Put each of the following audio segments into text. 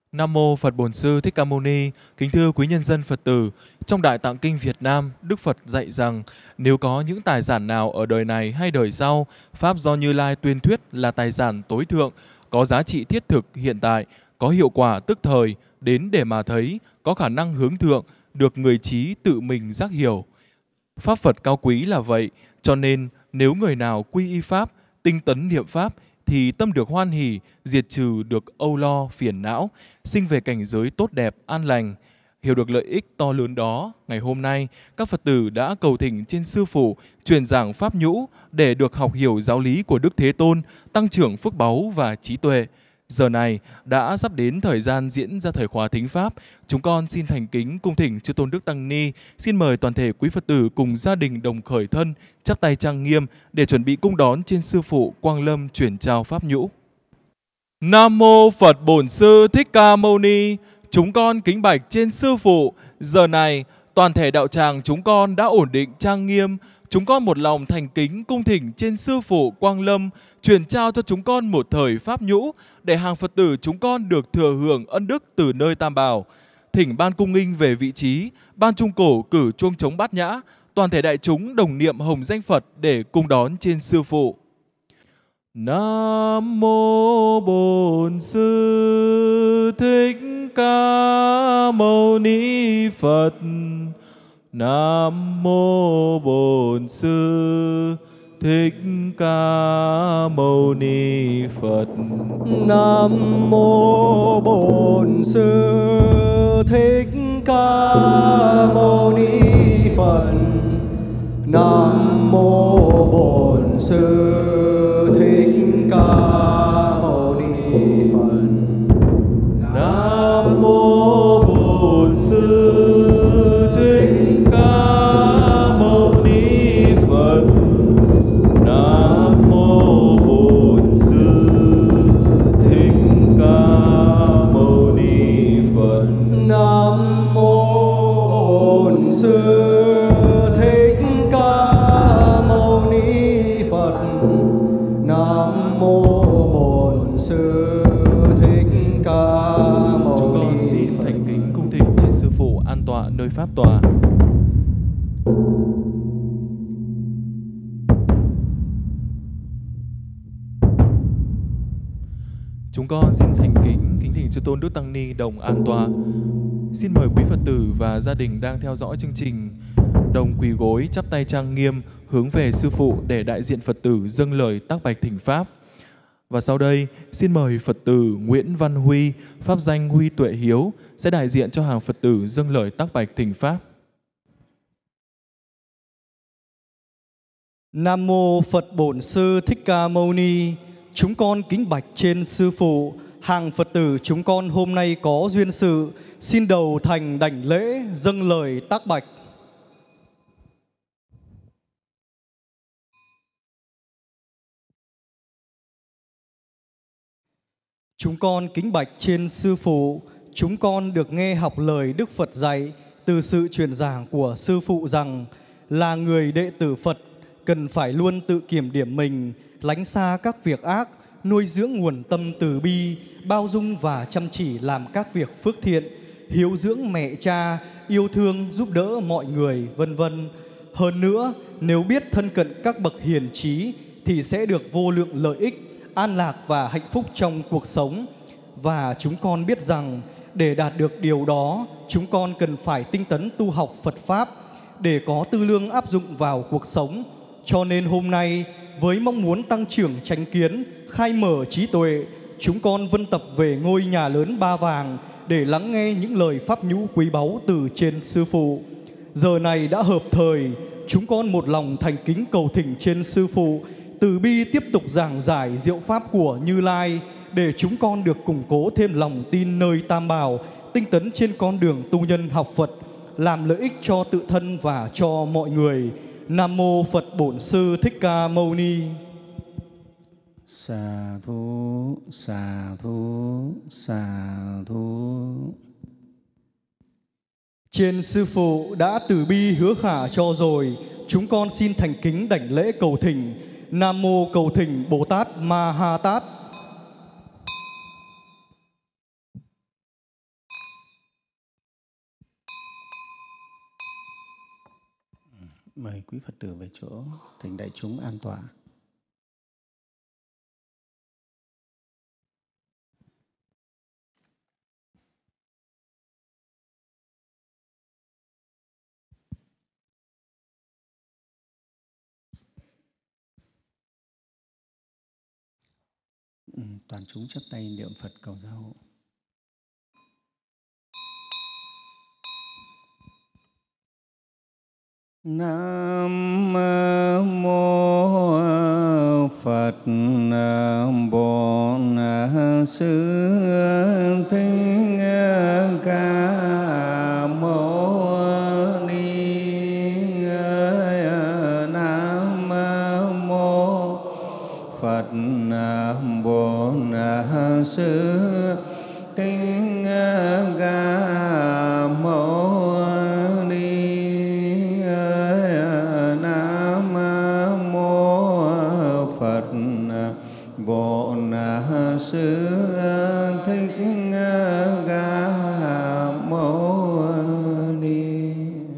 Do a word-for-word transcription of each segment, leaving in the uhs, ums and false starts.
Nam mô Phật Bổn Sư Thích Ca Mâu Ni. Kính thưa quý nhân dân Phật tử, trong Đại Tạng Kinh Việt Nam, Đức Phật dạy rằng nếu có những tài sản nào ở đời này hay đời sau, pháp do Như Lai tuyên thuyết là tài sản tối thượng, có giá trị thiết thực hiện tại, có hiệu quả tức thời, đến để mà thấy, có khả năng hướng thượng, được người trí tự mình giác hiểu. Pháp Phật cao quý là vậy, cho nên nếu người nào quy y pháp, tinh tấn niệm pháp, thì tâm được hoan hỷ, diệt trừ được âu lo, phiền não, sinh về cảnh giới tốt đẹp, an lành. Hiểu được lợi ích to lớn đó, ngày hôm nay, các Phật tử đã cầu thỉnh trên Sư Phụ truyền giảng Pháp Nhũ để được học hiểu giáo lý của Đức Thế Tôn, tăng trưởng phước báu và trí tuệ. Giờ này đã sắp đến thời gian diễn ra thời khóa thính Pháp. Chúng con xin thành kính cung thỉnh Chư Tôn Đức Tăng Ni, xin mời toàn thể quý Phật tử cùng gia đình đồng khởi thân, chắp tay trang nghiêm để chuẩn bị cung đón trên Sư Phụ Quang Lâm chuyển trao Pháp Nhũ. Nam mô Phật Bổn Sư Thích Ca Mâu Ni. Chúng con kính bạch trên Sư Phụ. Giờ này toàn thể đạo tràng chúng con đã ổn định trang nghiêm. Chúng con một lòng thành kính cung thỉnh trên Sư Phụ Quang Lâm truyền trao cho chúng con một thời Pháp Nhũ để hàng Phật tử chúng con được thừa hưởng ân đức từ nơi Tam Bảo. Thỉnh ban cung nghinh về vị trí, ban trung cổ cử chuông trống bát nhã, toàn thể đại chúng đồng niệm hồng danh Phật để cung đón trên Sư Phụ. Nam mô Bổn Sư Thích Ca Mâu Ni Phật. Nam mô Bổn Sư Thích Ca Mâu Ni Phật. Nam mô Bổn Sư Thích Ca Mâu Ni Phật. Nam mô Bổn Sư Thích Ca Mâu Ni Phật. Nam mô Bổn Sư Thích Ca Mâu Ni Phật. Nam mô Bổn Sư Thích Ca Mâu Ni Phật. Nam mô Bổn Sư Thích Ca Mâu Ni Phật. Nam mô Bổn Sư Thích Ca Mâu Ni Phật. Chúng con xin thành kính cung thỉnh trên Sư Phụ an tọa nơi pháp tòa. Chúng con xin thành kính kính thỉnh Chư Tôn Đức Tăng Ni đồng an tọa. Xin mời quý Phật tử và gia đình đang theo dõi chương trình đồng quỳ gối chắp tay trang nghiêm hướng về Sư Phụ để đại diện Phật tử dâng lời tác bạch thỉnh Pháp. Và sau đây, xin mời Phật tử Nguyễn Văn Huy, pháp danh Huy Tuệ Hiếu, sẽ đại diện cho hàng Phật tử dâng lời tác bạch thỉnh Pháp. Nam mô Phật Bổn Sư Thích Ca Mâu Ni. Chúng con kính bạch trên Sư Phụ. Hàng Phật tử chúng con hôm nay có duyên sự, xin đầu thành đảnh lễ dâng lời tác bạch. Chúng con kính bạch trên Sư Phụ. Chúng con được nghe học lời Đức Phật dạy từ sự truyền giảng của Sư Phụ rằng là người đệ tử Phật cần phải luôn tự kiểm điểm mình, lánh xa các việc ác, nuôi dưỡng nguồn tâm từ bi, bao dung và chăm chỉ làm các việc phước thiện, hiếu dưỡng mẹ cha, yêu thương giúp đỡ mọi người, vân vân. Hơn nữa, nếu biết thân cận các bậc hiền trí thì sẽ được vô lượng lợi ích, an lạc và hạnh phúc trong cuộc sống. Và chúng con biết rằng để đạt được điều đó, chúng con cần phải tinh tấn tu học Phật Pháp để có tư lương áp dụng vào cuộc sống. Cho nên hôm nay, với mong muốn tăng trưởng chánh kiến, khai mở trí tuệ, chúng con vân tập về ngôi nhà lớn Ba Vàng để lắng nghe những lời Pháp Nhũ quý báu từ trên Sư Phụ. Giờ này đã hợp thời, chúng con một lòng thành kính cầu thỉnh trên Sư Phụ từ bi tiếp tục giảng giải diệu pháp của Như Lai để chúng con được củng cố thêm lòng tin nơi Tam Bảo, tinh tấn trên con đường tu nhân học Phật, làm lợi ích cho tự thân và cho mọi người. Nam mô Phật Bổn Sư Thích Ca Mâu Ni. Xà thú, xà thú, xà thú. Trên Sư Phụ đã từ bi hứa khả cho rồi, chúng con xin thành kính đảnh lễ cầu thỉnh. Nam mô cầu thỉnh Bồ Tát Ma Ha Tát. Mời quý Phật tử về chỗ, thỉnh đại chúng an tọa. Ừ, toàn chúng chắp tay niệm Phật cầu gia hộ. Nam mô Phật Bổn Sư Thích Ca Mâu Ni. Nam mô Phật Bổn Sư Thích Ca Mâu Ni. Nam mô Phật Bổn Sư Thích Ca Mâu Ni.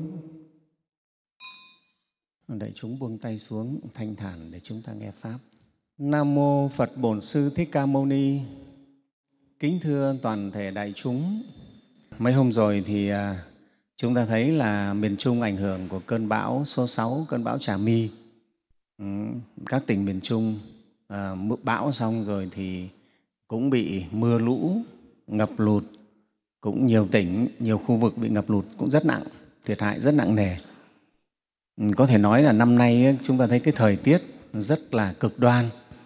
Đại chúng buông tay xuống thanh thản để chúng ta nghe Pháp. Nam mô Phật Bổn Sư Thích Ca Mâu Ni. Kính thưa toàn thể đại chúng, mấy hôm rồi thì à, chúng ta thấy là miền Trung ảnh hưởng của cơn bão số sáu, cơn bão Trà My. Ừ, các tỉnh miền Trung à, bão xong rồi thì cũng bị mưa lũ, ngập lụt, cũng nhiều tỉnh, nhiều khu vực bị ngập lụt cũng rất nặng, thiệt hại rất nặng nề. Ừ, có thể nói là năm nay ấy, chúng ta thấy cái thời tiết rất là cực đoan,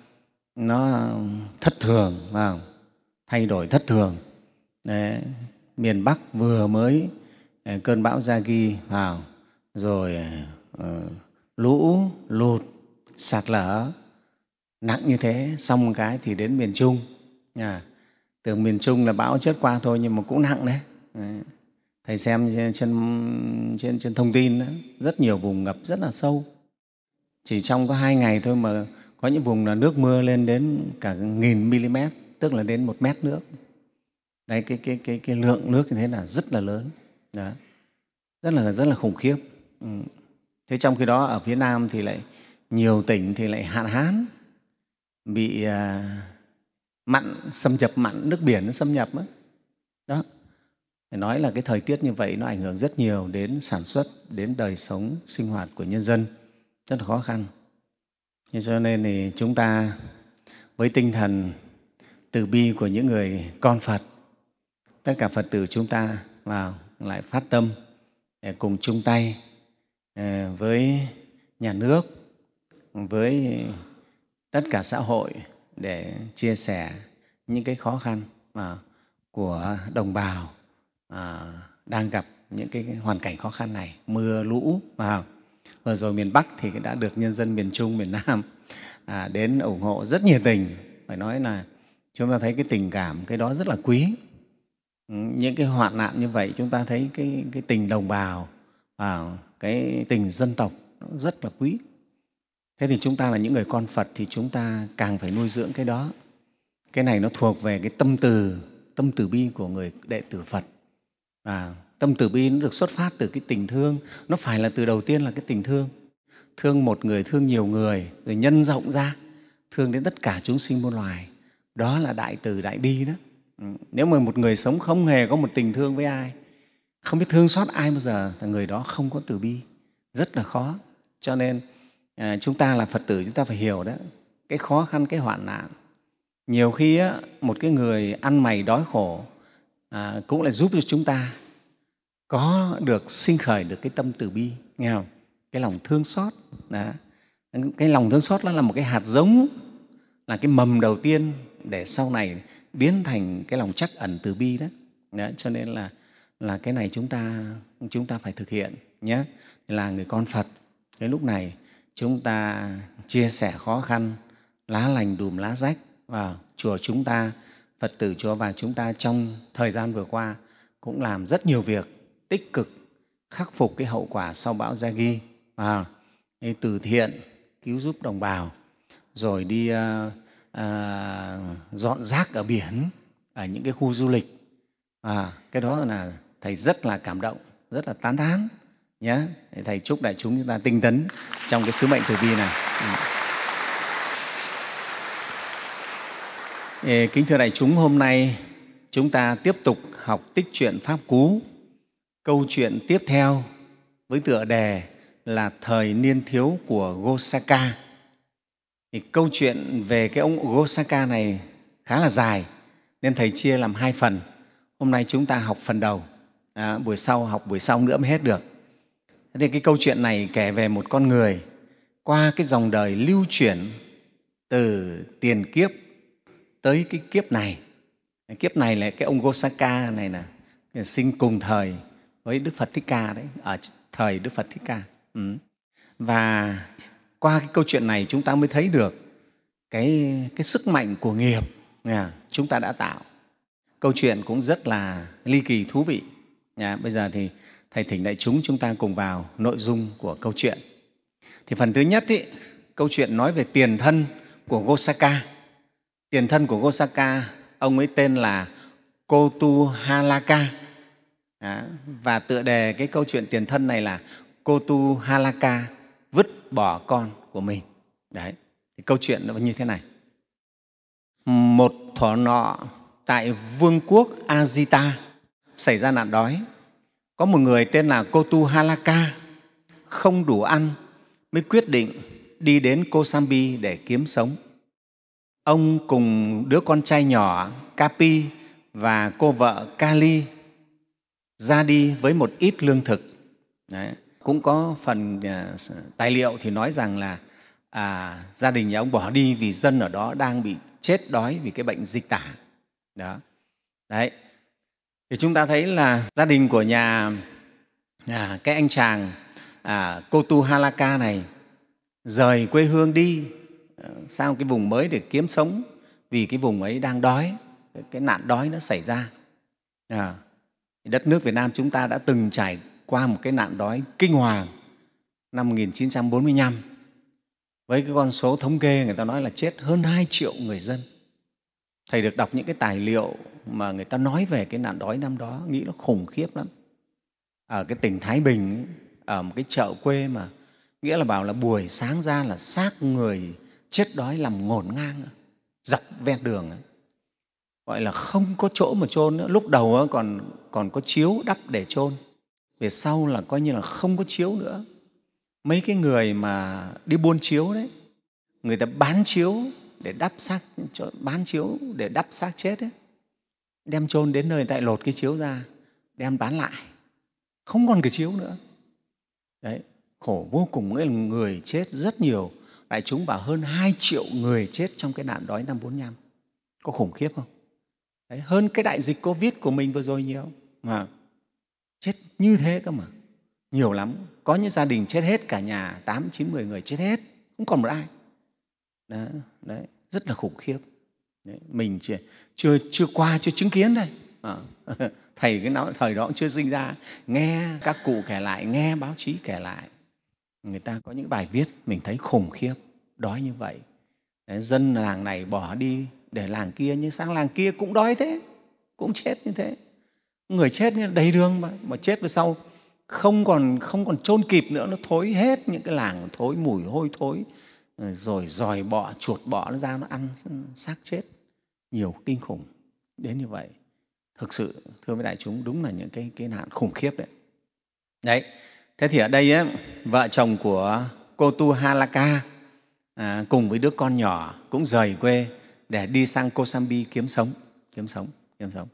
nó thất thường, vào thay đổi thất thường. Đấy, miền Bắc vừa mới cơn bão Yagi vào, rồi uh, lũ, lụt, sạt lở nặng như thế, xong một cái thì đến miền Trung. À, tưởng miền Trung là bão chết qua thôi nhưng mà cũng nặng đấy. Đấy. Thầy xem trên, trên, trên, trên thông tin đó, rất nhiều vùng ngập rất là sâu. Chỉ trong có hai ngày thôi mà có những vùng là nước mưa lên đến cả nghìn mm, tức là đến một mét nước. Đấy, cái, cái, cái, cái lượng nước như thế là rất là lớn. Đó. Rất là rất là khủng khiếp. Ừ. Thế trong khi đó ở phía Nam thì lại nhiều tỉnh thì lại hạn hán, bị à, mặn xâm nhập, mặn nước biển nó xâm nhập đó. Đó. Phải nói là cái thời tiết như vậy nó ảnh hưởng rất nhiều đến sản xuất, đến đời sống sinh hoạt của nhân dân, rất là khó khăn. Thế cho nên thì chúng ta với tinh thần từ bi của những người con Phật, tất cả Phật tử chúng ta vào lại phát tâm để cùng chung tay với nhà nước, với tất cả xã hội để chia sẻ những cái khó khăn của đồng bào đang gặp những cái hoàn cảnh khó khăn này, mưa lũ. Vào vừa rồi miền Bắc thì đã được nhân dân miền Trung, miền Nam à, đến ủng hộ rất nhiệt tình. Phải nói là chúng ta thấy cái tình cảm, cái đó rất là quý. Những cái hoạn nạn như vậy chúng ta thấy cái, cái tình đồng bào, à, cái tình dân tộc nó rất là quý. Thế thì chúng ta là những người con Phật thì chúng ta càng phải nuôi dưỡng cái đó. Cái này nó thuộc về cái tâm từ, tâm từ bi của người đệ tử Phật. À, tâm từ bi nó được xuất phát từ cái tình thương, nó phải là từ đầu tiên là cái tình thương. Thương một người, thương nhiều người, rồi nhân rộng ra, thương đến tất cả chúng sinh muôn loài. Đó là đại từ, đại bi đó. Nếu mà một người sống không hề có một tình thương với ai, không biết thương xót ai bao giờ, thì người đó không có từ bi, rất là khó. Cho nên à, chúng ta là Phật tử, chúng ta phải hiểu đó, cái khó khăn, cái hoạn nạn. Nhiều khi á, một cái người ăn mày đói khổ à, cũng lại giúp cho chúng ta có được sinh khởi được cái tâm từ bi, nghe không? Cái lòng thương xót. Đó. Cái lòng thương xót đó là một cái hạt giống, là cái mầm đầu tiên để sau này biến thành cái lòng trắc ẩn từ bi đó. Đó. Cho nên là, là cái này chúng ta, chúng ta phải thực hiện nhé. Là người con Phật, cái lúc này chúng ta chia sẻ khó khăn, lá lành đùm lá rách vào chùa chúng ta, Phật tử chùa và chúng ta trong thời gian vừa qua cũng làm rất nhiều việc tích cực khắc phục cái hậu quả sau bão Yagi, à, từ thiện cứu giúp đồng bào, rồi đi à, à, dọn rác ở biển, ở những cái khu du lịch. À, cái đó là Thầy rất là cảm động, rất là tán thán nhé. Thầy chúc đại chúng chúng ta tinh tấn trong cái sứ mệnh từ bi này. Ừ. Kính thưa đại chúng, hôm nay chúng ta tiếp tục học tích truyện Pháp Cú. Câu chuyện tiếp theo với tựa đề là Thời niên thiếu của Gosaka. Thì câu chuyện về cái ông Gosaka này khá là dài nên thầy chia làm hai phần. Hôm nay chúng ta học phần đầu, à, buổi sau học buổi sau nữa mới hết được. Thế thì cái câu chuyện này kể về một con người qua cái dòng đời lưu chuyển từ tiền kiếp tới cái kiếp này. Kiếp này là cái ông Gosaka này là sinh cùng thời với Đức Phật Thích Ca đấy, ở thời Đức Phật Thích Ca. Ừ. Và qua cái câu chuyện này chúng ta mới thấy được cái, cái sức mạnh của nghiệp à, chúng ta đã tạo. Câu chuyện cũng rất là ly kỳ thú vị. À, bây giờ thì thầy thỉnh đại chúng chúng ta cùng vào nội dung của câu chuyện. Thì phần thứ nhất ý, câu chuyện nói về tiền thân của Gosaka. Tiền thân của Gosaka, ông ấy tên là Kotuhalaka. À, và tựa đề cái câu chuyện tiền thân này là Kotuhalaka vứt bỏ con của mình. Đấy, thì câu chuyện nó như thế này. Một thuở nọ tại vương quốc Ajita xảy ra nạn đói. Có một người tên là Kotuhalaka không đủ ăn mới quyết định đi đến Kosambi để kiếm sống. Ông cùng đứa con trai nhỏ Kapi và cô vợ Kali ra đi với một ít lương thực. Đấy. Cũng có phần uh, tài liệu thì nói rằng là à, gia đình nhà ông bỏ đi vì dân ở đó đang bị chết đói vì cái bệnh dịch tả. Đó. Đấy. Thì chúng ta thấy là gia đình của nhà à, cái anh chàng à, Kotuhalaka này rời quê hương đi sang cái vùng mới để kiếm sống vì cái vùng ấy đang đói, cái nạn đói nó xảy ra. À, đất nước Việt Nam chúng ta đã từng trải qua một cái nạn đói kinh hoàng năm một nghìn chín trăm bốn mươi lăm với cái con số thống kê người ta nói là chết hơn hai triệu người dân. Thầy được đọc những cái tài liệu mà người ta nói về cái nạn đói năm đó, nghĩ nó khủng khiếp lắm. Ở cái tỉnh Thái Bình, ở một cái chợ quê mà nghĩa là bảo là buổi sáng ra là xác người chết đói nằm ngổn ngang dọc ven đường, gọi là không có chỗ mà chôn nữa. Lúc đầu còn còn có chiếu đắp để chôn, về sau là coi như là không có chiếu nữa. Mấy cái người mà đi buôn chiếu đấy, người ta bán chiếu để đắp xác, bán chiếu để đắp xác chết ấy, đem chôn đến nơi tại lột cái chiếu ra đem bán lại, không còn cái chiếu nữa. Đấy, khổ vô cùng. Nghĩa là người chết rất nhiều. Đại chúng bảo hơn hai triệu người chết trong cái nạn đói năm bốn mươi lăm. Có khủng khiếp không? Đấy, hơn cái đại dịch Covid của mình vừa rồi nhiều. Mà chết như thế cơ mà. Nhiều lắm. Có những gia đình chết hết cả nhà, tám, chín, mười người chết hết. Không còn một ai. Đấy, đấy, rất là khủng khiếp. Đấy, mình chưa, chưa, chưa qua, chưa chứng kiến đây. À, thầy cái nói, thời đó cũng chưa sinh ra. Nghe các cụ kể lại, nghe báo chí kể lại. Người ta có những bài viết mình thấy khủng khiếp, đói như vậy. Đấy, dân làng này bỏ đi để làng kia, nhưng sang làng kia cũng đói thế, cũng chết như thế. Người chết như đầy đường mà, mà chết về sau không còn, không còn chôn kịp nữa, nó thối hết những cái làng, thối mùi hôi thối, rồi dòi bọ, chuột bọ nó ra nó ăn xác chết. Nhiều kinh khủng đến như vậy. Thực sự, thưa với đại chúng, đúng là những cái, cái nạn khủng khiếp đấy. Đấy. Thế thì ở đây ấy, vợ chồng của Kotuhalaka à, cùng với đứa con nhỏ cũng rời quê để đi sang Kosambi kiếm sống, kiếm sống, kiếm sống.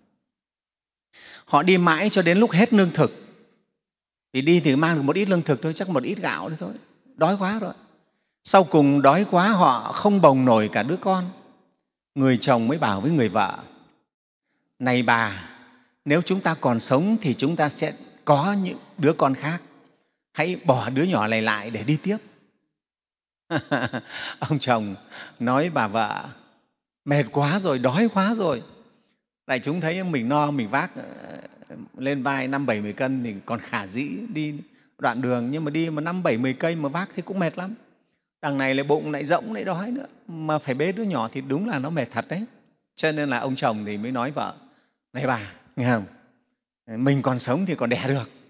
Họ đi mãi cho đến lúc hết lương thực. Thì đi thì mang được một ít lương thực thôi, chắc một ít gạo đấy thôi. Đói quá rồi. Sau cùng đói quá họ không bồng nổi cả đứa con. Người chồng mới bảo với người vợ: này bà, nếu chúng ta còn sống thì chúng ta sẽ có những đứa con khác. Hãy bỏ đứa nhỏ này lại để đi tiếp. Ông chồng nói bà vợ: mệt quá rồi, đói quá rồi. Đại chúng thấy mình no, mình vác lên vai năm bảy mươi cân thì còn khả dĩ đi đoạn đường, nhưng mà đi mà năm bảy mươi cây mà vác thì cũng mệt lắm. Đằng này lại bụng lại rỗng lại đói nữa, mà phải bế đứa nhỏ thì đúng là nó mệt thật đấy. Cho nên là ông chồng thì mới nói vợ: này bà, nghe không? Mình còn sống thì còn đẻ được,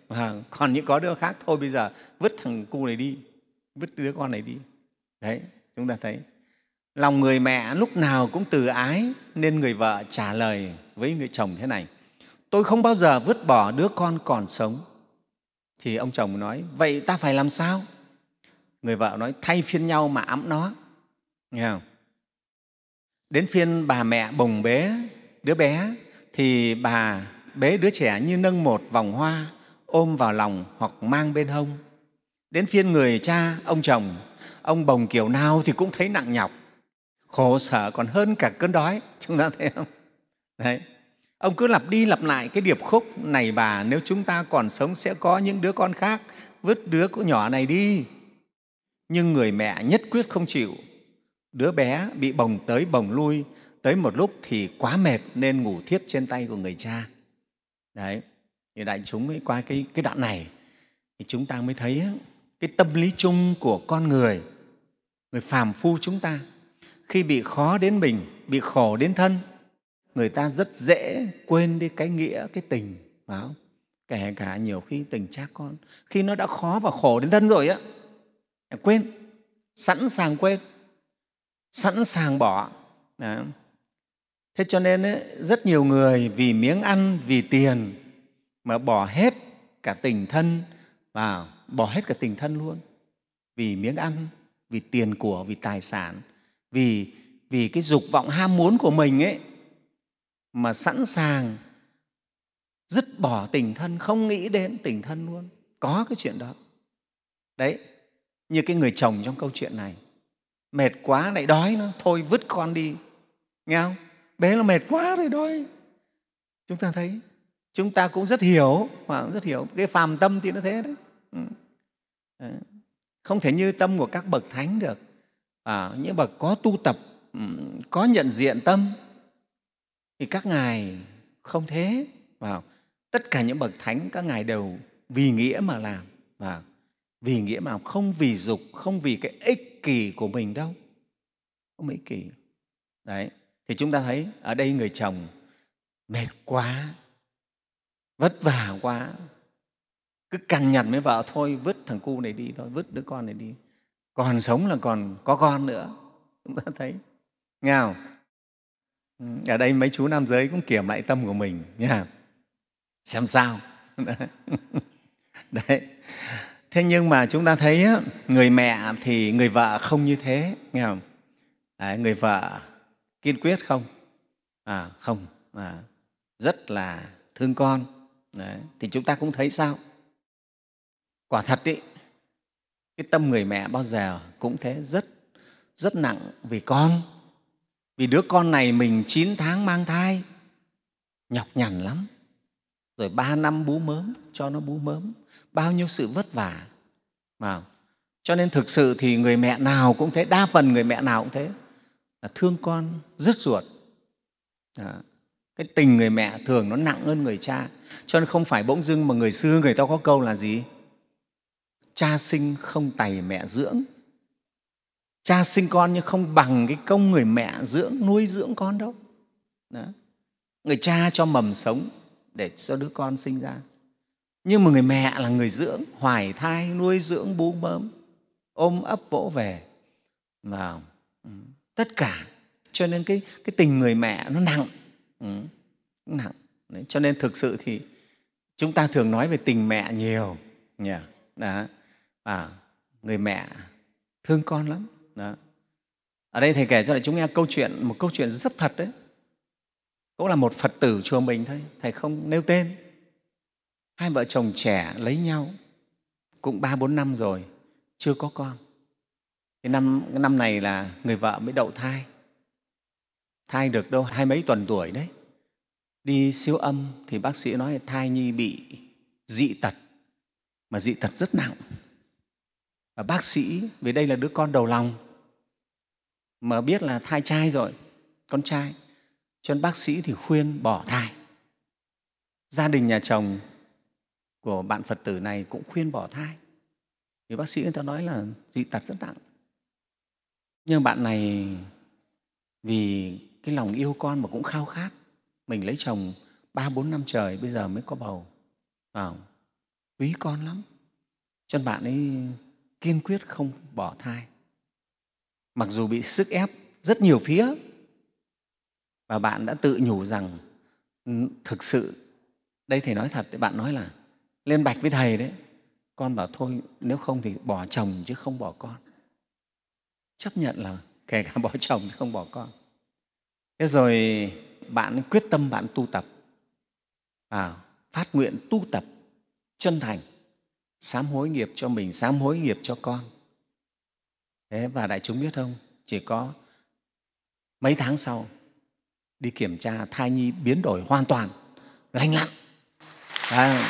À, còn những có đứa khác thôi bây giờ vứt thằng cu này đi, vứt đứa con này đi. Đấy, chúng ta thấy lòng người mẹ lúc nào cũng từ ái, nên người vợ trả lời với người chồng thế này: tôi không bao giờ vứt bỏ đứa con còn sống. Thì ông chồng nói: vậy ta phải làm sao? Người vợ nói: thay phiên nhau mà ẵm nó. Nghe không? Đến phiên bà mẹ bồng bế đứa bé thì bà bế đứa trẻ như nâng một vòng hoa, ôm vào lòng hoặc mang bên hông. Đến phiên người cha, ông chồng, ông bồng kiểu nào thì cũng thấy nặng nhọc, khổ sở còn hơn cả cơn đói. Chúng ta thấy không? Đấy. Ông cứ lặp đi lặp lại cái điệp khúc này: bà, nếu chúng ta còn sống sẽ có những đứa con khác, vứt đứa của nhỏ này đi. Nhưng người mẹ nhất quyết không chịu. Đứa bé bị bồng tới bồng lui, tới một lúc thì quá mệt nên ngủ thiếp trên tay của người cha. Đấy, thì đại chúng mới qua cái, cái đoạn này thì chúng ta mới thấy cái tâm lý chung của con người, người phàm phu chúng ta. Khi bị khó đến mình, bị khổ đến thân, người ta rất dễ quên đi cái nghĩa, cái tình, phải không? Kể cả nhiều khi tình cha con, khi nó đã khó và khổ đến thân rồi á, quên, sẵn sàng quên, sẵn sàng bỏ. Đó. Thế cho nên ấy, rất nhiều người vì miếng ăn, vì tiền mà bỏ hết cả tình thân, và bỏ hết cả tình thân luôn. Vì miếng ăn, vì tiền của, vì tài sản, vì, vì cái dục vọng ham muốn của mình ấy, mà sẵn sàng dứt bỏ tình thân, không nghĩ đến tình thân luôn. Có cái chuyện đó. Đấy, như cái người chồng trong câu chuyện này, mệt quá lại đói nó, thôi vứt con đi. Nghe không? Bé nó mệt quá rồi đói. Chúng ta thấy, chúng ta cũng rất hiểu, mà rất hiểu. Cái phàm tâm thì nó thế đấy. Đấy. Không thể như tâm của các bậc thánh được. À, những bậc có tu tập, có nhận diện tâm thì các ngài không thế. Vào tất cả những bậc thánh, các ngài đều vì nghĩa mà làm, và vì nghĩa mà làm, không vì dục, không vì cái ích kỷ của mình đâu, không ích kỷ. Đấy, thì chúng ta thấy ở đây người chồng mệt quá, vất vả quá, cứ cằn nhằn với vợ: thôi vứt thằng cu này đi, thôi vứt đứa con này đi, còn sống là còn có con nữa. Chúng ta thấy, nghe không? Ở đây mấy chú nam giới cũng kiểm lại tâm của mình nha, xem sao. Đấy. Thế nhưng mà chúng ta thấy người mẹ thì người vợ không như thế, nghe không? Đấy, người vợ kiên quyết không, à, không, à, rất là thương con. Đấy. Thì chúng ta cũng thấy sao? Quả thật ý, cái tâm người mẹ bao giờ cũng thế, rất rất nặng vì con. Vì đứa con này mình chín tháng mang thai, nhọc nhằn lắm. Rồi ba năm bú mớm, cho nó bú mớm, bao nhiêu sự vất vả. Mà cho nên thực sự thì người mẹ nào cũng thế, đa phần người mẹ nào cũng thế, là thương con rứt ruột. Đó. Cái tình người mẹ thường nó nặng hơn người cha. Cho nên không phải bỗng dưng mà người xưa người ta có câu là gì? Cha sinh không tày mẹ dưỡng. Cha sinh con nhưng không bằng cái công người mẹ dưỡng, nuôi dưỡng con đâu. Đó. Người cha cho mầm sống để cho đứa con sinh ra. Nhưng mà người mẹ là người dưỡng, hoài thai, nuôi dưỡng, bú mớm, ôm ấp vỗ về. Và tất cả. Cho nên cái, cái tình người mẹ nó nặng. Ừ, nó nặng. Đấy. Cho nên thực sự thì chúng ta thường nói về tình mẹ nhiều. Yeah. Đó. À, người mẹ thương con lắm. Đó. Ở đây Thầy kể cho đại chúng nghe câu chuyện, một câu chuyện rất thật đấy. Cũng là một Phật tử chùa mình thôi, Thầy không nêu tên. Hai vợ chồng trẻ lấy nhau, cũng ba bốn năm rồi, chưa có con. Cái năm, cái năm này là người vợ mới đậu thai. Thai được đâu hai mấy tuần tuổi đấy. Đi siêu âm thì bác sĩ nói là thai nhi bị dị tật, mà dị tật rất nặng. Và bác sĩ, vì đây là đứa con đầu lòng, mà biết là thai trai rồi, con trai, cho nên bác sĩ thì khuyên bỏ thai. Gia đình nhà chồng của bạn Phật tử này cũng khuyên bỏ thai. Vì bác sĩ người ta nói là dị tật rất nặng. Nhưng bạn này vì cái lòng yêu con mà cũng khao khát, mình lấy chồng ba bốn năm trời bây giờ mới có bầu. Vào. quý con lắm. Cho nên bạn ấy kiên quyết không bỏ thai. Mặc dù bị sức ép rất nhiều phía, và bạn đã tự nhủ rằng thực sự, đây Thầy nói thật, bạn nói là lên bạch với Thầy đấy, con bảo thôi nếu không thì bỏ chồng chứ không bỏ con. Chấp nhận là kể cả bỏ chồng thì không bỏ con. Thế rồi bạn quyết tâm bạn tu tập, à, phát nguyện tu tập chân thành, sám hối nghiệp cho mình, sám hối nghiệp cho con. Thế và đại chúng biết không, chỉ có mấy tháng sau đi kiểm tra, thai nhi biến đổi hoàn toàn, lành lặn. À,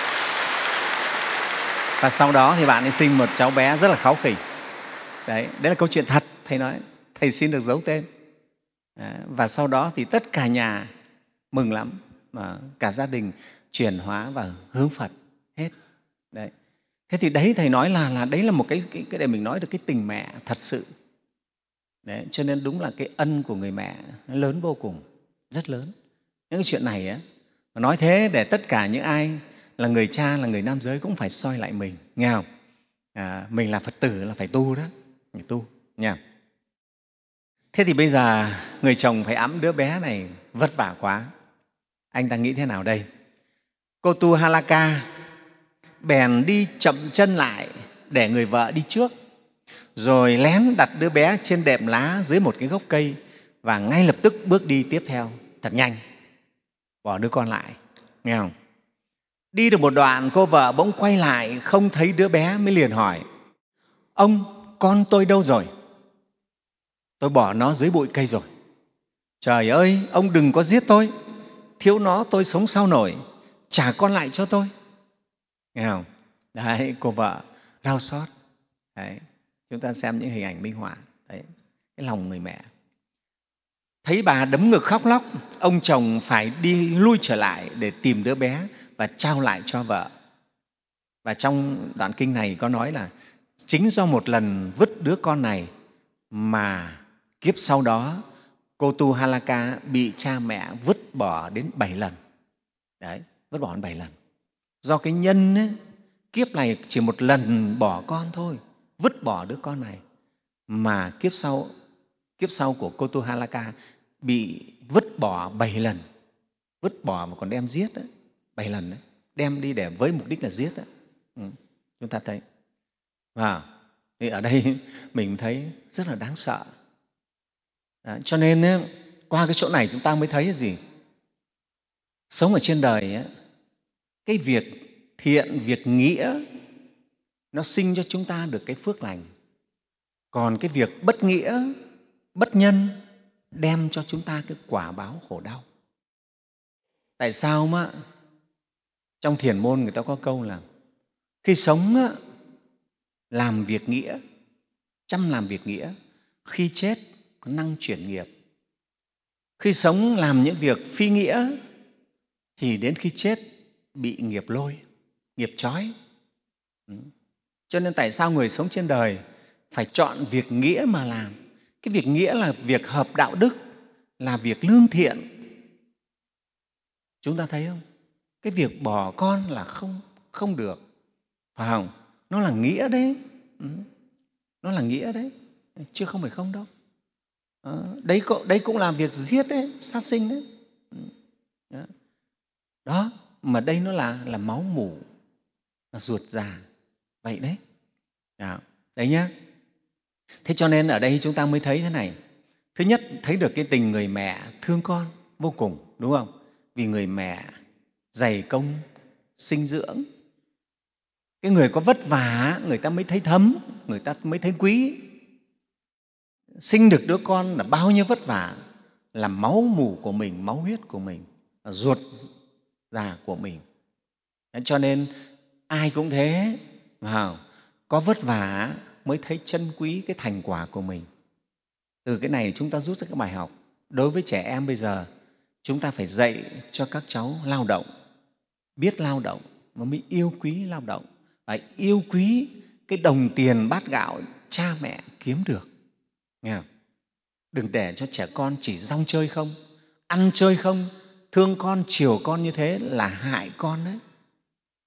và sau đó thì bạn ấy sinh một cháu bé rất là kháu khỉnh. Đấy, đấy là câu chuyện thật. Thầy nói, Thầy xin được giấu tên. À, và sau đó thì tất cả nhà mừng lắm, mà cả gia đình chuyển hóa và hướng Phật hết. Đấy. Thế thì đấy Thầy nói là, là đấy là một cái, cái, cái để mình nói được cái tình mẹ thật sự. Đấy, cho nên đúng là cái ân của người mẹ nó lớn vô cùng, rất lớn. Những cái chuyện này á, nói thế để tất cả những ai là người cha, là người nam giới cũng phải soi lại mình, nghe không? À, mình là Phật tử là phải tu đó, phải tu nha. Thế thì bây giờ người chồng phải ẵm đứa bé này vất vả quá. Anh ta nghĩ thế nào đây? Kotuhalaka bèn đi chậm chân lại để người vợ đi trước, rồi lén đặt đứa bé trên đệm lá dưới một cái gốc cây và ngay lập tức bước đi tiếp theo thật nhanh, bỏ đứa con lại, nghe không? Đi được một đoạn, cô vợ bỗng quay lại không thấy đứa bé, mới liền hỏi: ông, con tôi đâu rồi? Tôi bỏ nó dưới bụi cây rồi. Trời ơi, ông đừng có giết tôi, thiếu nó tôi sống sao nổi, trả con lại cho tôi, nghe không? Đấy, cô vợ đau xót. Đấy, chúng ta xem những hình ảnh minh họa. Đấy, cái lòng người mẹ. Thấy bà đấm ngực khóc lóc, ông chồng phải đi lui trở lại để tìm đứa bé và trao lại cho vợ. Và trong đoạn kinh này có nói là chính do một lần vứt đứa con này mà kiếp sau đó Kotuhalaka bị cha mẹ vứt bỏ đến bảy lần. Đấy, vứt bỏ đến bảy lần. Do cái nhân ấy, kiếp này chỉ một lần bỏ con thôi, vứt bỏ đứa con này, mà kiếp sau kiếp sau của Kotuhalaka bị vứt bỏ bảy lần, vứt bỏ mà còn đem giết đấy, bảy lần đấy, đem đi để với mục đích là giết đấy. Ừ, chúng ta thấy. Và thì ở đây mình thấy rất là đáng sợ. Đó, cho nên ấy, qua cái chỗ này chúng ta mới thấy cái gì? Sống ở trên đời ấy, cái việc thiện, việc nghĩa nó sinh cho chúng ta được cái phước lành. Còn cái việc bất nghĩa, bất nhân đem cho chúng ta cái quả báo khổ đau. Tại sao mà trong thiền môn người ta có câu là khi sống á, làm việc nghĩa, chăm làm việc nghĩa, khi chết có năng chuyển nghiệp. Khi sống làm những việc phi nghĩa thì đến khi chết bị nghiệp lôi, nghiệp trói. Cho nên tại sao người sống trên đời phải chọn việc nghĩa mà làm? Cái việc nghĩa là việc hợp đạo đức, là việc lương thiện. Chúng ta thấy không? Cái việc bỏ con là không, không được, phải không? Nó là nghĩa đấy. Nó là nghĩa đấy, chứ không phải không đâu. Đấy, đấy cũng là việc giết đấy, sát sinh đấy. Đó, mà đây nó là, là máu mủ, là ruột già. Vậy đấy. Đó. Đấy nhá. Thế cho nên ở đây chúng ta mới thấy thế này. Thứ nhất, thấy được cái tình người mẹ thương con vô cùng, đúng không? Vì người mẹ dày công sinh dưỡng. Cái người có vất vả, người ta mới thấy thấm, người ta mới thấy quý. Sinh được đứa con là bao nhiêu vất vả, là máu mủ của mình, máu huyết của mình, là ruột già của mình. Cho nên ai cũng thế, có vất vả mới thấy trân quý cái thành quả của mình. Từ cái này chúng ta rút ra cái bài học. Đối với trẻ em bây giờ, chúng ta phải dạy cho các cháu lao động, biết lao động mà mới yêu quý lao động, và yêu quý cái đồng tiền bát gạo cha mẹ kiếm được. Nghe không? Đừng để cho trẻ con chỉ rong chơi không, ăn chơi không, thương con, chiều con như thế là hại con đấy.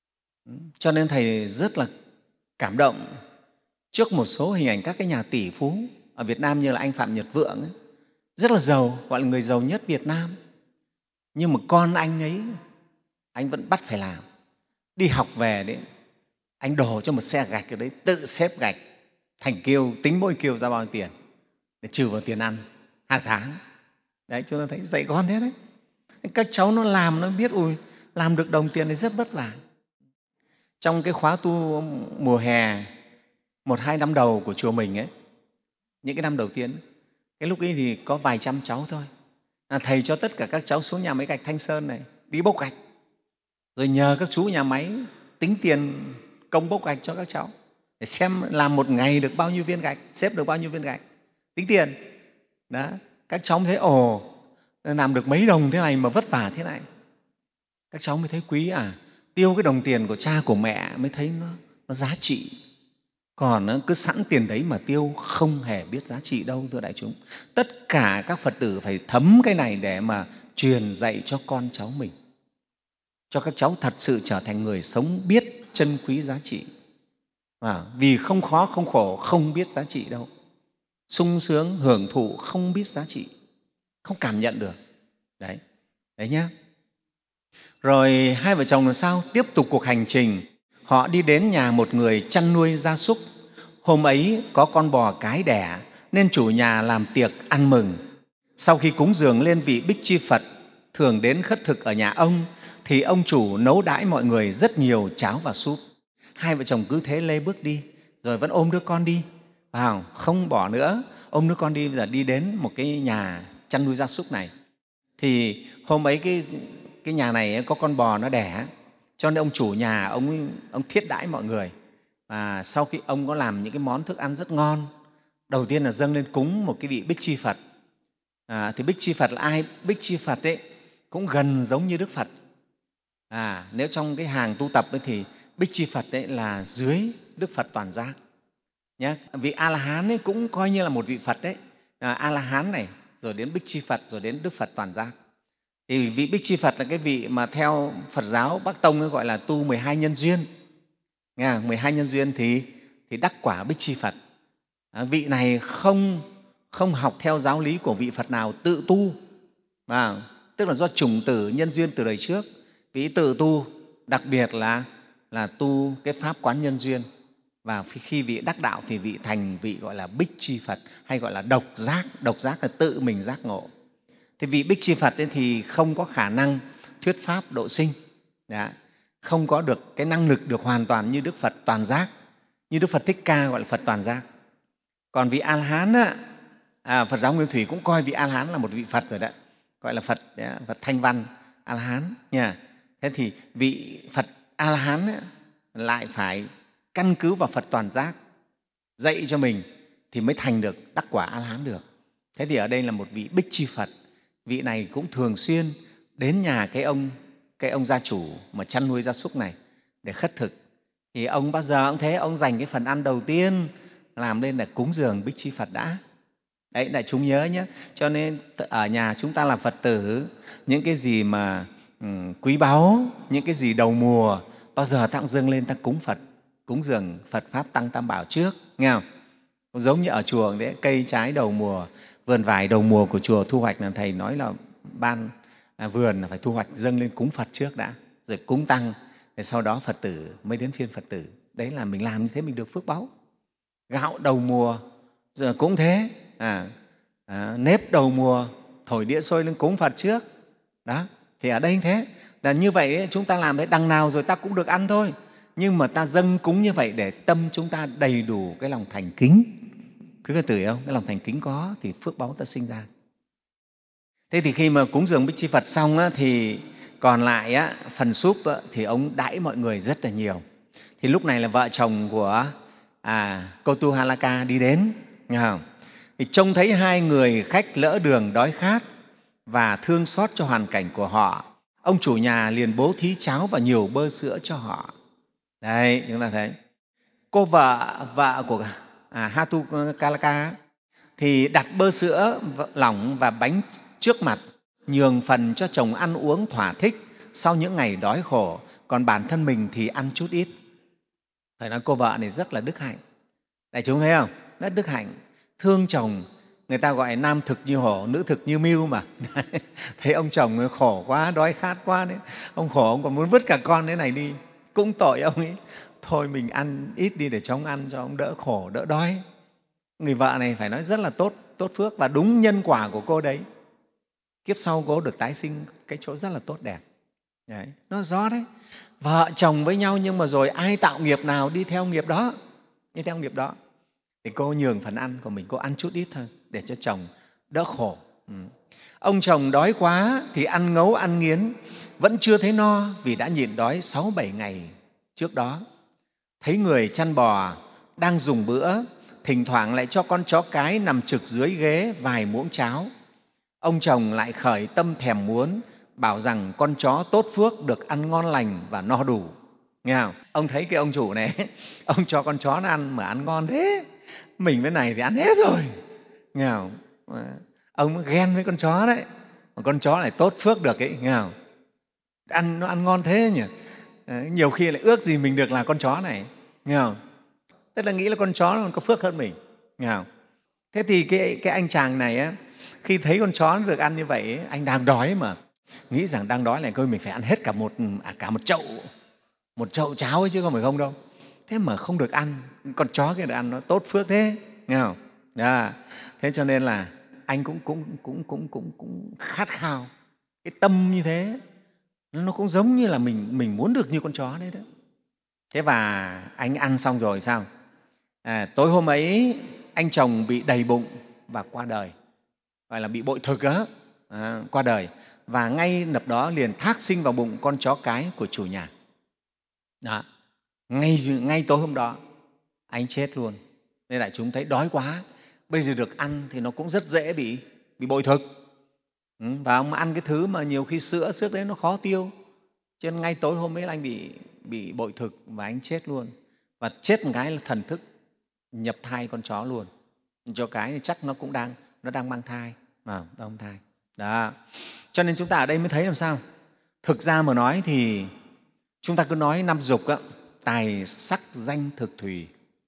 Cho nên Thầy rất là cảm động trước một số hình ảnh các cái nhà tỷ phú ở Việt Nam như là anh Phạm Nhật Vượng ấy, rất là giàu, gọi là người giàu nhất Việt Nam. Nhưng mà con anh ấy, anh vẫn bắt phải làm. Đi học về đấy, anh đổ cho một xe gạch ở đấy, tự xếp gạch thành kiêu, tính mỗi kiêu ra bao nhiêu tiền để trừ vào tiền ăn hàng tháng. Đấy, chúng ta thấy dạy con thế đấy. Các cháu nó làm, nó biết ui làm được đồng tiền thì rất vất vả. Trong cái khóa tu mùa hè một hai năm đầu của chùa mình ấy, những cái năm đầu tiên, cái lúc ấy thì có vài trăm cháu thôi. À, Thầy cho tất cả các cháu xuống nhà máy gạch Thanh Sơn này đi bốc gạch, rồi nhờ các chú nhà máy tính tiền công bốc gạch cho các cháu để xem làm một ngày được bao nhiêu viên gạch, xếp được bao nhiêu viên gạch, tính tiền. Đó, các cháu mới thấy ồ, làm được mấy đồng thế này mà vất vả thế này. Các cháu mới thấy quý à, tiêu cái đồng tiền của cha của mẹ mới thấy nó, nó giá trị. Còn nó cứ sẵn tiền đấy mà tiêu không hề biết giá trị đâu, thưa đại chúng. Tất cả các Phật tử phải thấm cái này để mà truyền dạy cho con cháu mình, cho các cháu thật sự trở thành người sống biết trân quý giá trị. À, vì không khó, không khổ, không biết giá trị đâu. Sung sướng, hưởng thụ, không biết giá trị, không cảm nhận được. Đấy, đấy nhá. Rồi hai vợ chồng làm sao? Tiếp tục cuộc hành trình. Họ đi đến nhà một người chăn nuôi gia súc. Hôm ấy có con bò cái đẻ nên chủ nhà làm tiệc ăn mừng. Sau khi cúng dường lên vị Bích Chi Phật thường đến khất thực ở nhà ông, thì ông chủ nấu đãi mọi người rất nhiều cháo và súp. Hai vợ chồng cứ thế lê bước đi, rồi vẫn ôm đứa con đi, vào không bỏ nữa, ôm đứa con đi. Bây giờ đi đến một cái nhà chăn nuôi gia súc này. Thì hôm ấy cái, cái nhà này có con bò nó đẻ, cho nên ông chủ nhà ông, ông thiết đãi mọi người. Và sau khi ông có làm những cái món thức ăn rất ngon, đầu tiên là dâng lên cúng một cái vị Bích Chi Phật. À, thì Bích Chi Phật là ai? Bích Chi Phật ấy cũng gần giống như Đức Phật. À, nếu trong cái hàng tu tập ấy thì Bích Chi Phật ấy là dưới Đức Phật Toàn Giác. Nhé. Vị A-la-hán ấy cũng coi như là một vị Phật đấy. À, A-la-hán này, rồi đến Bích Chi Phật, rồi đến Đức Phật Toàn Giác. Thì vị Bích Chi Phật là cái vị mà theo Phật giáo Bắc Tông ấy gọi là tu mười hai nhân duyên. Nghe, mười hai nhân duyên thì, thì đắc quả Bích Chi Phật. À, vị này không, không học theo giáo lý của vị Phật nào, tự tu. À, tức là do chủng tử nhân duyên từ đời trước. Vị tự tu, đặc biệt là, là tu cái pháp quán nhân duyên. Và khi vị đắc đạo thì vị thành vị gọi là Bích Chi Phật, hay gọi là độc giác. Độc giác là tự mình giác ngộ. Thì vị Bích Chi Phật ấy thì không có khả năng thuyết pháp độ sinh. Đó. Không có được cái năng lực được hoàn toàn như Đức Phật Toàn Giác, như Đức Phật Thích Ca gọi là Phật Toàn Giác. Còn vị A-la-hán, à, Phật giáo Nguyên Thủy cũng coi vị A-la-hán là một vị Phật rồi đấy, gọi là Phật, Phật Thanh Văn A-la-hán nha. Thế thì vị Phật A-la-hán lại phải căn cứ vào Phật Toàn Giác dạy cho mình thì mới thành được đắc quả A-la-hán được. Thế thì ở đây là một vị Bích Chi Phật. Vị này cũng thường xuyên đến nhà cái ông, cái ông gia chủ mà chăn nuôi gia súc này để khất thực. Thì ông bao giờ cũng thế, ông dành cái phần ăn đầu tiên làm lên là cúng dường Bích Chi Phật đã. Đấy, đại chúng nhớ nhé. Cho nên ở nhà chúng ta làm Phật tử, những cái gì mà um, quý báu, những cái gì đầu mùa, bao giờ ta cũng dâng lên ta cúng Phật, cúng dường Phật Pháp Tăng Tam Bảo trước. Nghe không? Giống như ở chùa đấy, cây trái đầu mùa, vườn vải đầu mùa của chùa thu hoạch là Thầy nói là ban à, vườn là phải thu hoạch dâng lên cúng Phật trước đã, rồi cúng Tăng, rồi sau đó Phật tử mới đến phiên Phật tử. Đấy là mình làm như thế mình được phước báu. Gạo đầu mùa giờ cũng thế, à, à, nếp đầu mùa thổi đĩa xôi lên cúng Phật trước. Đó, thì ở đây thế là như vậy ấy, chúng ta làm thế đằng nào rồi ta cũng được ăn thôi. Nhưng mà ta dâng cúng như vậy để tâm chúng ta đầy đủ cái lòng thành kính. Quý Phật tử không? Cái lòng thành kính có thì phước báu ta sinh ra. Thế thì khi mà cúng dường Bích Chi Phật xong á, thì còn lại á, phần súp á, thì ông đãi mọi người rất là nhiều. Thì lúc này là vợ chồng của à, Kotuhalaka đi đến. Nghe không? Thì trông thấy hai người khách lỡ đường đói khát và thương xót cho hoàn cảnh của họ, ông chủ nhà liền bố thí cháo và nhiều bơ sữa cho họ. Đấy, chúng ta thấy. Cô vợ, vợ của à, Hatukalaka thì đặt bơ sữa lỏng và bánh trước mặt, nhường phần cho chồng ăn uống thỏa thích, sau những ngày đói khổ, còn bản thân mình thì ăn chút ít. Phải nói cô vợ này rất là đức hạnh. Đại chúng thấy không? Rất đức hạnh, thương chồng. Người ta gọi nam thực như hổ, nữ thực như mưu mà. Thấy ông chồng khổ quá, đói khát quá đấy. Ông khổ, ông còn muốn vứt cả con thế này đi. Cũng tội ông ấy. Thôi mình ăn ít đi để cho ông ăn, cho ông đỡ khổ, đỡ đói. Người vợ này phải nói rất là tốt, tốt phước và đúng nhân quả của cô đấy. Kiếp sau cô được tái sinh cái chỗ rất là tốt đẹp. Đấy, nó rõ đấy. Vợ chồng với nhau nhưng mà rồi ai tạo nghiệp nào đi theo nghiệp đó, đi theo nghiệp đó. Thì cô nhường phần ăn của mình, cô ăn chút ít thôi để cho chồng đỡ khổ. Ừ. Ông chồng đói quá thì ăn ngấu ăn nghiến, vẫn chưa thấy no vì đã nhịn đói sáu bảy ngày trước đó. Thấy người chăn bò đang dùng bữa, thỉnh thoảng lại cho con chó cái nằm trực dưới ghế vài muỗng cháo. Ông chồng lại khởi tâm thèm muốn, bảo rằng con chó tốt phước được ăn ngon lành và no đủ. Nghe không? Ông thấy cái ông chủ này, ông cho con chó nó ăn mà ăn ngon thế, mình bên này thì ăn hết rồi. Nghe không? Ông ghen với con chó đấy, mà con chó lại tốt phước được ấy, nghe không? Ăn nó ăn ngon thế nhỉ? Đấy, nhiều khi lại ước gì mình được là con chó này, nghe không? Tức là nghĩ là con chó nó còn có phước hơn mình, nghe không? Thế thì cái, cái anh chàng này á, khi thấy con chó nó được ăn như vậy, anh đang đói mà, nghĩ rằng đang đói này coi mình phải ăn hết cả một, à, cả một chậu, một chậu cháo ấy chứ không phải không đâu. Thế mà không được ăn, con chó kia được ăn nó tốt phước thế, nghe không? À, thế cho nên là anh cũng, cũng, cũng, cũng, cũng, cũng khát khao. Cái tâm như thế, nó cũng giống như là mình, mình muốn được như con chó đấy đó. Thế và anh ăn xong rồi sao? À, tối hôm ấy, anh chồng bị đầy bụng và qua đời, gọi là bị bội thực đó, à, qua đời. Và ngay lập đó liền thác sinh vào bụng con chó cái của chủ nhà. Đó. Ngay, ngay tối hôm đó, anh chết luôn. Nên đại chúng thấy đói quá, bây giờ được ăn thì nó cũng rất dễ bị, bị bội thực. Ừ, và ông ăn cái thứ mà nhiều khi sữa, trước đấy nó khó tiêu. Cho nên ngay tối hôm ấy là anh bị, bị bội thực và anh chết luôn. Và chết một cái là thần thức nhập thai con chó luôn. Cho cái thì chắc nó cũng đang, nó đang mang thai. À, đang thai. Đó. Cho nên chúng ta ở đây mới thấy làm sao. Thực ra mà nói thì chúng ta cứ nói năm dục á, tài sắc danh thực thùy.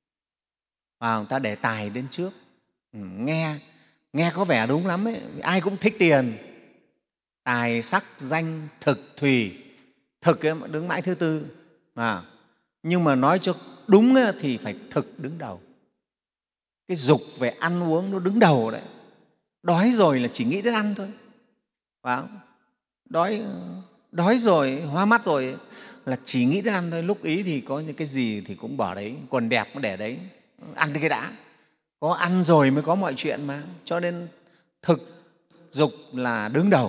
À, ta để tài đến trước. Ừ, nghe, nghe có vẻ đúng lắm ấy. Ai cũng thích tiền. Tài sắc danh thực thùy. Thực ấy, đứng mãi thứ tư. À, nhưng mà nói cho đúng ấy, thì phải thực đứng đầu. Cái dục về ăn uống nó đứng đầu đấy. Đói rồi là chỉ nghĩ đến ăn thôi. Phải không? Đói, đói rồi, hoa mắt rồi là chỉ nghĩ đến ăn thôi. Lúc ý thì có những cái gì thì cũng bỏ đấy, quần đẹp cũng để đấy, ăn cái đã. Có ăn rồi mới có mọi chuyện mà. Cho nên thực dục là đứng đầu.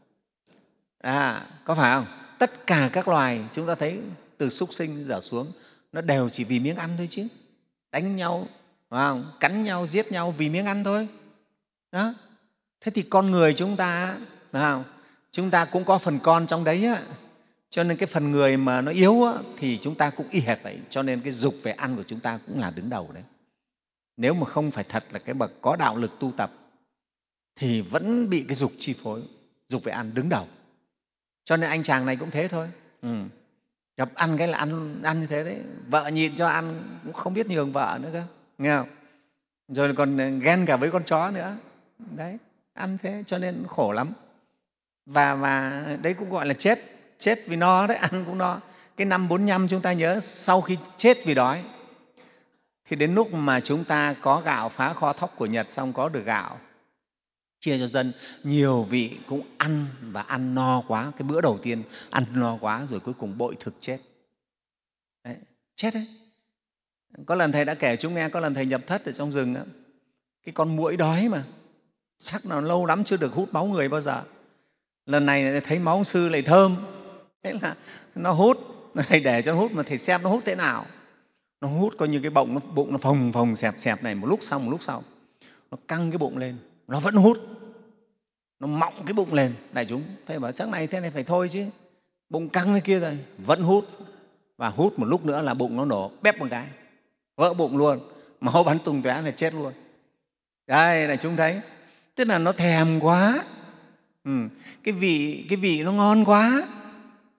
À, có phải không? Tất cả các loài chúng ta thấy từ súc sinh trở xuống nó đều chỉ vì miếng ăn thôi chứ. Đánh nhau, phải không? Cắn nhau, giết nhau vì miếng ăn thôi. Đó. Thế thì con người chúng ta, phải không? Chúng ta cũng có phần con trong đấy á. Cho nên cái phần người mà nó yếu á, thì chúng ta cũng y hệt vậy. Cho nên cái dục về ăn của chúng ta cũng là đứng đầu đấy. Nếu mà không phải thật là cái bậc có đạo lực tu tập thì vẫn bị cái dục chi phối, dục về ăn đứng đầu. Cho nên anh chàng này cũng thế thôi. Ừ. Gặp ăn cái là ăn, ăn như thế đấy. Vợ nhịn cho ăn cũng không biết nhường vợ nữa cơ. Nghe không? Rồi còn ghen cả với con chó nữa. Đấy, ăn thế cho nên khổ lắm. Và, và đấy cũng gọi là chết, chết vì no đấy, ăn cũng no. Cái năm bốn mươi lăm chúng ta nhớ, sau khi chết vì đói thì đến lúc mà chúng ta có gạo phá kho thóc của Nhật xong có được gạo chia cho dân, nhiều vị cũng ăn và ăn no quá. Cái bữa đầu tiên ăn no quá rồi cuối cùng bội thực chết. Đấy, chết đấy. Có lần Thầy đã kể chúng nghe, có lần Thầy nhập thất ở trong rừng, cái con muỗi đói mà, chắc là lâu lắm chưa được hút máu người bao giờ. Lần này thấy máu ông sư lại thơm, thế là nó hút. Thầy để cho nó hút mà Thầy xem nó hút thế nào. Nó hút coi như cái bụng nó, bụng nó phồng phồng xẹp xẹp này, một lúc sau một lúc sau nó căng cái bụng lên, nó vẫn hút, nó mọng cái bụng lên. Đại chúng Thầy bảo chắc này thế này phải thôi chứ, bụng căng thế kia rồi vẫn hút. Và hút một lúc nữa là bụng nó nổ bép một cái, vỡ bụng luôn, máu bắn tung tóe là chết luôn. Đây là chúng thấy, tức là nó thèm quá. Ừ. Cái vị cái vị nó ngon quá,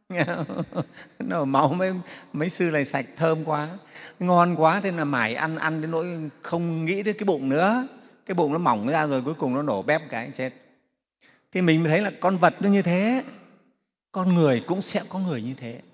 Nó máu mấy, mấy sư này sạch thơm quá, ngon quá, thế là mải ăn, ăn đến nỗi không nghĩ đến cái bụng nữa. Cái bụng nó mỏng ra rồi cuối cùng nó nổ bép cái chết. Thì mình mới thấy là con vật nó như thế, con người cũng sẽ có người như thế.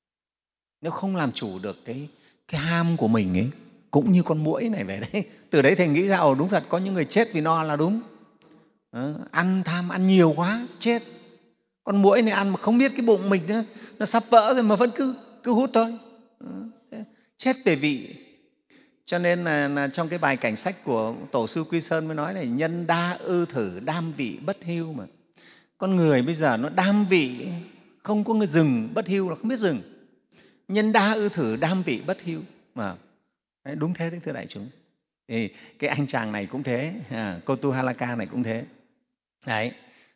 Nếu không làm chủ được cái, cái ham của mình ấy, cũng như con muỗi này vậy đấy. Từ đấy thầy nghĩ ra, ồ đúng thật, có những người chết vì no là đúng. Đó, ăn tham, ăn nhiều quá, chết. Con muỗi này ăn mà không biết cái bụng mình nữa, nó sắp vỡ rồi mà vẫn cứ, cứ hút thôi. Đó, chết về vị. Cho nên là, là trong cái bài cảnh sách của Tổ sư Quy Sơn mới nói là nhân đa ư thử, đam vị bất hưu mà. Con người bây giờ nó đam vị, không có người dừng, bất hưu là không biết dừng. Nhân đa ư thử, đam vị bất hưu mà. Đấy, đúng thế đấy thưa đại chúng. Thì cái anh chàng này cũng thế, à, Kotuhalaka này cũng thế. Đấy.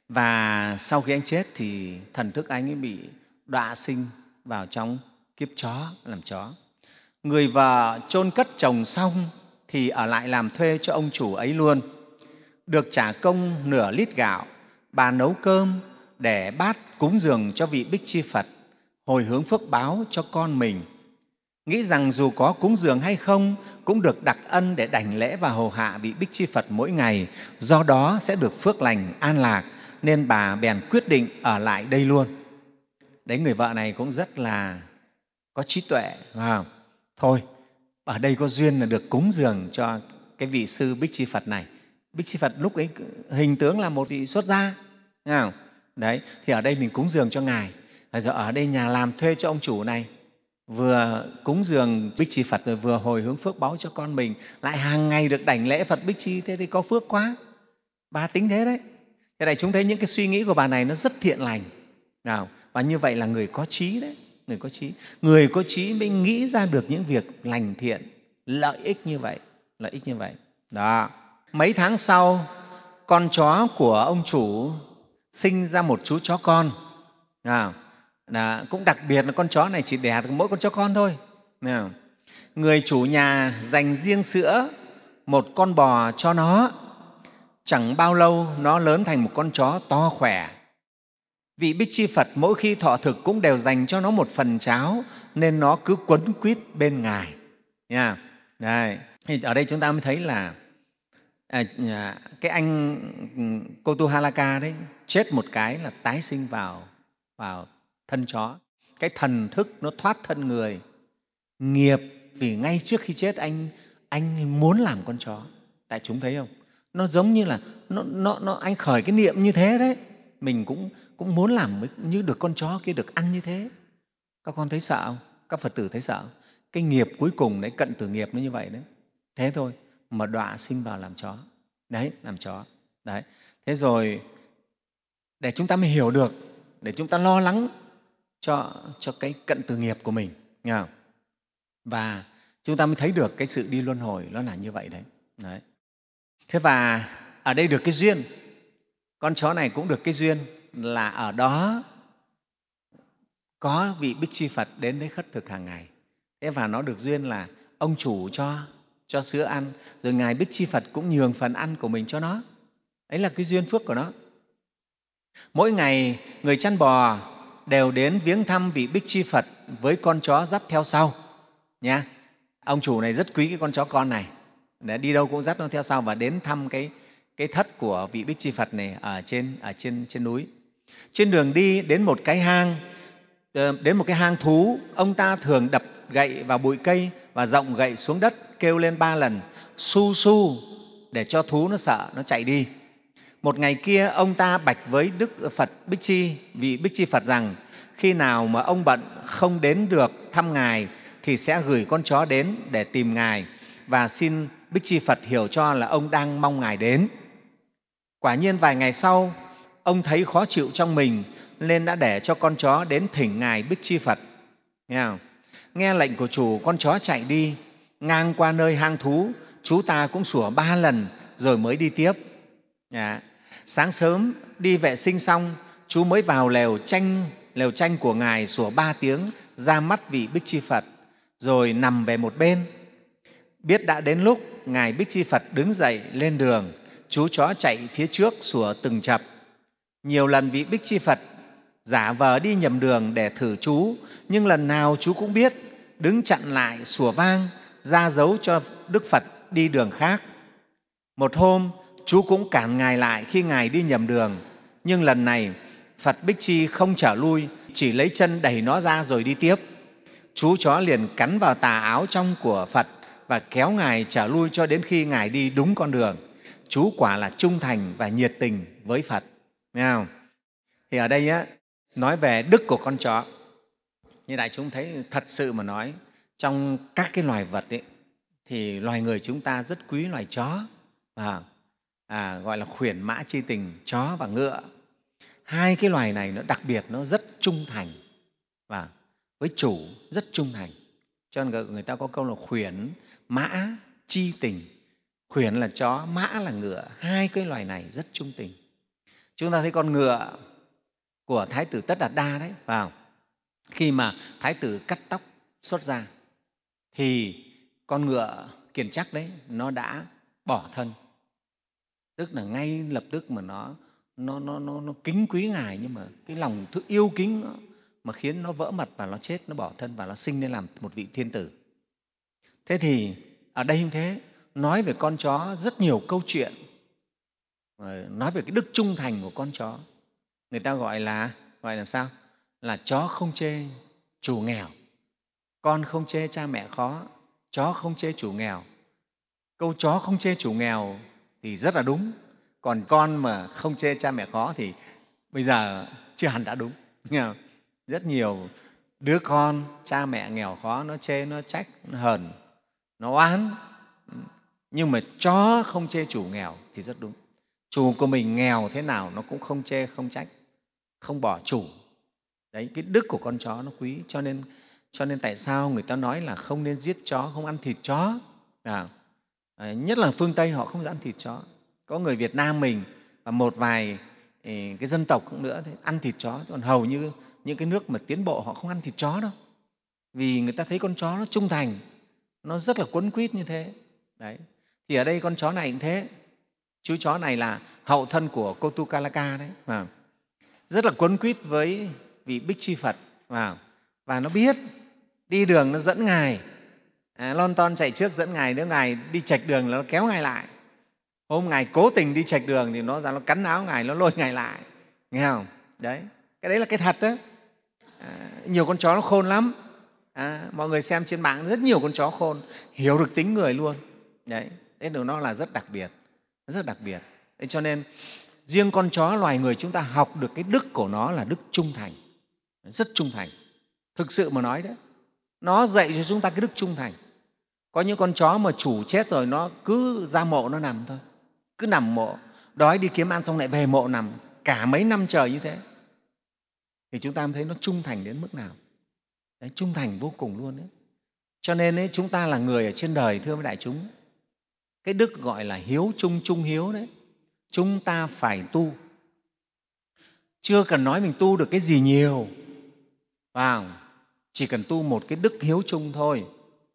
Và sau khi anh chết thì thần thức anh ấy bị đọa sinh vào trong kiếp chó, làm chó. Người vợ chôn cất chồng xong thì ở lại làm thuê cho ông chủ ấy luôn. Được trả công nửa lít gạo, bà nấu cơm để bát cúng dường cho vị Bích Chi Phật, hồi hướng phước báo cho con mình. Nghĩ rằng dù có cúng dường hay không cũng được đặc ân để đảnh lễ và hầu hạ vị Bích Chi Phật mỗi ngày, do đó sẽ được phước lành, an lạc, nên bà bèn quyết định ở lại đây luôn. Đấy, người vợ này cũng rất là có trí tuệ. Wow. Thôi, ở đây có duyên là được cúng dường cho cái vị sư Bích Chi Phật này. Bích Chi Phật lúc ấy hình tướng là một vị xuất gia. Đấy, thì ở đây mình cúng dường cho Ngài. Rồi ở đây nhà làm thuê cho ông chủ này, vừa cúng dường Bích Chi Phật rồi vừa hồi hướng phước báu cho con mình, lại hàng ngày được đảnh lễ Phật Bích Chi, thế thì có phước quá. Bà tính thế đấy. Thế này chúng thấy những cái suy nghĩ của bà này nó rất thiện lành. Nào, và như vậy là người có trí đấy. Người có trí, người có trí mới nghĩ ra được những việc lành thiện, lợi ích như vậy, lợi ích như vậy. Đó. Mấy tháng sau, con chó của ông chủ sinh ra một chú chó con. À, là cũng đặc biệt là con chó này chỉ đẻ được mỗi con chó con thôi. Nào, người chủ nhà dành riêng sữa một con bò cho nó. Chẳng bao lâu nó lớn thành một con chó to khỏe. Vị Bích Chi Phật mỗi khi thọ thực cũng đều dành cho nó một phần cháo, nên nó cứ quấn quýt bên Ngài. Yeah. Đây. Thì ở đây chúng ta mới thấy là à, cái anh Kotuhalaka đấy chết một cái là tái sinh vào, vào thân chó. Cái thần thức nó thoát thân người. Nghiệp vì ngay trước khi chết anh, anh muốn làm con chó. Tại chúng thấy không? Nó giống như là nó, nó, nó, anh khởi cái niệm như thế đấy. Mình cũng, cũng muốn làm như được con chó kia, được ăn như thế. Các con thấy sợ không? Các Phật tử thấy sợ không? Cái nghiệp cuối cùng đấy, cận tử nghiệp nó như vậy đấy. Thế thôi mà đọa sinh vào làm chó. Đấy, làm chó. Đấy. Thế rồi để chúng ta mới hiểu được, để chúng ta lo lắng cho, cho cái cận tử nghiệp của mình. Nghe không? Và chúng ta mới thấy được cái sự đi luân hồi nó là như vậy đấy. Đấy. Thế và ở đây được cái duyên, con chó này cũng được cái duyên là ở đó có vị Bích Chi Phật đến đấy khất thực hàng ngày. Thế và nó được duyên là ông chủ cho, cho sữa ăn, rồi Ngài Bích Chi Phật cũng nhường phần ăn của mình cho nó. Đấy là cái duyên phước của nó. Mỗi ngày người chăn bò đều đến viếng thăm vị Bích Chi Phật với con chó dắt theo sau. Nha. Ông chủ này rất quý cái con chó con này. Để đi đâu cũng dắt nó theo sau và đến thăm cái, cái thất của vị Bích Chi Phật này ở trên, ở trên, trên núi. Trên đường đi đến một cái hang, đến một cái hang thú, ông ta thường đập gậy vào bụi cây và giọng gậy xuống đất, kêu lên ba lần su su để cho thú nó sợ, nó chạy đi. Một ngày kia ông ta bạch với Đức Phật Bích Chi, vị Bích Chi Phật rằng khi nào mà ông bận không đến được thăm Ngài thì sẽ gửi con chó đến để tìm Ngài và xin Bích Chi Phật hiểu cho là ông đang mong Ngài đến. Quả nhiên vài ngày sau, ông thấy khó chịu trong mình nên đã để cho con chó đến thỉnh Ngài Bích Chi Phật. Nghe không? Nghe lệnh của chủ, con chó chạy đi, ngang qua nơi hang thú, chú ta cũng sủa ba lần rồi mới đi tiếp. À, sáng sớm đi vệ sinh xong, chú mới vào lều tranh, lều tranh của Ngài sủa ba tiếng ra mắt vị Bích Chi Phật, rồi nằm về một bên. Biết đã đến lúc Ngài Bích Chi Phật đứng dậy lên đường, chú chó chạy phía trước sủa từng chập. Nhiều lần vị Bích Chi Phật giả vờ đi nhầm đường để thử chú, nhưng lần nào chú cũng biết đứng chặn lại sủa vang, ra dấu cho Đức Phật đi đường khác. Một hôm, chú cũng cản Ngài lại khi Ngài đi nhầm đường, nhưng lần này Phật Bích Chi không trở lui, chỉ lấy chân đẩy nó ra rồi đi tiếp. Chú chó liền cắn vào tà áo trong của Phật và kéo Ngài trở lui cho đến khi Ngài đi đúng con đường. Chú quả là trung thành và nhiệt tình với Phật. Nghe không? Thì ở đây á, nói về đức của con chó. Như đại chúng thấy, thật sự mà nói, trong các cái loài vật ấy, thì loài người chúng ta rất quý loài chó, à, à, gọi là khuyển mã chi tình, chó và ngựa. Hai cái loài này nó đặc biệt, nó rất trung thành, và với chủ rất trung thành. Cho nên người ta có câu là khuyển mã chi tình. Khuyển là chó, mã là ngựa. Hai cái loài này rất trung tình. Chúng ta thấy con ngựa của Thái tử Tất Đạt Đa đấy, vào khi mà Thái tử cắt tóc xuất ra thì con ngựa Kiền Trắc đấy nó đã bỏ thân, tức là ngay lập tức mà nó nó nó nó, nó kính quý Ngài, nhưng mà cái lòng thương yêu kính nó mà khiến nó vỡ mật và nó chết, nó bỏ thân và nó sinh lên làm một vị thiên tử. Thế thì ở đây như thế, nói về con chó rất nhiều câu chuyện, nói về cái đức trung thành của con chó. Người ta gọi là gọi làm sao? Là chó không chê chủ nghèo, con không chê cha mẹ khó, chó không chê chủ nghèo. Câu chó không chê chủ nghèo thì rất là đúng, còn con mà không chê cha mẹ khó thì bây giờ chưa hẳn đã đúng. Nghe không? Rất nhiều đứa con cha mẹ nghèo khó nó chê, nó trách, nó hờn, nó oán, nhưng mà chó không chê chủ nghèo thì rất đúng. Chủ của mình nghèo thế nào nó cũng không chê, không trách, không bỏ chủ. Đấy, cái đức của con chó nó quý. Cho nên, cho nên tại sao người ta nói là không nên giết chó, không ăn thịt chó. À, nhất là phương Tây họ không ăn thịt chó. Có người Việt Nam mình và một vài cái dân tộc cũng nữa ăn thịt chó, còn hầu như những cái nước mà tiến bộ họ không ăn thịt chó đâu, vì người ta thấy con chó nó trung thành, nó rất là quấn quýt như thế. Đấy. Thì ở đây con chó này cũng thế. Chú chó này là hậu thân của Kotukalaka đấy, và rất là quấn quýt với vị Bích Chi Phật, và, và nó biết đi đường nó dẫn Ngài, à, lon ton chạy trước dẫn Ngài, nếu Ngài đi chệch đường là nó kéo Ngài lại. Hôm Ngài cố tình đi chệch đường thì nó ra nó cắn áo Ngài, nó lôi Ngài lại. Nghe không? Đấy, cái đấy là cái thật đó. À, nhiều con chó nó khôn lắm. À, mọi người xem trên mạng rất nhiều con chó khôn, hiểu được tính người luôn. Đấy, thế nó là rất đặc biệt, rất đặc biệt. Thế cho nên riêng con chó loài người chúng ta học được cái đức của nó là đức trung thành, rất trung thành. Thực sự mà nói đấy, nó dạy cho chúng ta cái đức trung thành. Có những con chó mà chủ chết rồi nó cứ ra mộ nó nằm thôi, cứ nằm mộ, đói đi kiếm ăn xong lại về mộ nằm cả mấy năm trời như thế, thì chúng ta thấy nó trung thành đến mức nào. Đấy, trung thành vô cùng luôn đấy. Cho nên ấy, chúng ta là người ở trên đời, thưa với đại chúng, cái đức gọi là hiếu trung, trung hiếu đấy, chúng ta phải tu. Chưa cần nói mình tu được cái gì nhiều, vào chỉ cần tu một cái đức hiếu trung thôi.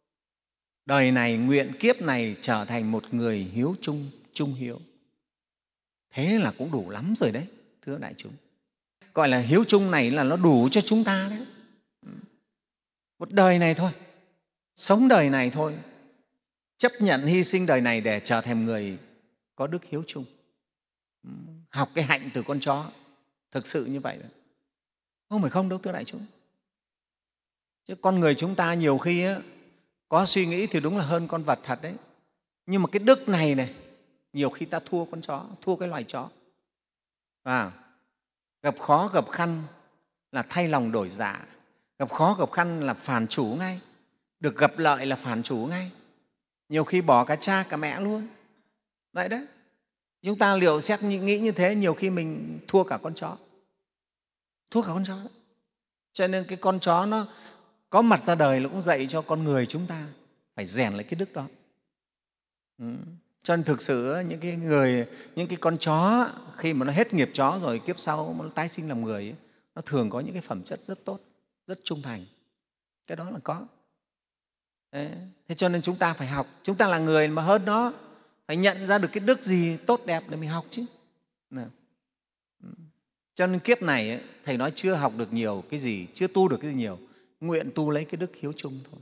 Đời này, nguyện kiếp này trở thành một người hiếu trung, trung hiếu. Thế là cũng đủ lắm rồi đấy, thưa đại chúng. Gọi là hiếu trung này là nó đủ cho chúng ta đấy. Một đời này thôi, sống đời này thôi, chấp nhận hy sinh đời này để trở thành người có đức hiếu trung. Học cái hạnh từ con chó, thực sự như vậy đó. Không phải không đâu, thưa đại chúng. Chứ con người chúng ta nhiều khi á, có suy nghĩ thì đúng là hơn con vật thật đấy, nhưng mà cái đức này này nhiều khi ta thua con chó, thua cái loài chó. À, gặp khó gặp khăn là thay lòng đổi dạ, gặp khó gặp khăn là phản chủ ngay, được gặp lợi là phản chủ ngay, nhiều khi bỏ cả cha cả mẹ luôn. Vậy đấy, chúng ta liệu xét nghĩ như thế, nhiều khi mình thua cả con chó, thua cả con chó đó. Cho nên cái con chó nó có mặt ra đời nó cũng dạy cho con người chúng ta phải rèn lại cái đức đó. Ừ. Cho nên thực sự những cái người, những cái con chó khi mà nó hết nghiệp chó rồi, kiếp sau nó tái sinh làm người ấy, nó thường có những cái phẩm chất rất tốt, rất trung thành. Cái đó là có. Đấy. Thế cho nên chúng ta phải học, chúng ta là người mà hơn nó, phải nhận ra được cái đức gì tốt đẹp để mình học chứ. Cho nên kiếp này ấy, Thầy nói chưa học được nhiều cái gì, chưa tu được cái gì nhiều, nguyện tu lấy cái đức hiếu chung thôi.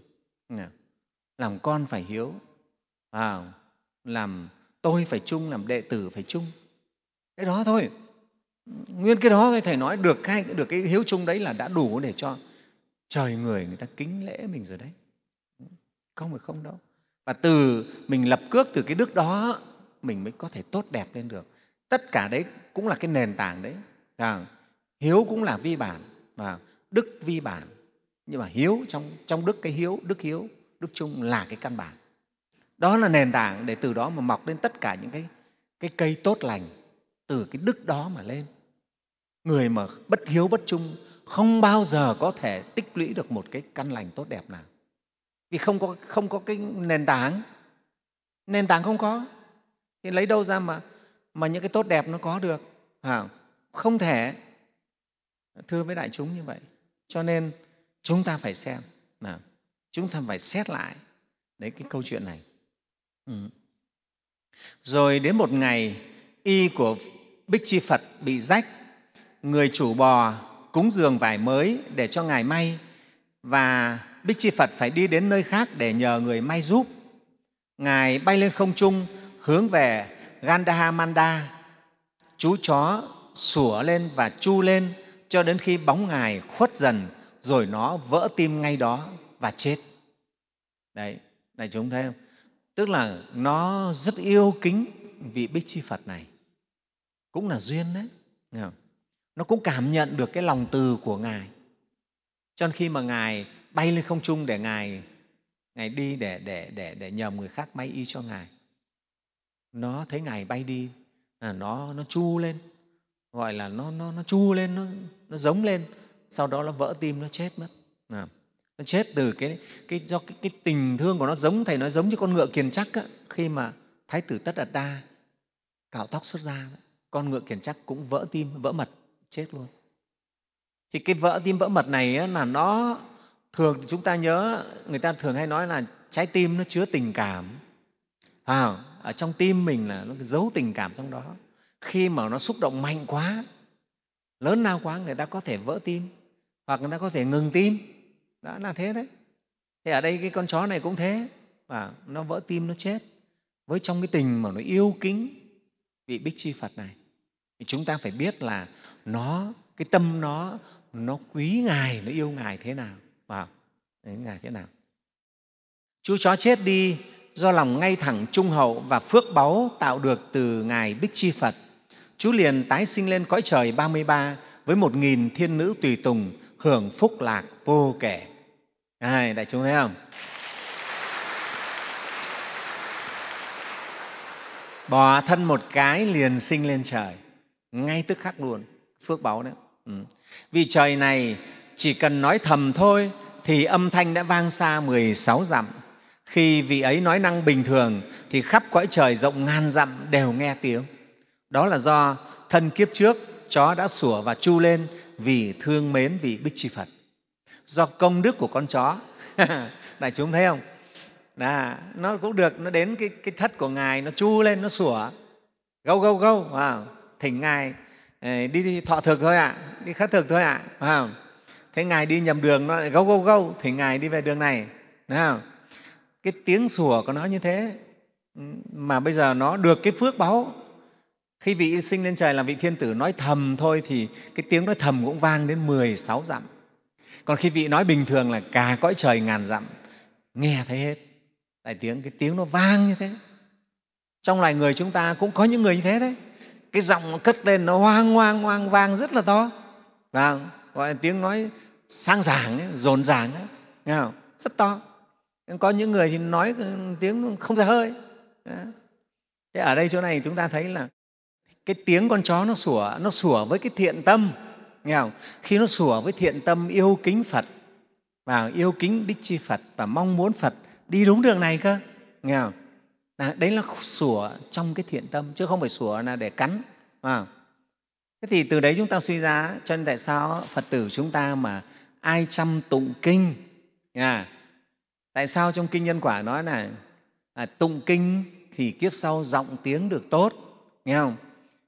Làm con phải hiếu, à, làm tôi phải chung, làm đệ tử phải chung. Cái đó thôi. Nguyên cái đó Thầy nói được cái, được cái hiếu chung đấy là đã đủ để cho trời người người ta kính lễ mình rồi đấy. Không phải không đâu. Và từ mình lập cước từ cái đức đó mình mới có thể tốt đẹp lên được. Tất cả đấy cũng là cái nền tảng đấy. À, hiếu cũng là vi bản, và đức vi bản. Nhưng mà hiếu trong, trong đức, cái hiếu, đức hiếu, đức chung là cái căn bản. Đó là nền tảng để từ đó mà mọc lên tất cả những cái, cái cây tốt lành, từ cái đức đó mà lên. Người mà bất hiếu bất chung không bao giờ có thể tích lũy được một cái căn lành tốt đẹp nào, vì không có, không có cái nền tảng. Nền tảng không có thì lấy đâu ra mà, mà những cái tốt đẹp nó có được? À, không thể. Thưa với đại chúng như vậy. Cho nên chúng ta phải xem, nào, chúng ta phải xét lại đấy cái câu chuyện này. Ừ. Rồi đến một ngày, y của Bích Chi Phật bị rách, người chủ bò cúng dường vải mới để cho Ngài may, và Bích Chi Phật phải đi đến nơi khác để nhờ người may giúp. Ngài bay lên không trung hướng về Gandha Manda. Chú chó sủa lên và chu lên cho đến khi bóng Ngài khuất dần, rồi nó vỡ tim ngay đó và chết. Đấy, này chúng thấy không? Tức là nó rất yêu kính vị Bích Chi Phật này. Cũng là duyên đấy. Nghe không? Nó cũng cảm nhận được cái lòng từ của Ngài. Cho nên khi mà Ngài bay lên không trung để Ngài, Ngài đi để, để, để, để nhờ người khác may y cho Ngài, nó thấy Ngài bay đi, à, nó, nó chu lên, gọi là nó, nó, nó chu lên, nó, nó giống lên, sau đó nó vỡ tim, nó chết mất. À, nó chết từ cái, cái, do cái, cái tình thương của nó giống, Thầy nói giống như con ngựa Kiền Trắc á, khi mà Thái tử Tất Đạt Đa cạo tóc xuất gia, con ngựa Kiền Trắc cũng vỡ tim, vỡ mật, chết luôn. Thì cái vỡ tim vỡ mật này á, là nó thường chúng ta nhớ, người ta thường hay nói là trái tim nó chứa tình cảm. À, ở trong tim mình là nó giấu tình cảm trong đó. Khi mà nó xúc động mạnh quá, lớn lao quá, người ta có thể vỡ tim, hoặc người ta có thể ngừng tim. Đó là thế đấy. Thì ở đây cái con chó này cũng thế, và nó vỡ tim, nó chết với trong cái tình mà nó yêu kính vị Bích Chi Phật này. Thì chúng ta phải biết là nó, cái tâm nó, nó quý Ngài, nó yêu Ngài thế nào. Wow. Đấy, Ngài thế nào. Chú chó chết đi do lòng ngay thẳng trung hậu và phước báu tạo được từ Ngài Bích Chi Phật. Chú liền tái sinh lên cõi trời ba mươi ba với một nghìn thiên nữ tùy tùng, hưởng phúc lạc vô kể. À, đại chúng thấy không? Bỏ thân một cái liền sinh lên trời, ngay tức khắc luôn, phước báu đấy. Ừ. Vì trời này chỉ cần nói thầm thôi thì âm thanh đã vang xa mười sáu dặm. Khi vị ấy nói năng bình thường thì khắp cõi trời rộng ngàn dặm đều nghe tiếng. Đó là do thân kiếp trước chó đã sủa và chu lên vì thương mến vị Bích Chi Phật. Do công đức của con chó, đại chúng thấy không? Là nó cũng được, nó đến cái, cái thất của Ngài, nó chu lên, nó sủa gâu gâu gâu, wow. Thỉnh Ngài đi, đi thọ thực thôi ạ, à, đi khất thực thôi ạ. À. Wow. Thế Ngài đi nhầm đường, nó lại gâu gâu gâu, thỉnh Ngài đi về đường này. Đúng không? Cái tiếng sủa của nó như thế, mà bây giờ nó được cái phước báu. Khi vị sinh lên trời là vị thiên tử nói thầm thôi thì cái tiếng nói thầm cũng vang đến mười sáu dặm. Còn khi vị nói bình thường là cả cõi trời ngàn dặm nghe thấy hết. Tại tiếng, cái tiếng nó vang như thế. Trong loài người chúng ta cũng có những người như thế đấy. Cái giọng nó cất lên nó hoang hoang hoang vang rất là to. Và gọi là tiếng nói sang giảng, ấy, dồn dàng ấy, nghe không? Rất to. Có những người thì nói tiếng không ra hơi. Đó. Thế ở đây chỗ này chúng ta thấy là cái tiếng con chó nó sủa, nó sủa với cái thiện tâm, nghe không? Khi nó sủa với thiện tâm yêu kính Phật và yêu kính Bích Chi Phật và mong muốn Phật đi đúng đường này cơ, nghe không? Đấy là sủa trong cái thiện tâm, chứ không phải sủa là để cắn. À. Thế thì từ đấy chúng ta suy ra, cho nên tại sao Phật tử chúng ta mà ai chăm tụng kinh, à, tại sao trong Kinh Nhân Quả nói là à, tụng kinh thì kiếp sau giọng tiếng được tốt, nghe không?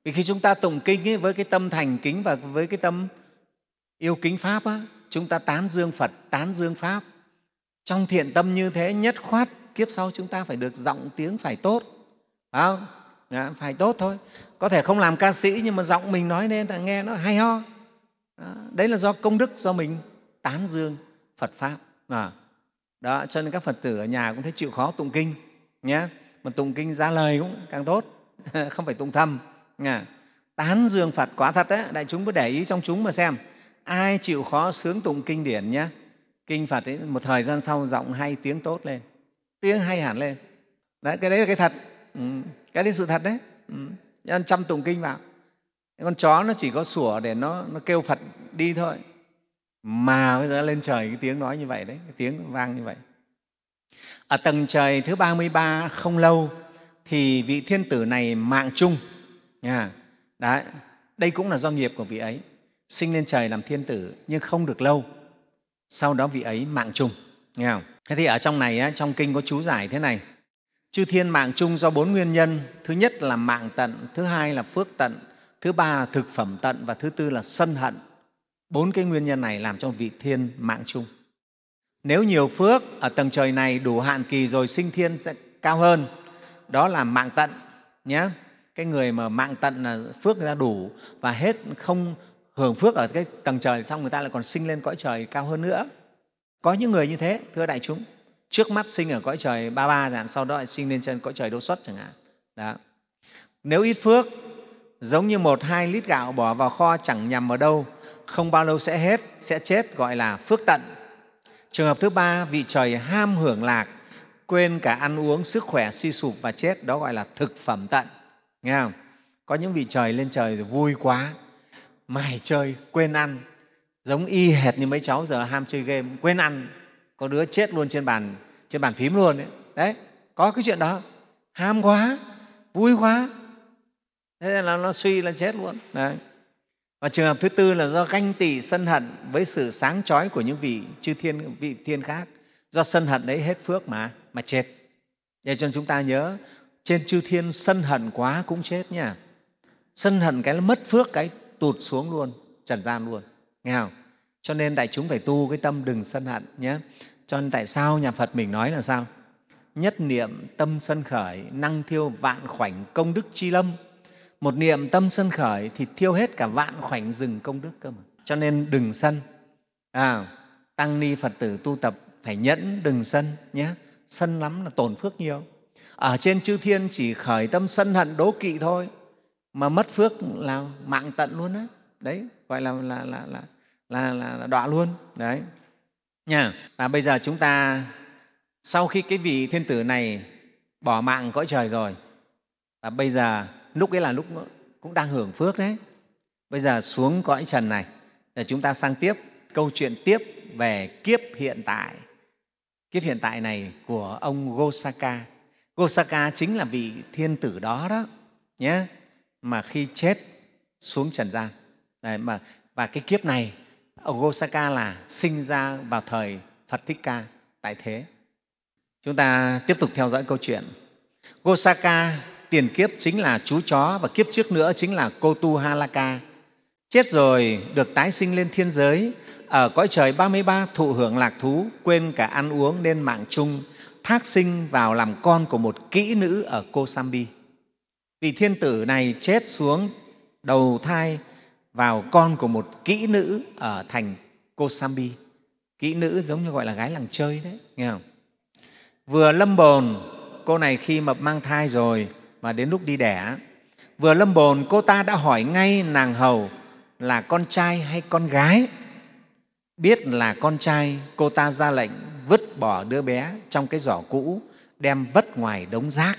Vì khi chúng ta tụng kinh ấy, với cái tâm thành kính và với cái tâm yêu kính Pháp á, chúng ta tán dương Phật, tán dương Pháp. Trong thiện tâm như thế, nhất khoát kiếp sau chúng ta phải được giọng tiếng phải tốt, phải không? Dạ, phải tốt thôi. Có thể không làm ca sĩ nhưng mà giọng mình nói nên là nghe nó hay ho. Đó, đấy là do công đức, do mình tán dương Phật Pháp. À, đó, cho nên các Phật tử ở nhà cũng thấy chịu khó tụng kinh nhé. Mà tụng kinh ra lời cũng càng tốt, không phải tụng thầm. Nha. Tán dương Phật quả thật đấy, đại chúng cứ để ý trong chúng mà xem. Ai chịu khó sướng tụng kinh điển nhé, kinh Phật ấy, một thời gian sau giọng hay, tiếng tốt lên, tiếng hay hẳn lên. Đấy, cái đấy là cái thật, ừ, cái đấy sự thật đấy. Ừ. Nên chăm tụng kinh vào. Cái con chó nó chỉ có sủa để nó, nó kêu Phật đi thôi. Mà bây giờ lên trời cái tiếng nói như vậy đấy, cái tiếng vang như vậy. Ở tầng trời thứ ba mươi ba không lâu thì vị thiên tử này mạng chung. Đấy, đây cũng là do nghiệp của vị ấy. Sinh lên trời làm thiên tử nhưng không được lâu. Sau đó vị ấy mạng chung. Nghe không? Thế thì ở trong này, trong kinh có chú giải thế này. Chư thiên mạng chung do bốn nguyên nhân. Thứ nhất là mạng tận, thứ hai là phước tận, thứ ba là thực phẩm tận và thứ tư là sân hận. Bốn cái nguyên nhân này làm cho vị thiên mạng chung. Nếu nhiều phước ở tầng trời này đủ hạn kỳ rồi sinh thiên sẽ cao hơn. Đó là mạng tận nhé. Cái người mà mạng tận là phước người ta đủ và hết không hưởng phước ở cái tầng trời xong người ta lại còn sinh lên cõi trời cao hơn nữa. Có những người như thế, thưa đại chúng. Trước mắt sinh ở cõi trời ba ba, chẳng, sau đó lại sinh lên trên cõi trời Đô Xuất chẳng hạn. Đó. Nếu ít phước, giống như một hai lít gạo bỏ vào kho chẳng nhằm vào đâu, không bao lâu sẽ hết, sẽ chết, gọi là phước tận. Trường hợp thứ ba, vị trời ham hưởng lạc, quên cả ăn uống, sức khỏe suy sụp và chết, đó gọi là thực phẩm tận. Nghe không? Có những vị trời lên trời rồi vui quá, mải chơi, quên ăn, giống y hệt như mấy cháu giờ ham chơi game, quên ăn, có đứa chết luôn trên bàn, trên bàn phím luôn đấy. Đấy, có cái chuyện đó, ham quá, vui quá, thế là nó suy là chết luôn. Đấy. Và trường hợp thứ tư là do ganh tị sân hận với sự sáng chói của những vị chư thiên, vị thiên khác. Do sân hận đấy hết phước mà mà chết. Để cho chúng ta nhớ, trên chư thiên sân hận quá cũng chết nha. Sân hận cái là mất phước cái tụt xuống luôn, trần gian luôn. Nghe không? Cho nên đại chúng phải tu cái tâm đừng sân hận nhé. Cho nên tại sao nhà Phật mình nói là sao? Nhất niệm tâm sân khởi, năng thiêu vạn khoảnh công đức chi lâm. Một niệm tâm sân khởi thì thiêu hết cả vạn khoảnh rừng công đức cơ mà. Cho nên đừng sân. À, tăng ni Phật tử tu tập phải nhẫn đừng sân nhé. Sân lắm là tổn phước nhiều. Ở trên chư thiên chỉ khởi tâm sân hận đố kỵ thôi mà mất phước là mạng tận luôn đó. Đấy, gọi là là là là là, là, là đọa luôn. Đấy. Nha. Và bây giờ chúng ta sau khi cái vị thiên tử này bỏ mạng cõi trời rồi, và bây giờ lúc ấy là lúc cũng đang hưởng phước đấy. Bây giờ xuống cõi trần này, để chúng ta sang tiếp câu chuyện tiếp về kiếp hiện tại. Kiếp hiện tại này của ông Gosaka. Gosaka chính là vị thiên tử đó đó nhé, mà khi chết xuống trần gian. Đấy, mà, và cái kiếp này, ông Gosaka là sinh ra vào thời Phật Thích Ca tại thế. Chúng ta tiếp tục theo dõi câu chuyện. Gosaka tiền kiếp chính là chú chó và kiếp trước nữa chính là Kotuhalaka. Chết rồi được tái sinh lên thiên giới, ở cõi trời ba mươi ba thụ hưởng lạc thú, quên cả ăn uống nên mạng chung, thác sinh vào làm con của một kỹ nữ ở Kosambi. Vị thiên tử này chết xuống đầu thai vào con của một kỹ nữ ở thành Kosambi. Kỹ nữ giống như gọi là gái làng chơi đấy, nghe không? Vừa lâm bồn, cô này khi mà mang thai rồi và đến lúc đi đẻ, vừa lâm bồn cô ta đã hỏi ngay nàng hầu là con trai hay con gái. Biết là con trai, cô ta ra lệnh vứt bỏ đứa bé trong cái giỏ cũ, đem vất ngoài đống rác.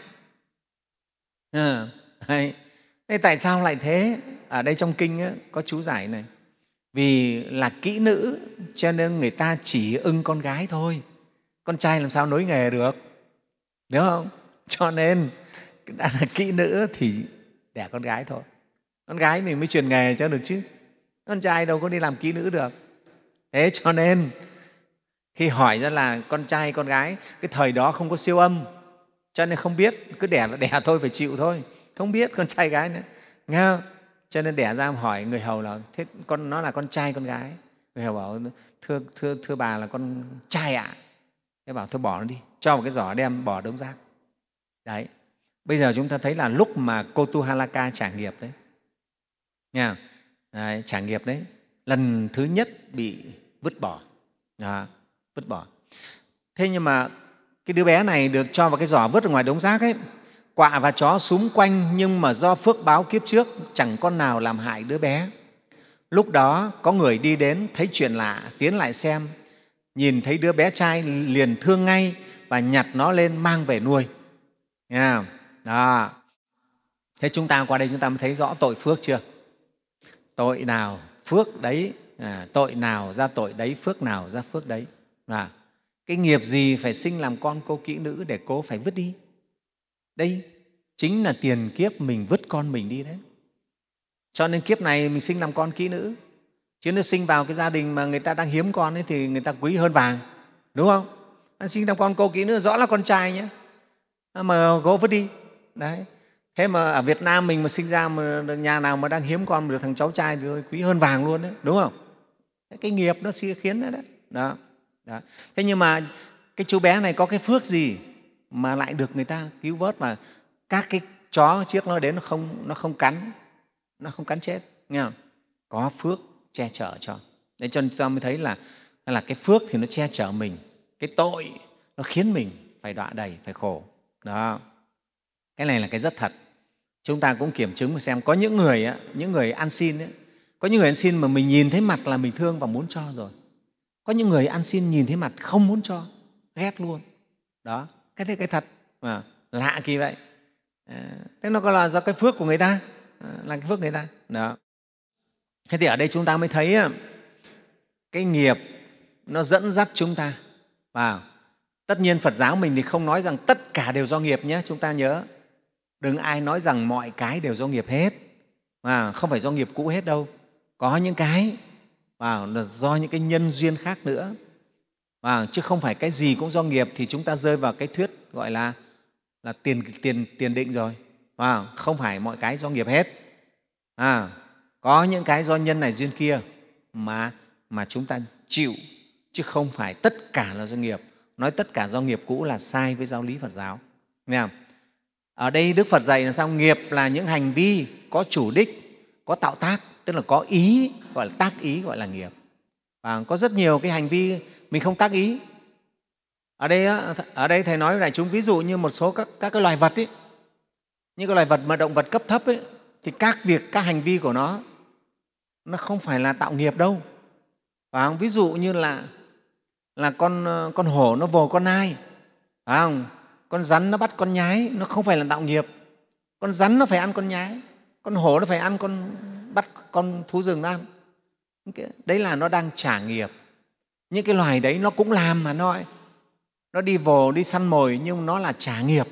À, thế tại sao lại thế? Ở đây trong kinh á, có chú giải này. Vì là kỹ nữ cho nên người ta chỉ ưng con gái thôi, con trai làm sao nối nghề được, đúng không? Cho nên đã là kỹ nữ thì đẻ con gái thôi. Con gái mình mới truyền nghề cho được chứ, con trai đâu có đi làm kỹ nữ được. Thế cho nên khi hỏi ra là con trai con gái, cái thời đó không có siêu âm cho nên không biết, cứ đẻ là đẻ thôi, phải chịu thôi, không biết con trai gái nữa. nghe không? Cho nên đẻ ra hỏi người hầu là thế con nó là con trai con gái. Người hầu bảo thưa thưa thưa bà là con trai ạ. À. Thế bảo thôi bỏ nó đi, cho một cái giỏ đem bỏ đống rác. Đấy. Bây giờ chúng ta thấy là lúc mà Kotuhalaka trả nghiệp đấy, nghe đấy, trả nghiệp đấy, lần thứ nhất bị vứt bỏ. Đó, vứt bỏ. Thế nhưng mà cái đứa bé này được cho vào cái giỏ vứt ở ngoài đống rác ấy, quạ và chó xúm quanh, nhưng mà do phước báo kiếp trước chẳng con nào làm hại đứa bé. Lúc đó có người đi đến thấy chuyện lạ, tiến lại xem, nhìn thấy đứa bé trai liền thương ngay và nhặt nó lên mang về nuôi. Nghe không? Đó. Thế chúng ta qua đây chúng ta mới thấy rõ tội phước chưa? Tội nào phước đấy, à, tội nào ra tội đấy, phước nào ra phước đấy. À, cái nghiệp gì phải sinh làm con cô kỹ nữ để cô phải vứt đi? Đây chính là tiền kiếp mình vứt con mình đi đấy. Cho nên kiếp này mình sinh làm con kỹ nữ. Chứ nếu sinh vào cái gia đình mà người ta đang hiếm con ấy thì người ta quý hơn vàng, đúng không? Anh sinh làm con cô kỹ nữ rõ là con trai nhé, mà cô vứt đi. Đấy. Thế mà ở Việt Nam mình mà sinh ra mà nhà nào mà đang hiếm con mà được thằng cháu trai thì thôi quý hơn vàng luôn đấy, đúng không? Cái nghiệp nó sẽ khiến đấy. Đó. Đó. Thế nhưng mà cái chú bé này có cái phước gì mà lại được người ta cứu vớt, và các cái chó trước nó đến nó không, nó không cắn, nó không cắn chết, nghe không? Có phước che chở cho. Để cho nên chúng ta mới thấy là, là cái phước thì nó che chở mình, cái tội nó khiến mình phải đọa đầy, phải khổ. Đó. Cái này là cái rất thật. Chúng ta cũng kiểm chứng mà xem. Có những người, những người ăn xin, ấy, có những người ăn xin mà mình nhìn thấy mặt là mình thương và muốn cho rồi. Có những người ăn xin nhìn thấy mặt không muốn cho, ghét luôn. Đó, cái đấy cái thật. À, lạ kỳ vậy. À, thế nó có là do cái phước của người ta, à, là cái phước người ta. Đó. Thế thì ở đây chúng ta mới thấy cái nghiệp nó dẫn dắt chúng ta vào. Tất nhiên Phật giáo mình thì không nói rằng tất cả đều do nghiệp nhé, chúng ta nhớ. Đừng ai nói rằng mọi cái đều do nghiệp hết, à, không phải do nghiệp cũ hết đâu. Có những cái à, là do những cái nhân duyên khác nữa, à, chứ không phải cái gì cũng do nghiệp thì chúng ta rơi vào cái thuyết gọi là, là tiền, tiền, tiền định rồi. À, không phải mọi cái do nghiệp hết. À, có những cái do nhân này duyên kia mà, mà chúng ta chịu, chứ không phải tất cả là do nghiệp. Nói tất cả do nghiệp cũ là sai với giáo lý Phật giáo. Nghe không? Ở đây Đức Phật dạy là sao? Nghiệp là những hành vi có chủ đích, có tạo tác, tức là có ý, gọi là tác ý, gọi là nghiệp. Và có rất nhiều cái hành vi mình không tác ý. Ở đây, ở đây Thầy nói với đại chúng ví dụ như một số các, các cái loài vật ấy, những cái loài vật mà động vật cấp thấp ấy, thì các việc, các hành vi của nó nó không phải là tạo nghiệp đâu. Và ví dụ như là, là con, con hổ nó vồ con nai, phải không? Con rắn nó bắt con nhái, nó không phải là tạo nghiệp. Con rắn nó phải ăn con nhái, con hổ nó phải ăn con, bắt con thú rừng nó ăn. Đấy là nó đang trả nghiệp. Những cái loài đấy nó cũng làm mà nó, nó đi vồ, đi săn mồi, nhưng nó là trả nghiệp.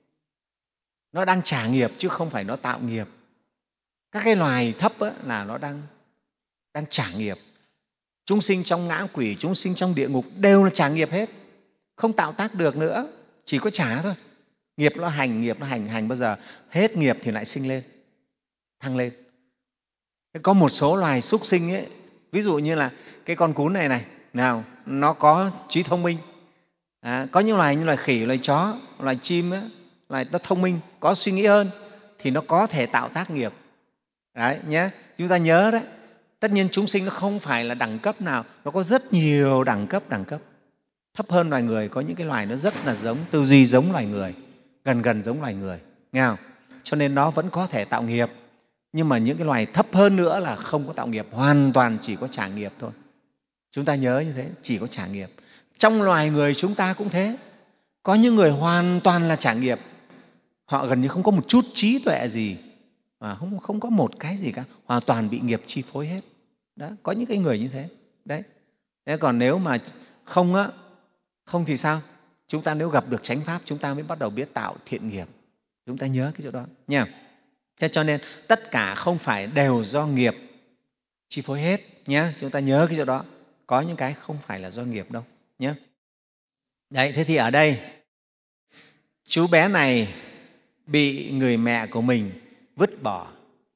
Nó đang trả nghiệp chứ không phải nó tạo nghiệp. Các cái loài thấp ấy, là nó đang, đang trả nghiệp. Chúng sinh trong ngã quỷ, chúng sinh trong địa ngục đều là trả nghiệp hết, không tạo tác được nữa, chỉ có trả thôi. Nghiệp nó hành, nghiệp nó hành, hành bao giờ hết nghiệp thì lại sinh lên, thăng lên. Có một số loài súc sinh ấy, ví dụ như là cái con cún này này, nào nó có trí thông minh. À, có những loài như loài khỉ, loài chó, loài chim ấy, loài nó thông minh, có suy nghĩ hơn thì nó có thể tạo tác nghiệp. Đấy nhé, chúng ta nhớ đấy. Tất nhiên chúng sinh nó không phải là đẳng cấp nào, nó có rất nhiều đẳng cấp, đẳng cấp. Thấp hơn loài người, có những cái loài nó rất là giống, tư duy giống loài người, gần gần giống loài người, nghe không? Cho nên nó vẫn có thể tạo nghiệp. Nhưng mà những cái loài thấp hơn nữa là không có tạo nghiệp, hoàn toàn chỉ có trả nghiệp thôi. Chúng ta nhớ như thế, chỉ có trả nghiệp. Trong loài người chúng ta cũng thế. Có những người hoàn toàn là trả nghiệp, họ gần như không có một chút trí tuệ gì, mà không, không có một cái gì cả, hoàn toàn bị nghiệp chi phối hết. Đó, có những cái người như thế. Đấy. Thế còn nếu mà không á, không thì sao? Chúng ta nếu gặp được chánh pháp, chúng ta mới bắt đầu biết tạo thiện nghiệp. Chúng ta nhớ cái chỗ đó nha. Thế cho nên tất cả không phải đều do nghiệp chi phối hết nhé. Chúng ta nhớ cái chỗ đó. Có những cái không phải là do nghiệp đâu nhé. Đấy, thế thì ở đây chú bé này bị người mẹ của mình vứt bỏ.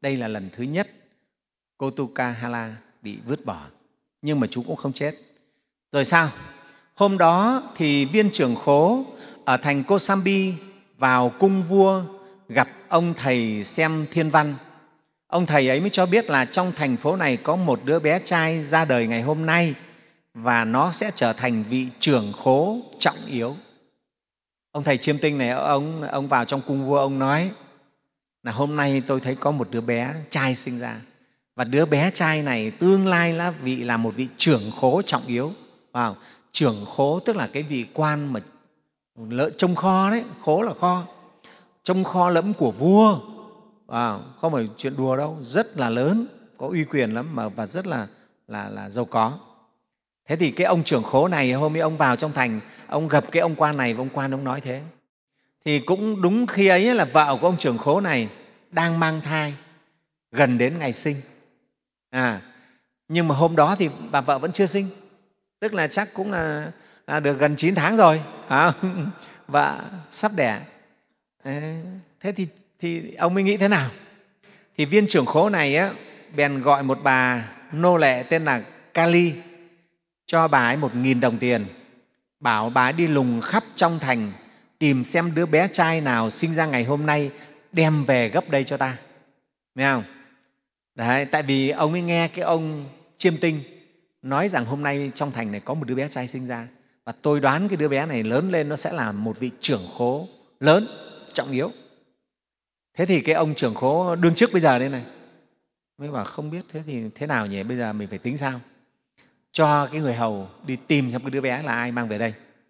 Đây là lần thứ nhất Kotukahala bị vứt bỏ, nhưng mà chú cũng không chết. Rồi sao? Hôm đó thì viên trưởng khố ở thành Kosambi vào cung vua gặp ông thầy xem thiên văn. Ông thầy ấy mới cho biết là trong thành phố này có một đứa bé trai ra đời ngày hôm nay và nó sẽ trở thành vị trưởng khố trọng yếu. Ông thầy chiêm tinh này, ông, ông vào trong cung vua, ông nói là hôm nay tôi thấy có một đứa bé trai sinh ra, và đứa bé trai này tương lai là vị là một vị trưởng khố trọng yếu. Wow. Trưởng khố tức là cái vị quan mà trông kho đấy, khố là kho, trông kho lẫm của vua. Wow. Không phải chuyện đùa đâu, rất là lớn, có uy quyền lắm mà và rất là, là, là giàu có. Thế thì cái ông trưởng khố này hôm ấy ông vào trong thành, ông gặp cái ông quan này và ông quan ông nói thế. Thì cũng đúng khi ấy là vợ của ông trưởng khố này đang mang thai, gần đến ngày sinh. À, nhưng mà hôm đó thì bà vợ vẫn chưa sinh, tức là chắc cũng là, là được gần chín tháng rồi, à, vợ sắp đẻ. À, thế thì, thì ông mới nghĩ thế nào? Thì viên trưởng khố này á, bèn gọi một bà nô lệ tên là Kali, cho bà ấy một nghìn đồng tiền, bảo bà ấy đi lùng khắp trong thành tìm xem đứa bé trai nào sinh ra ngày hôm nay, đem về gấp đây cho ta. Nghe không? Đấy, tại vì ông ấy nghe cái ông chiêm tinh nói rằng hôm nay trong thành này có một đứa bé trai sinh ra, và tôi đoán cái đứa bé này lớn lên nó sẽ là một vị trưởng khố lớn, trọng yếu. Thế thì cái ông trưởng khố đương chức bây giờ đây này mới bảo không biết thế thì thế nào nhỉ, bây giờ mình phải tính sao? Cho cái người hầu đi tìm xem cái đứa bé là ai, mang về đây.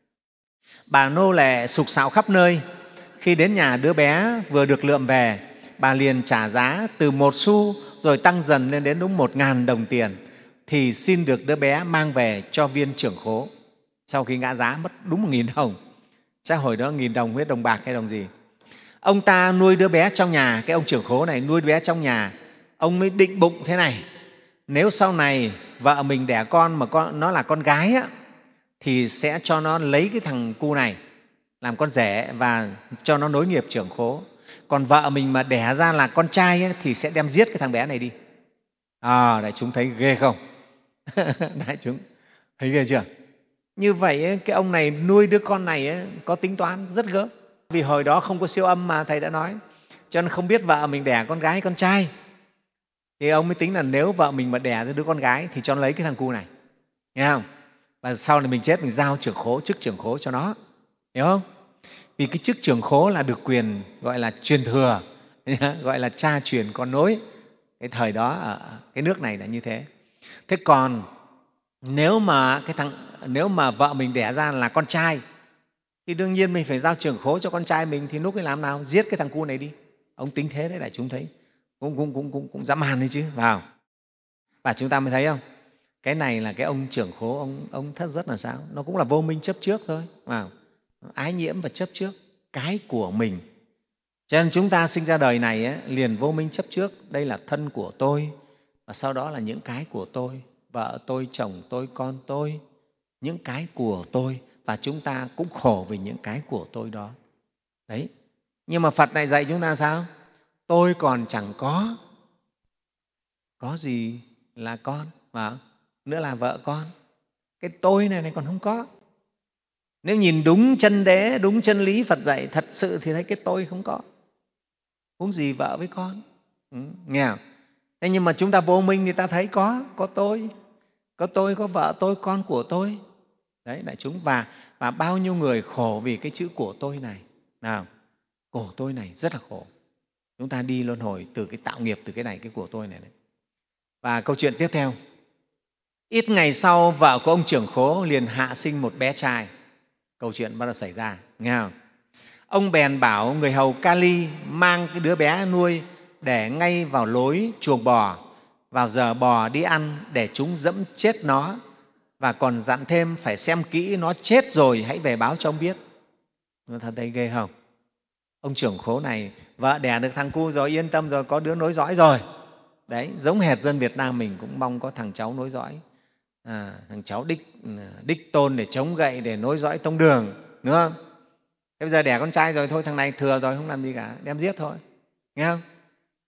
Bà nô lệ sục sạo khắp nơi. Khi đến nhà đứa bé vừa được lượm về, bà liền trả giá từ một xu rồi tăng dần lên đến đúng một ngàn đồng tiền, thì xin được đứa bé mang về cho viên trưởng khố. Sau khi ngã giá mất đúng một nghìn đồng, chắc hồi đó nghìn đồng huyết đồng bạc hay đồng gì. Ông ta nuôi đứa bé trong nhà, cái ông trưởng khố này nuôi đứa bé trong nhà. Ông mới định bụng thế này: nếu sau này vợ mình đẻ con mà con, nó là con gái á, thì sẽ cho nó lấy cái thằng cu này làm con rể và cho nó nối nghiệp trưởng khố. Còn vợ mình mà đẻ ra là con trai ấy, thì sẽ đem giết cái thằng bé này đi. À, đại chúng thấy ghê không? Đại chúng thấy ghê chưa? Như vậy ấy, cái ông này nuôi đứa con này ấy, có tính toán rất gớm. Vì hồi đó không có siêu âm mà Thầy đã nói, cho nên không biết vợ mình đẻ con gái hay con trai. Thì ông mới tính là nếu vợ mình mà đẻ ra đứa con gái thì cho nó lấy cái thằng cu này. Nghe không? Và sau này mình chết mình giao trưởng khố, chức trưởng khố cho nó. Hiểu không? Vì cái chức trưởng khố là được quyền gọi là truyền thừa, gọi là cha truyền con nối. Cái thời đó ở cái nước này là như thế. Thế còn nếu mà, cái thằng, nếu mà vợ mình đẻ ra là con trai thì đương nhiên mình phải giao trưởng khố cho con trai mình, thì lúc ấy làm nào? Giết cái thằng cu này đi. Ông tính thế đấy, đại chúng thấy cũng, cũng, cũng, cũng, cũng dã man đấy chứ. Vào. Và chúng ta mới thấy không? Cái này là cái ông trưởng khố, ông, ông thất rất là sao? Nó cũng là vô minh chấp trước thôi. Vào. Ái nhiễm và chấp trước cái của mình. Cho nên chúng ta sinh ra đời này ấy, liền vô minh chấp trước, đây là thân của tôi, và sau đó là những cái của tôi, vợ tôi, chồng tôi, con tôi, những cái của tôi, và chúng ta cũng khổ vì những cái của tôi đó. Đấy. Nhưng mà Phật này dạy chúng ta sao? Tôi còn chẳng có, có gì là con, mà nữa là vợ con. Cái tôi này này còn không có. Nếu nhìn đúng chân đế, đúng chân lý Phật dạy thật sự thì thấy cái tôi không có. Huống gì vợ với con. Ừ, nghe không? Thế nhưng mà chúng ta vô minh thì ta thấy có, có tôi, có tôi, có vợ tôi, con của tôi. Đấy, đại chúng. Và, và bao nhiêu người khổ vì cái chữ của tôi này. Nào, của tôi này rất là khổ. Chúng ta đi luân hồi từ cái tạo nghiệp, từ cái này, cái của tôi này. Đấy. Và câu chuyện tiếp theo. Ít ngày sau, vợ của ông trưởng khố liền hạ sinh một bé trai. Câu chuyện bắt đầu xảy ra, nghe không? Ông bèn bảo người hầu Kali mang cái đứa bé nuôi để ngay vào lối chuồng bò, vào giờ bò đi ăn để chúng dẫm chết nó, và còn dặn thêm phải xem kỹ nó chết rồi hãy về báo cho ông biết. Nó thật thấy ghê không? Ông trưởng khố này vợ đẻ được thằng cu rồi, yên tâm rồi, có đứa nối dõi rồi. Đấy, giống hệt dân Việt Nam mình cũng mong có thằng cháu nối dõi. À, thằng cháu đích, đích tôn để chống gậy, để nối dõi tông đường, đúng không? Thế bây giờ đẻ con trai rồi thôi, thằng này thừa rồi, không làm gì cả, đem giết thôi, nghe không?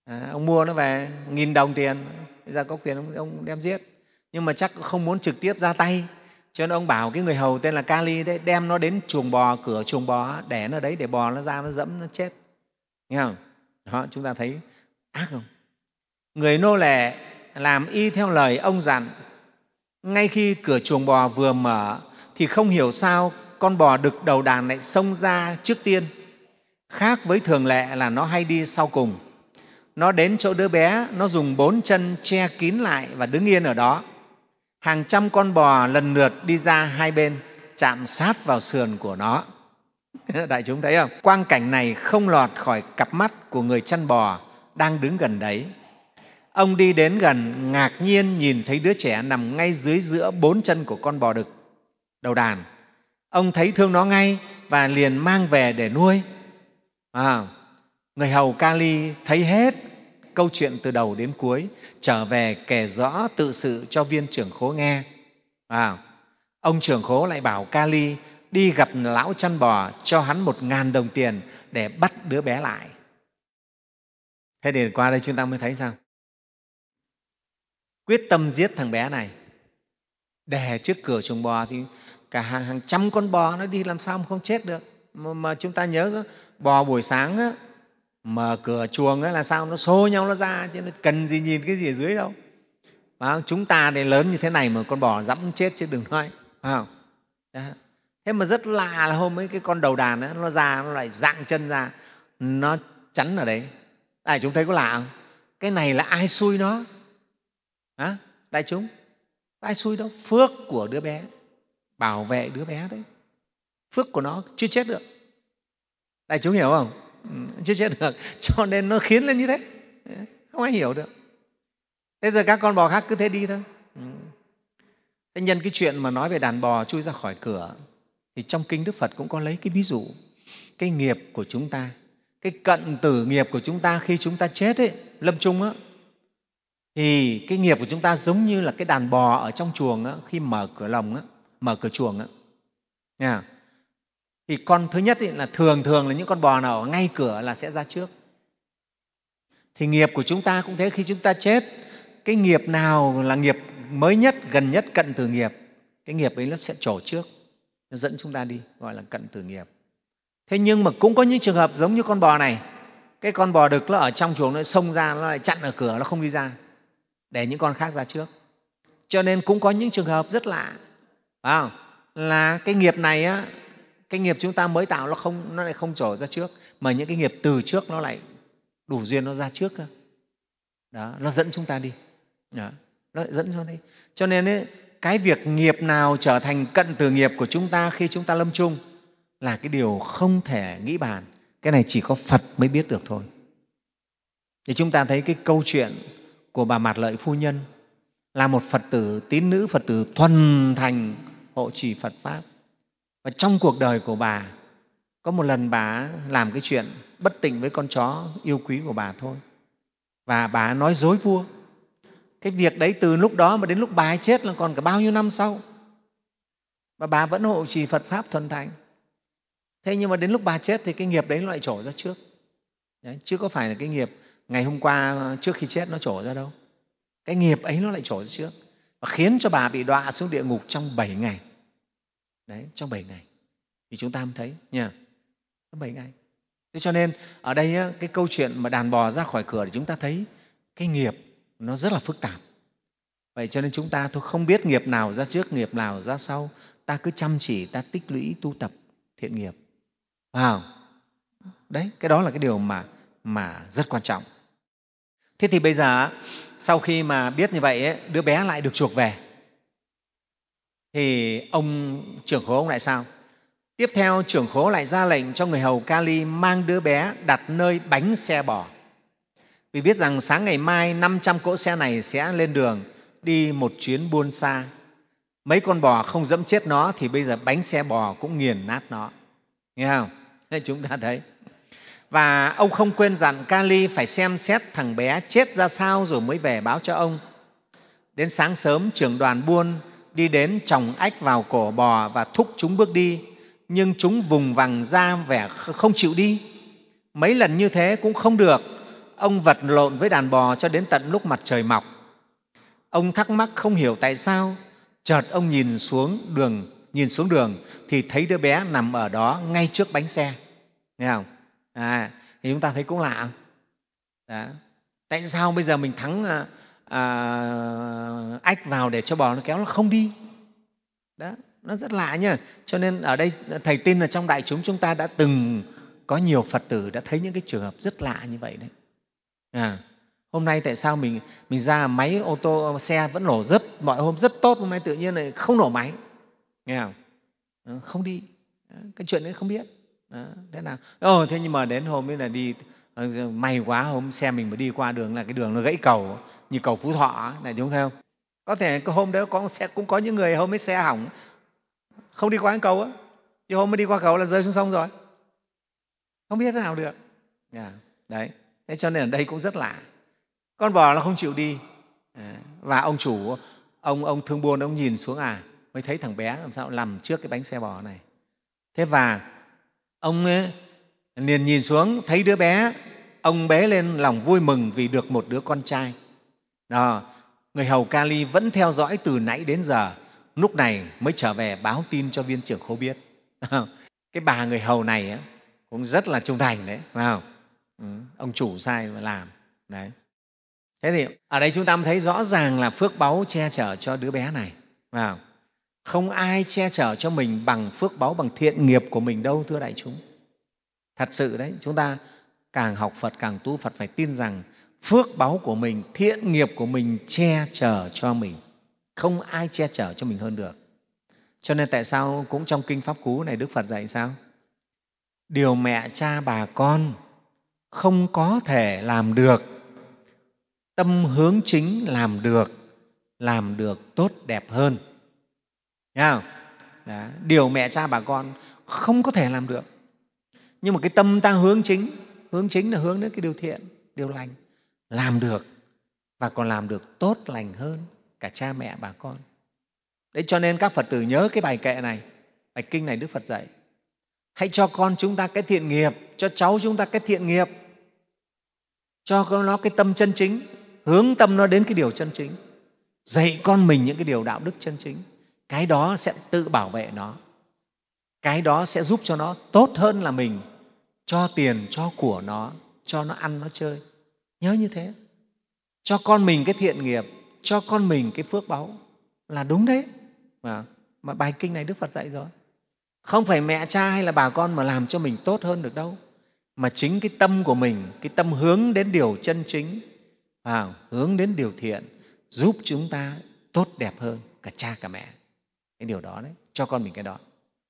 À, ông mua nó về nghìn đồng tiền, bây giờ có quyền ông, ông đem giết. Nhưng mà chắc không muốn trực tiếp ra tay, cho nên ông bảo cái người hầu tên là Kali đấy đem nó đến chuồng bò, cửa chuồng bò, để nó đấy để bò nó ra nó dẫm nó chết. Nghe không? Đó, chúng ta thấy ác không? Người nô lệ làm y theo lời ông dặn. Ngay khi cửa chuồng bò vừa mở thì không hiểu sao con bò đực đầu đàn lại xông ra trước tiên. Khác với thường lệ là nó hay đi sau cùng. Nó đến chỗ đứa bé, nó dùng bốn chân che kín lại và đứng yên ở đó. Hàng trăm con bò lần lượt đi ra hai bên, chạm sát vào sườn của nó. Đại chúng thấy không? Quang cảnh này không lọt khỏi cặp mắt của người chăn bò đang đứng gần đấy. Ông đi đến gần, ngạc nhiên nhìn thấy đứa trẻ nằm ngay dưới giữa bốn chân của con bò đực đầu đàn. Ông thấy thương nó ngay và liền mang về để nuôi. À, người hầu Kali thấy hết câu chuyện từ đầu đến cuối, trở về kể rõ tự sự cho viên trưởng khố nghe. À, ông trưởng khố lại bảo Kali đi gặp lão chăn bò, cho hắn một ngàn đồng tiền để bắt đứa bé lại. Thế thì qua đây chúng ta mới thấy sao? Quyết tâm giết thằng bé này. Để trước cửa chuồng bò thì cả hàng, hàng trăm con bò nó đi làm sao mà không chết được. Mà, mà chúng ta nhớ bò buổi sáng á, mở cửa chuồng á, là sao nó xô nhau nó ra, chứ nó cần gì nhìn cái gì ở dưới đâu. Và chúng ta thì lớn như thế này mà con bò dẫm chết chứ đừng nói. À, thế mà rất lạ là hôm ấy cái con đầu đàn ấy, nó ra nó lại dạng chân ra, nó chắn ở đấy. Đại chúng thấy có lạ không? Cái này là ai xui nó? À, đại chúng, ai xui đâu? Phước của đứa bé, bảo vệ đứa bé đấy. Phước của nó chưa chết được. Đại chúng hiểu không? Ừ, chưa chết được, cho nên nó khiến lên như thế. Không ai hiểu được. Thế giờ các con bò khác cứ thế đi thôi. Ừ. Thế nhân cái chuyện mà nói về đàn bò chui ra khỏi cửa thì trong kinh Đức Phật cũng có lấy cái ví dụ. Cái nghiệp của chúng ta, cái cận tử nghiệp của chúng ta khi chúng ta chết ấy, lâm chung á, thì cái nghiệp của chúng ta giống như là cái đàn bò ở trong chuồng á, khi mở cửa lồng á, mở cửa chuồng á. Nghe thì con thứ nhất ý, là thường thường là những con bò nào ở ngay cửa là sẽ ra trước. Thì nghiệp của chúng ta cũng thế, khi chúng ta chết, cái nghiệp nào là nghiệp mới nhất, gần nhất, cận tử nghiệp, cái nghiệp ấy nó sẽ trổ trước, nó dẫn chúng ta đi, gọi là cận tử nghiệp. Thế nhưng mà cũng có những trường hợp giống như con bò này, cái con bò đực nó ở trong chuồng nó xông ra, nó lại chặn ở cửa, nó không đi ra, để những con khác ra trước. Cho nên cũng có những trường hợp rất lạ, phải không? Là cái nghiệp này á, cái nghiệp chúng ta mới tạo nó không, nó lại không trổ ra trước, mà những cái nghiệp từ trước nó lại đủ duyên nó ra trước cơ. Đó, nó dẫn chúng ta đi. Đó, nó lại dẫn chúng ta đi. Cho nên ấy, cái việc nghiệp nào trở thành cận tử nghiệp của chúng ta khi chúng ta lâm chung là cái điều không thể nghĩ bàn. Cái này chỉ có Phật mới biết được thôi. Thì chúng ta thấy cái câu chuyện của bà Mạt Lợi Phu Nhân là một Phật tử, tín nữ Phật tử thuần thành hộ trì Phật Pháp. Và trong cuộc đời của bà, có một lần bà làm cái chuyện bất tịnh với con chó yêu quý của bà thôi. Và bà nói dối vua. Cái việc đấy từ lúc đó mà đến lúc bà ấy chết là còn cả bao nhiêu năm sau. Và bà vẫn hộ trì Phật Pháp thuần thành. Thế nhưng mà đến lúc bà chết thì cái nghiệp đấy nó lại trổ ra trước. Đấy, chứ có phải là cái nghiệp ngày hôm qua trước khi chết nó trổ ra đâu. Cái nghiệp ấy nó lại trổ ra trước và khiến cho bà bị đọa xuống địa ngục trong bảy ngày. Đấy, trong bảy ngày. Thì chúng ta mới thấy nha, trong bảy ngày. Thế cho nên ở đây cái câu chuyện mà đàn bò ra khỏi cửa thì chúng ta thấy cái nghiệp nó rất là phức tạp. Vậy cho nên chúng ta thôi không biết nghiệp nào ra trước, nghiệp nào ra sau. Ta cứ chăm chỉ, ta tích lũy, tu tập thiện nghiệp. Wow. Đấy, cái đó là cái điều mà, mà rất quan trọng. Thế thì bây giờ sau khi mà biết như vậy ấy, đứa bé lại được chuộc về. Thì ông trưởng khố ông lại sao? Tiếp theo trưởng khố lại ra lệnh cho người hầu Kali mang đứa bé đặt nơi bánh xe bò. Vì biết rằng sáng ngày mai năm trăm cỗ xe này sẽ lên đường đi một chuyến buôn xa. Mấy con bò không dẫm chết nó thì bây giờ bánh xe bò cũng nghiền nát nó. Nghe không? Thế chúng ta thấy. Và ông không quên dặn Kali phải xem xét thằng bé chết ra sao rồi mới về báo cho ông. Đến sáng sớm, trưởng đoàn buôn đi đến tròng ách vào cổ bò và thúc chúng bước đi, nhưng chúng vùng vằng ra vẻ không chịu đi. Mấy lần như thế cũng không được. ông vật lộn với đàn bò cho đến tận lúc mặt trời mọc. Ông thắc mắc không hiểu tại sao, chợt ông nhìn xuống đường, nhìn xuống đường thì thấy đứa bé nằm ở đó ngay trước bánh xe. Nghe không? À, thì chúng ta thấy cũng lạ không? Đó. Tại sao bây giờ mình thắng à, à, ách vào để cho bò nó kéo nó không đi? Đó, nó rất lạ nhá. Cho nên ở đây Thầy tin là trong đại chúng chúng ta đã từng có nhiều Phật tử đã thấy những cái trường hợp rất lạ như vậy đấy. À, hôm nay tại sao mình mình ra máy ô tô xe vẫn nổ rất mọi hôm rất tốt, hôm nay tự nhiên lại không nổ máy, nghe không? Không đi. Đó, cái chuyện đấy không biết. Đó, thế nào? Ồ, thế nhưng mà đến hôm ấy là đi may quá, hôm xe mình mà đi qua đường là cái đường nó gãy cầu như cầu Phú Thọ này, đúng không? Có thể cái hôm đó có xe cũng có những người hôm ấy xe hỏng không đi qua cái cầu á, chứ hôm mới đi qua cầu là rơi xuống sông rồi, không biết thế nào được. Yeah. Đấy, thế cho nên ở đây cũng rất lạ. Con bò nó không chịu đi, và ông chủ ông ông thương buôn ông nhìn xuống à mới thấy thằng bé làm sao nằm trước cái bánh xe bò này. Thế và ông ấy liền nhìn xuống thấy đứa bé, ông bế lên lòng vui mừng vì được một đứa con trai. Đó, người hầu Kali vẫn theo dõi từ nãy đến giờ, lúc này mới trở về báo tin cho viên trưởng khố biết. Cái bà người hầu này ấy, cũng rất là trung thành đấy, phải không? Ừ, ông chủ sai mà làm. Đấy. Thế thì ở đây chúng ta thấy rõ ràng là phước báu che chở cho đứa bé này. Phải không? Không ai che chở cho mình bằng phước báu, bằng thiện nghiệp của mình đâu, thưa đại chúng. Thật sự đấy, chúng ta càng học Phật, càng tu Phật phải tin rằng phước báu của mình, thiện nghiệp của mình che chở cho mình. Không ai che chở cho mình hơn được. Cho nên tại sao cũng trong Kinh Pháp Cú này Đức Phật dạy sao? Điều mẹ cha bà con không có thể làm được, tâm hướng chính làm được, làm được tốt đẹp hơn. Thấy không? Đó. Điều mẹ cha bà con không có thể làm được. Nhưng mà cái tâm ta hướng chính, hướng chính là hướng đến cái điều thiện, điều lành, làm được và còn làm được tốt lành hơn cả cha mẹ bà con. Đấy, cho nên các Phật tử nhớ cái bài kệ này, bài kinh này Đức Phật dạy. Hãy cho con chúng ta cái thiện nghiệp, cho cháu chúng ta cái thiện nghiệp, cho nó cái tâm chân chính, hướng tâm nó đến cái điều chân chính, dạy con mình những cái điều đạo đức chân chính. Cái đó sẽ tự bảo vệ nó, cái đó sẽ giúp cho nó tốt hơn là mình cho tiền, cho của nó, cho nó ăn, nó chơi. Nhớ như thế. Cho con mình cái thiện nghiệp, cho con mình cái phước báu là đúng đấy. Mà, mà bài kinh này Đức Phật dạy rồi. Không phải mẹ cha hay là bà con mà làm cho mình tốt hơn được đâu, mà chính cái tâm của mình, cái tâm hướng đến điều chân chính, à, hướng đến điều thiện, giúp chúng ta tốt đẹp hơn cả cha cả mẹ. Cái điều đó đấy, cho con mình cái đó.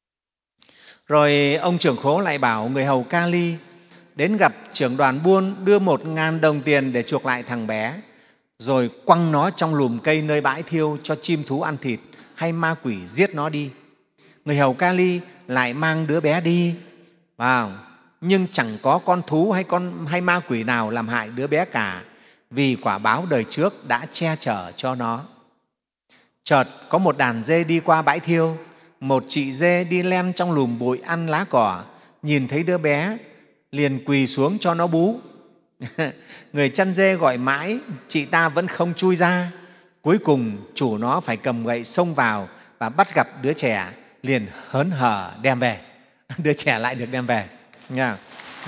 Rồi ông trưởng khố lại bảo người hầu Kali đến gặp trưởng đoàn buôn, đưa một ngàn đồng tiền để chuộc lại thằng bé, rồi quăng nó trong lùm cây nơi bãi thiêu cho chim thú ăn thịt hay ma quỷ giết nó đi. Người hầu Kali lại mang đứa bé đi, wow. Nhưng chẳng có con thú hay, con, hay ma quỷ nào làm hại đứa bé cả, vì quả báo đời trước đã che chở cho nó. Chợt có một đàn dê đi qua bãi thiêu, một chị dê đi len trong lùm bụi ăn lá cỏ, nhìn thấy đứa bé liền quỳ xuống cho nó bú. Người chăn dê gọi mãi, chị ta vẫn không chui ra. Cuối cùng chủ nó phải cầm gậy xông vào và bắt gặp đứa trẻ, liền hớn hở đem về. Đứa trẻ lại được đem về. Nghe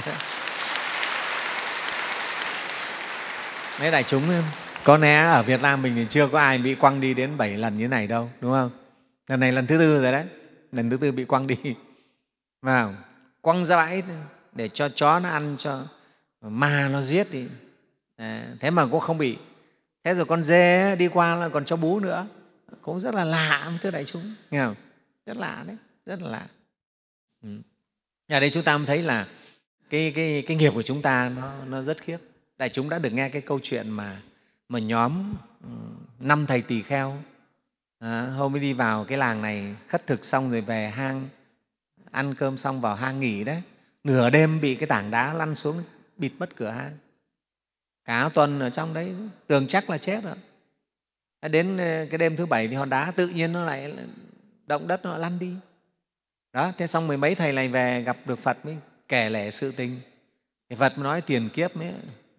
mấy đại chúng em, có lẽ ở Việt Nam mình thì chưa có ai bị quăng đi đến bảy lần như thế này đâu, đúng không? Lần này lần thứ tư rồi đấy, lần thứ tư bị quăng đi. Và quăng ra bãi để cho chó nó ăn, cho ma nó giết đi. À, thế mà cũng không bị. Thế rồi con dê đi qua là còn cho bú nữa, cũng rất là lạ, thưa đại chúng, nghe không? Rất lạ đấy, rất là lạ. Ừ. Ở đây chúng ta mới thấy là cái, cái, cái nghiệp của chúng ta nó, nó rất khiếp. Đại chúng đã được nghe cái câu chuyện mà, mà nhóm năm thầy tỳ kheo à, hôm mới đi vào cái làng này khất thực xong rồi về hang, ăn cơm xong vào hang nghỉ đấy, nửa đêm bị cái tảng đá lăn xuống bịt mất cửa hang. Cả tuần ở trong đấy tưởng chắc là chết rồi. Đến cái đêm thứ bảy thì hòn đá tự nhiên nó lại động đất, nó lăn đi. Đó, thế xong mười mấy thầy này về gặp được Phật mới kể lể sự tình. Thì Phật mới nói tiền kiếp ấy,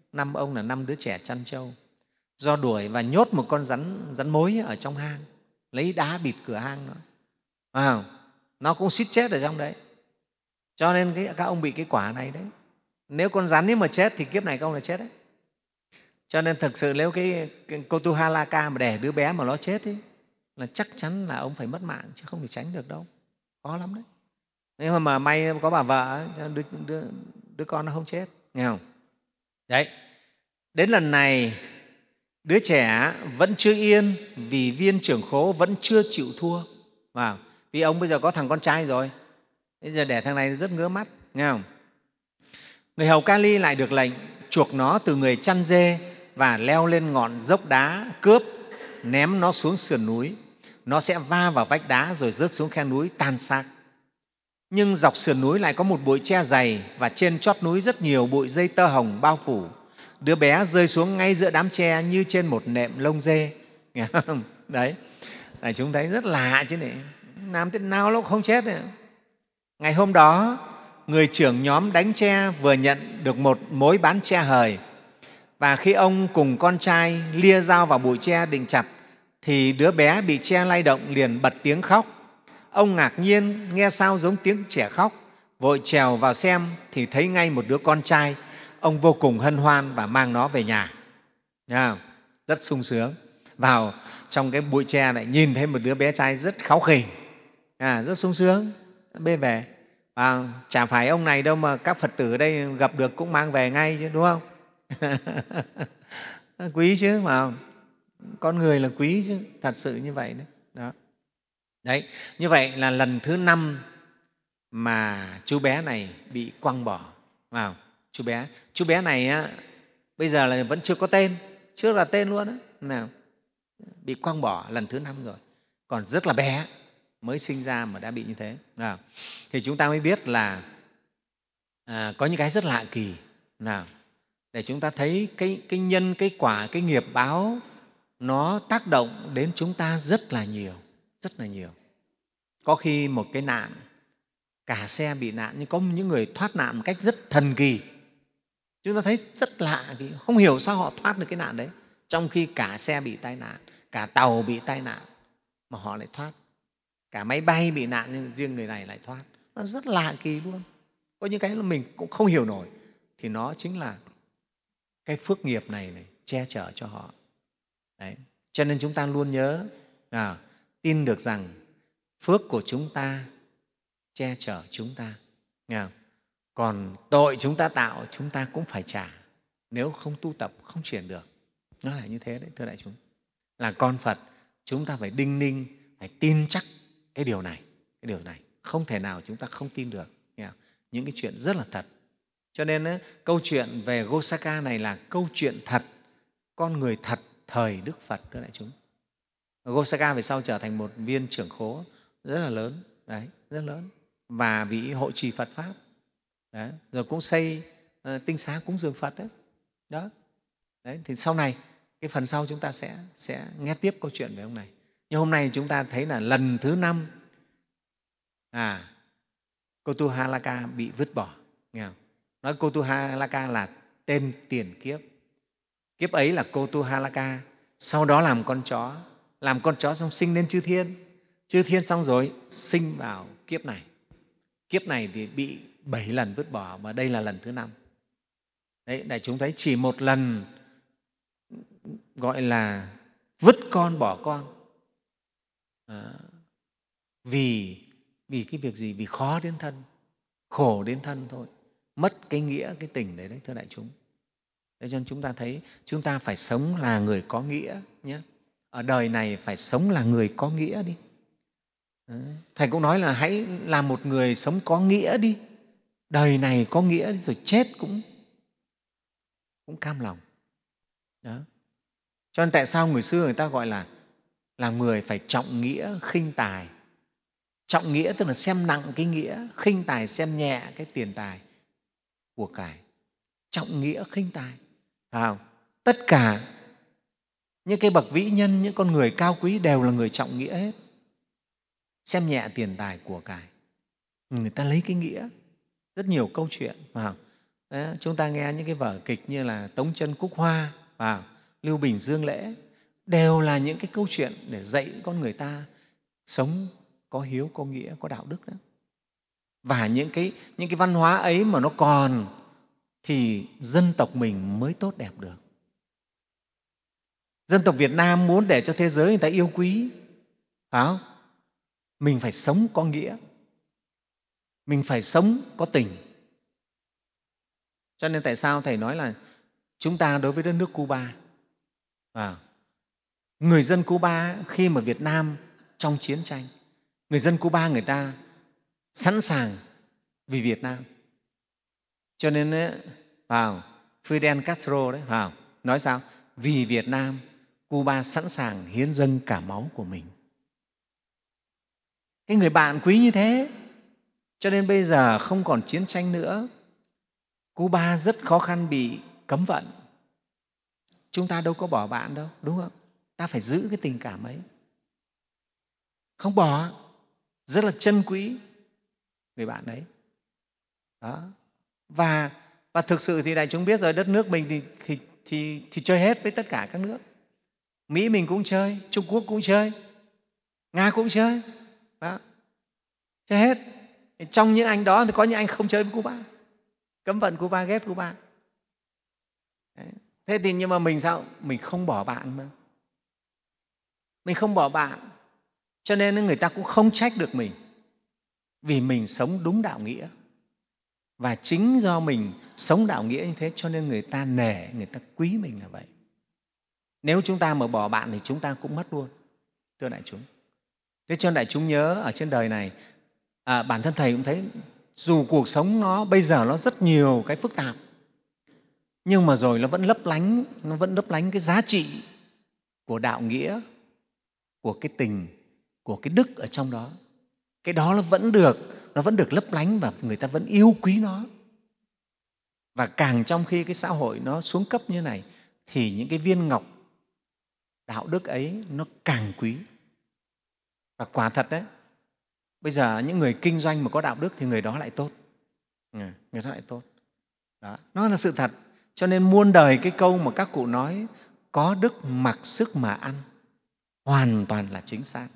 năm ông là năm đứa trẻ chăn trâu, do đuổi và nhốt một con rắn rắn mối ở trong hang, lấy đá bịt cửa hang nó, à, nó cũng suýt chết ở trong đấy. Cho nên cái, các ông bị cái quả này đấy. Nếu con rắn ấy mà chết thì kiếp này các ông là chết đấy. Cho nên thực sự nếu cái, cái Kotuhalaka mà đẻ đứa bé mà nó chết ấy, là chắc chắn là ông phải mất mạng chứ không thể tránh được đâu, khó lắm đấy. Nhưng mà, mà may có bà vợ, đứa, đứa, đứa con nó không chết, nghe không? Đấy, đến lần này đứa trẻ vẫn chưa yên vì viên trưởng khố vẫn chưa chịu thua. Wow. Vì ông bây giờ có thằng con trai rồi, bây giờ đẻ thằng này rất ngứa mắt, nghe không? Người hầu Kali lại được lệnh chuộc nó từ người chăn dê và leo lên ngọn dốc đá cướp, ném nó xuống sườn núi. Nó sẽ va vào vách đá rồi rớt xuống khe núi tan xác. Nhưng dọc sườn núi lại có một bụi tre dày và trên chót núi rất nhiều bụi dây tơ hồng bao phủ. Đứa bé rơi xuống ngay giữa đám tre như trên một nệm lông dê. Nghe không? Đấy, là chúng thấy rất lạ chứ này, làm thế nào nó không chết này. Ngày hôm đó, người trưởng nhóm đánh tre vừa nhận được một mối bán tre hời, và khi ông cùng con trai lia dao vào bụi tre định chặt thì đứa bé bị tre lay động liền bật tiếng khóc. Ông ngạc nhiên nghe sao giống tiếng trẻ khóc, vội trèo vào xem thì thấy ngay một đứa con trai. Ông vô cùng hân hoan và mang nó về nhà. Thấy không? Rất sung sướng. Vào trong cái bụi tre lại nhìn thấy một đứa bé trai rất kháu khỉnh, à, rất sung sướng, bê về. À, chả phải ông này đâu mà các Phật tử ở đây gặp được cũng mang về ngay chứ, đúng không? Quý chứ, mà con người là quý chứ, thật sự như vậy đấy. Đó. Đấy, như vậy là lần thứ năm mà chú bé này bị quăng bỏ. Vào chú bé, chú bé này á, bây giờ là vẫn chưa có tên, chưa là tên luôn đó. Nào, bị quăng bỏ lần thứ năm rồi, còn rất là bé, mới sinh ra mà đã bị như thế. Nào, thì chúng ta mới biết là à, có những cái rất lạ kỳ. Nào, để chúng ta thấy cái, cái nhân, cái quả, cái nghiệp báo nó tác động đến chúng ta rất là nhiều, rất là nhiều. Có khi một cái nạn, cả xe bị nạn, nhưng có những người thoát nạn một cách rất thần kỳ. Chúng ta thấy rất lạ, không hiểu sao họ thoát được cái nạn đấy, trong khi cả xe bị tai nạn, cả tàu bị tai nạn mà họ lại thoát, cả máy bay bị nạn nhưng riêng người này lại thoát. Nó rất lạ kỳ luôn. Có những cái là mình cũng không hiểu nổi, thì nó chính là cái phước nghiệp này, này che chở cho họ. Đấy. Cho nên chúng ta luôn nhớ, à, tin được rằng phước của chúng ta che chở chúng ta. Nghe không? Còn tội chúng ta tạo chúng ta cũng phải trả, nếu không tu tập không chuyển được. Nó là như thế đấy, thưa đại chúng. Là con Phật chúng ta phải đinh ninh, phải tin chắc cái điều này, cái điều này không thể nào chúng ta không tin được. Nghe không? Những cái chuyện rất là thật. Cho nên ấy, câu chuyện về Gosaka này là câu chuyện thật, con người thật thời Đức Phật, thưa đại chúng. Gosaka về sau trở thành một viên trưởng khố rất là lớn, đấy, rất lớn, và bị hộ trì Phật Pháp. Đấy, rồi cũng xây uh, tinh xá cúng dường Phật đấy. Đó. Đấy, thì sau này, cái phần sau chúng ta sẽ, sẽ nghe tiếp câu chuyện về ông này. Nhưng hôm nay chúng ta thấy là lần thứ năm à, Kotuhalaka bị vứt bỏ. Nghe không? Nói Kotuhalaka là tên tiền kiếp. Kiếp ấy là Kotuhalaka, sau đó làm con chó, làm con chó xong sinh lên chư thiên, chư thiên xong rồi sinh vào kiếp này. Kiếp này thì bị bảy lần vứt bỏ, mà đây là lần thứ năm. Đấy, để chúng thấy chỉ một lần gọi là vứt con bỏ con, à, vì vì cái việc gì? Vì khó đến thân, khổ đến thân thôi, mất cái nghĩa, cái tình đấy, đấy thưa đại chúng. Thế cho nên chúng ta thấy chúng ta phải sống là người có nghĩa nhé. Ở đời này phải sống là người có nghĩa đi. Đấy. Thầy cũng nói là hãy làm một người sống có nghĩa đi. Đời này có nghĩa đi, rồi chết cũng, cũng cam lòng. Đó. Cho nên tại sao người xưa người ta gọi là, là người phải trọng nghĩa, khinh tài. Trọng nghĩa tức là xem nặng cái nghĩa, khinh tài xem nhẹ cái tiền tài, của cải. Trọng nghĩa, khinh tài. Phải không? Tất cả những cái bậc vĩ nhân, những con người cao quý đều là người trọng nghĩa hết. Xem nhẹ tiền tài của cải. Người ta lấy cái nghĩa. Rất nhiều câu chuyện. Phải không? Đấy, chúng ta nghe những cái vở kịch như là Tống Chân Cúc Hoa và Lưu Bình Dương Lễ đều là những cái câu chuyện để dạy con người ta sống có hiếu, có nghĩa, có đạo đức đó. Và những cái, những cái văn hóa ấy mà nó còn thì dân tộc mình mới tốt đẹp được. Dân tộc Việt Nam muốn để cho thế giới người ta yêu quý, phải không? Mình phải sống có nghĩa, mình phải sống có tình. Cho nên tại sao Thầy nói là chúng ta đối với đất nước Cuba, à, người dân Cuba khi mà Việt Nam trong chiến tranh, người dân Cuba người ta sẵn sàng vì Việt Nam. Cho nên ấy, vào Fidel Castro đấy, vào nói sao? Vì Việt Nam, Cuba sẵn sàng hiến dâng cả máu của mình. Cái người bạn quý như thế, cho nên bây giờ không còn chiến tranh nữa. Cuba rất khó khăn bị cấm vận. Chúng ta đâu có bỏ bạn đâu, đúng không? Ta phải giữ cái tình cảm ấy. Không bỏ, rất là trân quý người bạn ấy. Đó. Và, và thực sự thì đại chúng biết rồi, đất nước mình thì, thì, thì, thì chơi hết với tất cả các nước. Mỹ mình cũng chơi, Trung Quốc cũng chơi, Nga cũng chơi. Đó. Chơi hết. Trong những anh đó thì có những anh không chơi với Cuba, cấm vận Cuba, ghét Cuba. Đấy. Thế thì nhưng mà mình sao? Mình không bỏ bạn mà. Mình không bỏ bạn, cho nên người ta cũng không trách được mình, vì mình sống đúng đạo nghĩa. Và chính do mình sống đạo nghĩa như thế cho nên người ta nể, người ta quý mình là vậy. Nếu chúng ta mà bỏ bạn thì chúng ta cũng mất luôn, thưa đại chúng. Thế cho nên đại chúng nhớ ở trên đời này, à, bản thân Thầy cũng thấy dù cuộc sống nó bây giờ nó rất nhiều cái phức tạp, nhưng mà rồi nó vẫn lấp lánh, nó vẫn lấp lánh cái giá trị của đạo nghĩa, của cái tình, của cái đức ở trong đó. Cái đó nó vẫn được, nó vẫn được lấp lánh và người ta vẫn yêu quý nó. Và càng trong khi cái xã hội nó xuống cấp như này thì những cái viên ngọc đạo đức ấy nó càng quý. Và quả thật đấy, bây giờ những người kinh doanh mà có đạo đức thì người đó lại tốt. Người đó lại tốt. Đó, nó là sự thật. Cho nên muôn đời cái câu mà các cụ nói có đức mặc sức mà ăn hoàn toàn là chính xác.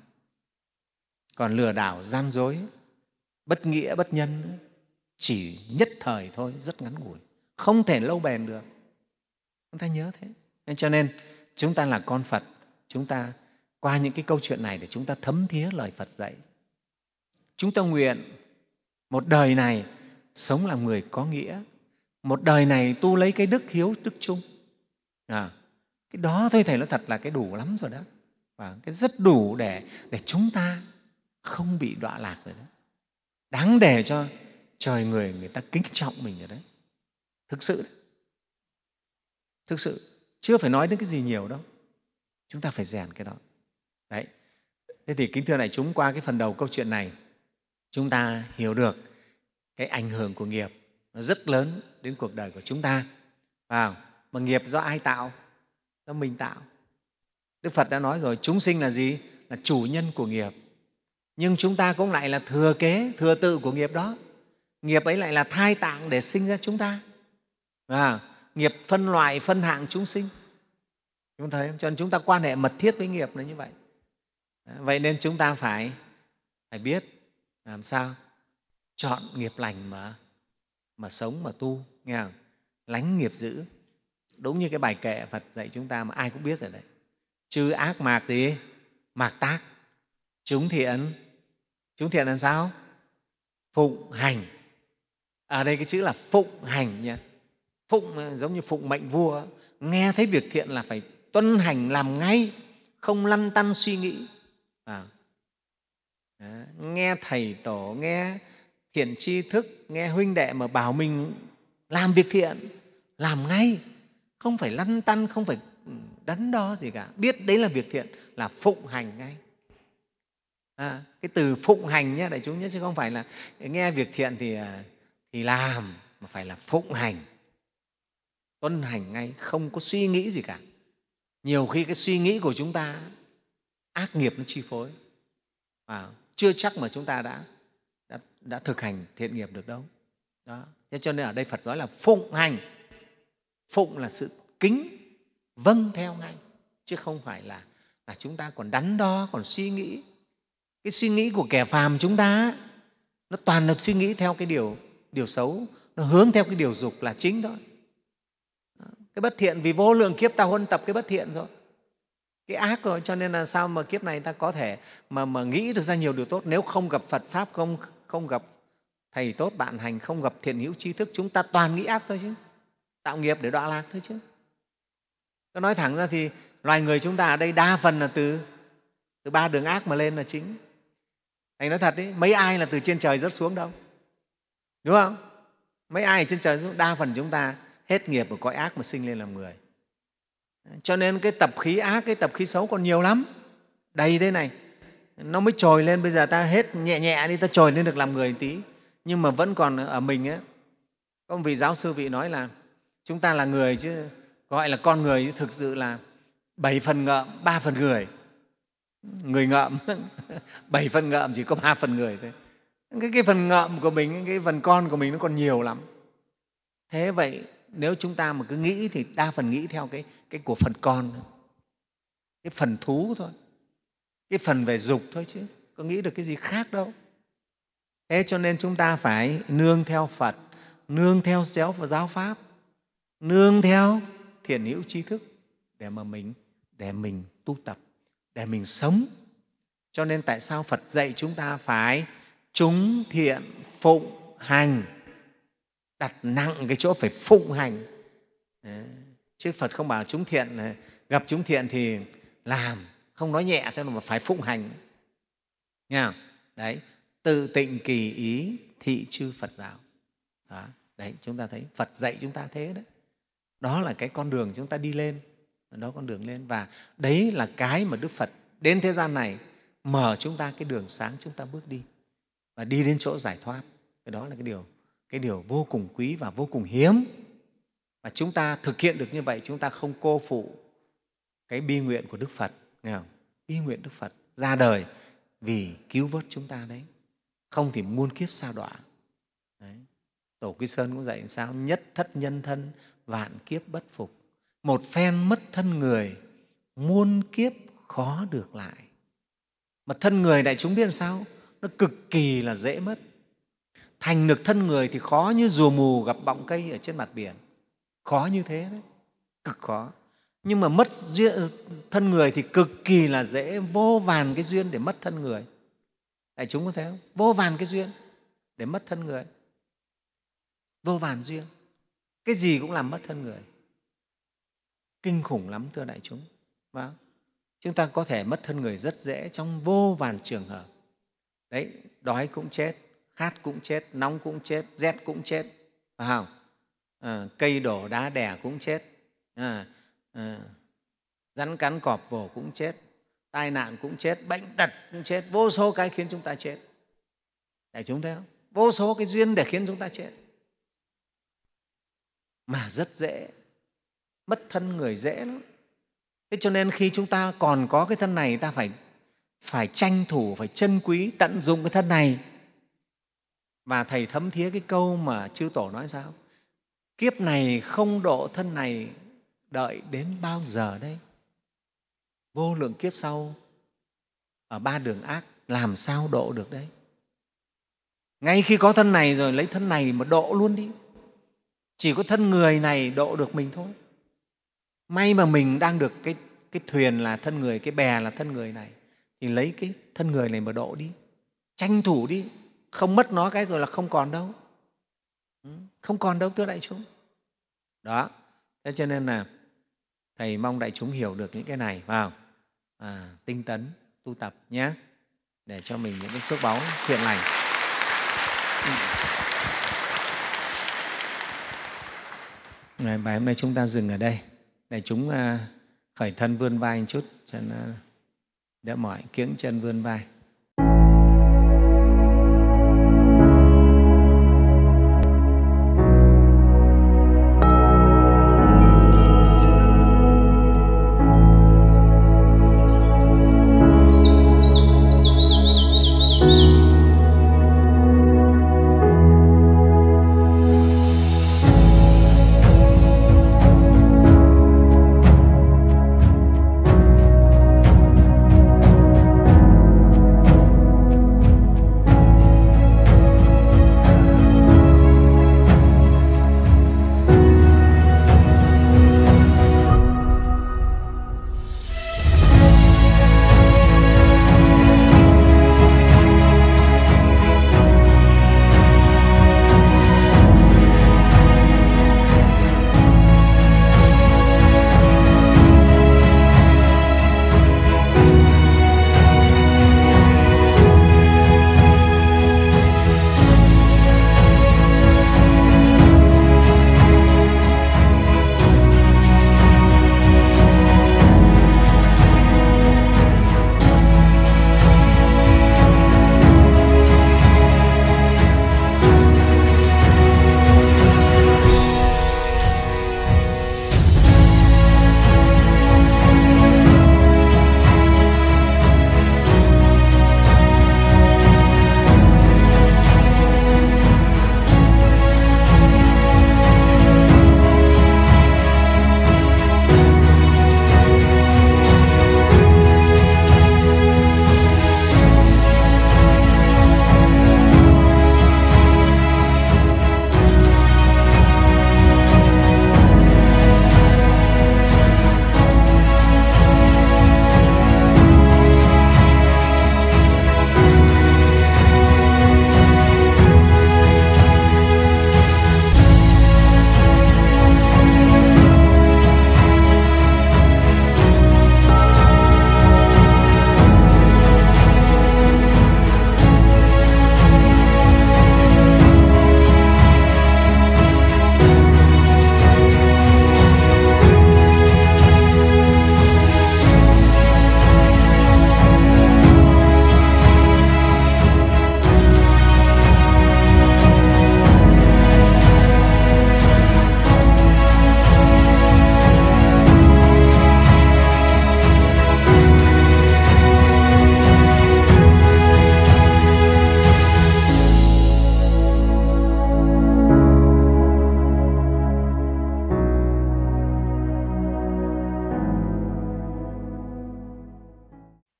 Còn lừa đảo, gian dối, bất nghĩa, bất nhân chỉ nhất thời thôi, rất ngắn ngủi, không thể lâu bền được. Chúng ta nhớ thế. Nên cho nên chúng ta là con Phật, chúng ta qua những cái câu chuyện này để chúng ta thấm thía lời Phật dạy. Chúng ta nguyện một đời này sống làm người có nghĩa, một đời này tu lấy cái đức hiếu, đức chung. À, cái đó thôi Thầy nói thật là cái đủ lắm rồi đó. Và cái rất đủ để, để chúng ta không bị đọa lạc rồi đó. Đáng để cho trời người người ta kính trọng mình rồi đấy. Thực sự đấy. Thực sự. Chưa phải nói đến cái gì nhiều đâu. Chúng ta phải rèn cái đó. Đấy. Thế thì kính thưa đại chúng, qua cái phần đầu câu chuyện này, chúng ta hiểu được cái ảnh hưởng của nghiệp nó rất lớn đến cuộc đời của chúng ta. Vào. Mà nghiệp do ai tạo? Do mình tạo. Đức Phật đã nói rồi, chúng sinh là gì? Là chủ nhân của nghiệp. Nhưng chúng ta cũng lại là thừa kế, thừa tự của nghiệp đó. Nghiệp ấy lại là thai tạng để sinh ra chúng ta. À, nghiệp phân loại, phân hạng chúng sinh. Chúng thấy không? Cho nên chúng ta quan hệ mật thiết với nghiệp là như vậy. Vậy nên chúng ta phải, phải biết làm sao chọn nghiệp lành mà, mà sống, mà tu. Nghe không? Lánh nghiệp dữ. Đúng như cái bài kệ Phật dạy chúng ta mà ai cũng biết rồi đấy. Chư ác mạc gì? Mạc tác. Chúng thiện. Chúng thiện là sao? Phụng hành. Ở đây cái chữ là phụng hành nha. Phụng giống như phụng mệnh vua. Nghe thấy việc thiện là phải tuân hành làm ngay, không lăn tăn suy nghĩ. À. Nghe thầy tổ, nghe thiện tri thức, nghe huynh đệ mà bảo mình làm việc thiện, làm ngay, không phải lăn tăn, không phải đắn đo gì cả. Biết đấy là việc thiện là phụng hành ngay. À, cái từ phụng hành nhé đại chúng nhé, chứ không phải là nghe việc thiện thì, thì làm, mà phải là phụng hành, tuân hành ngay, không có suy nghĩ gì cả. Nhiều khi cái suy nghĩ của chúng ta ác nghiệp nó chi phối, à, chưa chắc mà chúng ta đã, đã, đã thực hành thiện nghiệp được đâu. Đó. Thế cho nên ở đây Phật nói là phụng hành. Phụng là sự kính, vâng theo ngay, chứ không phải là, là chúng ta còn đắn đo, còn suy nghĩ. Cái suy nghĩ của kẻ phàm chúng ta nó toàn là suy nghĩ theo cái điều, điều xấu, nó hướng theo cái điều dục là chính thôi. Cái bất thiện vì vô lượng kiếp ta huân tập cái bất thiện rồi, cái ác rồi, cho nên là sao mà kiếp này ta có thể mà, mà nghĩ được ra nhiều điều tốt. Nếu không gặp Phật Pháp, không, không gặp thầy tốt bạn hành, không gặp thiện hữu tri thức, chúng ta toàn nghĩ ác thôi chứ, tạo nghiệp để đọa lạc thôi chứ. Tôi nói thẳng ra thì loài người chúng ta ở đây đa phần là từ, từ ba đường ác mà lên là chính. Thầy nói thật đấy, mấy ai là từ trên trời rớt xuống đâu, đúng không? Mấy ai ở trên trời rớt xuống, đa phần chúng ta hết nghiệp ở cõi ác mà sinh lên làm người. Cho nên cái tập khí ác, cái tập khí xấu còn nhiều lắm, đầy thế này. Nó mới trồi lên, bây giờ ta hết nhẹ nhẹ đi, ta trồi lên được làm người một tí. Nhưng mà vẫn còn ở mình ấy. Có một vị giáo sư vị nói là chúng ta là người chứ, gọi là con người thực sự là bảy phần ngợm, ba phần người. Người ngợm, bảy phần ngợm chỉ có ba phần người thôi. Cái, cái phần ngợm của mình, cái phần con của mình nó còn nhiều lắm. Thế vậy nếu chúng ta mà cứ nghĩ thì đa phần nghĩ theo cái, cái của phần con thôi, cái phần thú thôi, cái phần về dục thôi, chứ có nghĩ được cái gì khác đâu. Thế cho nên chúng ta phải nương theo Phật, nương theo giáo Pháp, nương theo thiện hữu tri thức để mà mình, để mình tu tập, để mình sống. Cho nên tại sao Phật dạy chúng ta phải chúng thiện phụng hành, đặt nặng cái chỗ phải phụng hành. Đấy. Chứ Phật không bảo chúng thiện, gặp chúng thiện thì làm, không nói nhẹ thôi mà phải phụng hành. Nghe không? Đấy, tự tịnh kỳ ý thị chư Phật giáo. Đó. Đấy, chúng ta thấy Phật dạy chúng ta thế đấy. Đó là cái con đường chúng ta đi lên, đó con đường lên. Và đấy là cái mà Đức Phật đến thế gian này mở chúng ta cái đường sáng, chúng ta bước đi và đi đến chỗ giải thoát. Cái đó là cái điều, cái điều vô cùng quý và vô cùng hiếm. Và chúng ta thực hiện được như vậy, chúng ta không cô phụ cái bi nguyện của Đức Phật. Nghe không? Bi nguyện Đức Phật ra đời vì cứu vớt chúng ta đấy. Không thì muôn kiếp sa đọa. Đấy. Tổ Quy Sơn cũng dạy làm sao? Nhất thất nhân thân, vạn kiếp bất phục. Một phen mất thân người, muôn kiếp khó được lại. Mà thân người đại chúng biết làm sao? Nó cực kỳ là dễ mất. Thành được thân người thì khó như rùa mù gặp bọng cây ở trên mặt biển. Khó như thế đấy, cực khó. Nhưng mà mất duyên, thân người thì cực kỳ là dễ, vô vàn cái duyên để mất thân người. Đại chúng có thấy không? Vô vàn cái duyên để mất thân người. Vô vàn duyên. Cái gì cũng làm mất thân người. Kinh khủng lắm thưa đại chúng. Và chúng ta có thể mất thân người rất dễ trong vô vàn trường hợp. Đấy, đói cũng chết, khát cũng chết, nóng cũng chết, rét cũng chết, phải không? À, cây đổ đá đè cũng chết, à, à, rắn cắn cọp vồ cũng chết, tai nạn cũng chết, bệnh tật cũng chết, vô số cái khiến chúng ta chết. Đại chúng thấy không? Vô số cái duyên để khiến chúng ta chết. Mà rất dễ, mất thân người dễ lắm. Thế cho nên khi chúng ta còn có cái thân này, ta phải, phải tranh thủ, phải trân quý, tận dụng cái thân này. Và Thầy thấm thía cái câu mà Chư Tổ nói sao? Kiếp này không độ thân này, đợi đến bao giờ đây? Vô lượng kiếp sau, ở ba đường ác, làm sao độ được đấy? Ngay khi có thân này rồi, lấy thân này mà độ luôn đi. Chỉ có thân người này độ được mình thôi. May mà mình đang được cái, cái thuyền là thân người, cái bè là thân người này, thì lấy cái thân người này mà độ đi. Tranh thủ đi, không mất nó cái rồi là không còn đâu. Không còn đâu thưa đại chúng. Đó, thế cho nên là Thầy mong đại chúng hiểu được những cái này, vào à, tinh tấn, tu tập nhé, để cho mình những cái phước báu thiện lành. Ngày bài hôm nay chúng ta dừng ở đây, để chúng khởi thân vươn vai một chút cho nó đỡ mỏi, kiễng chân vươn vai.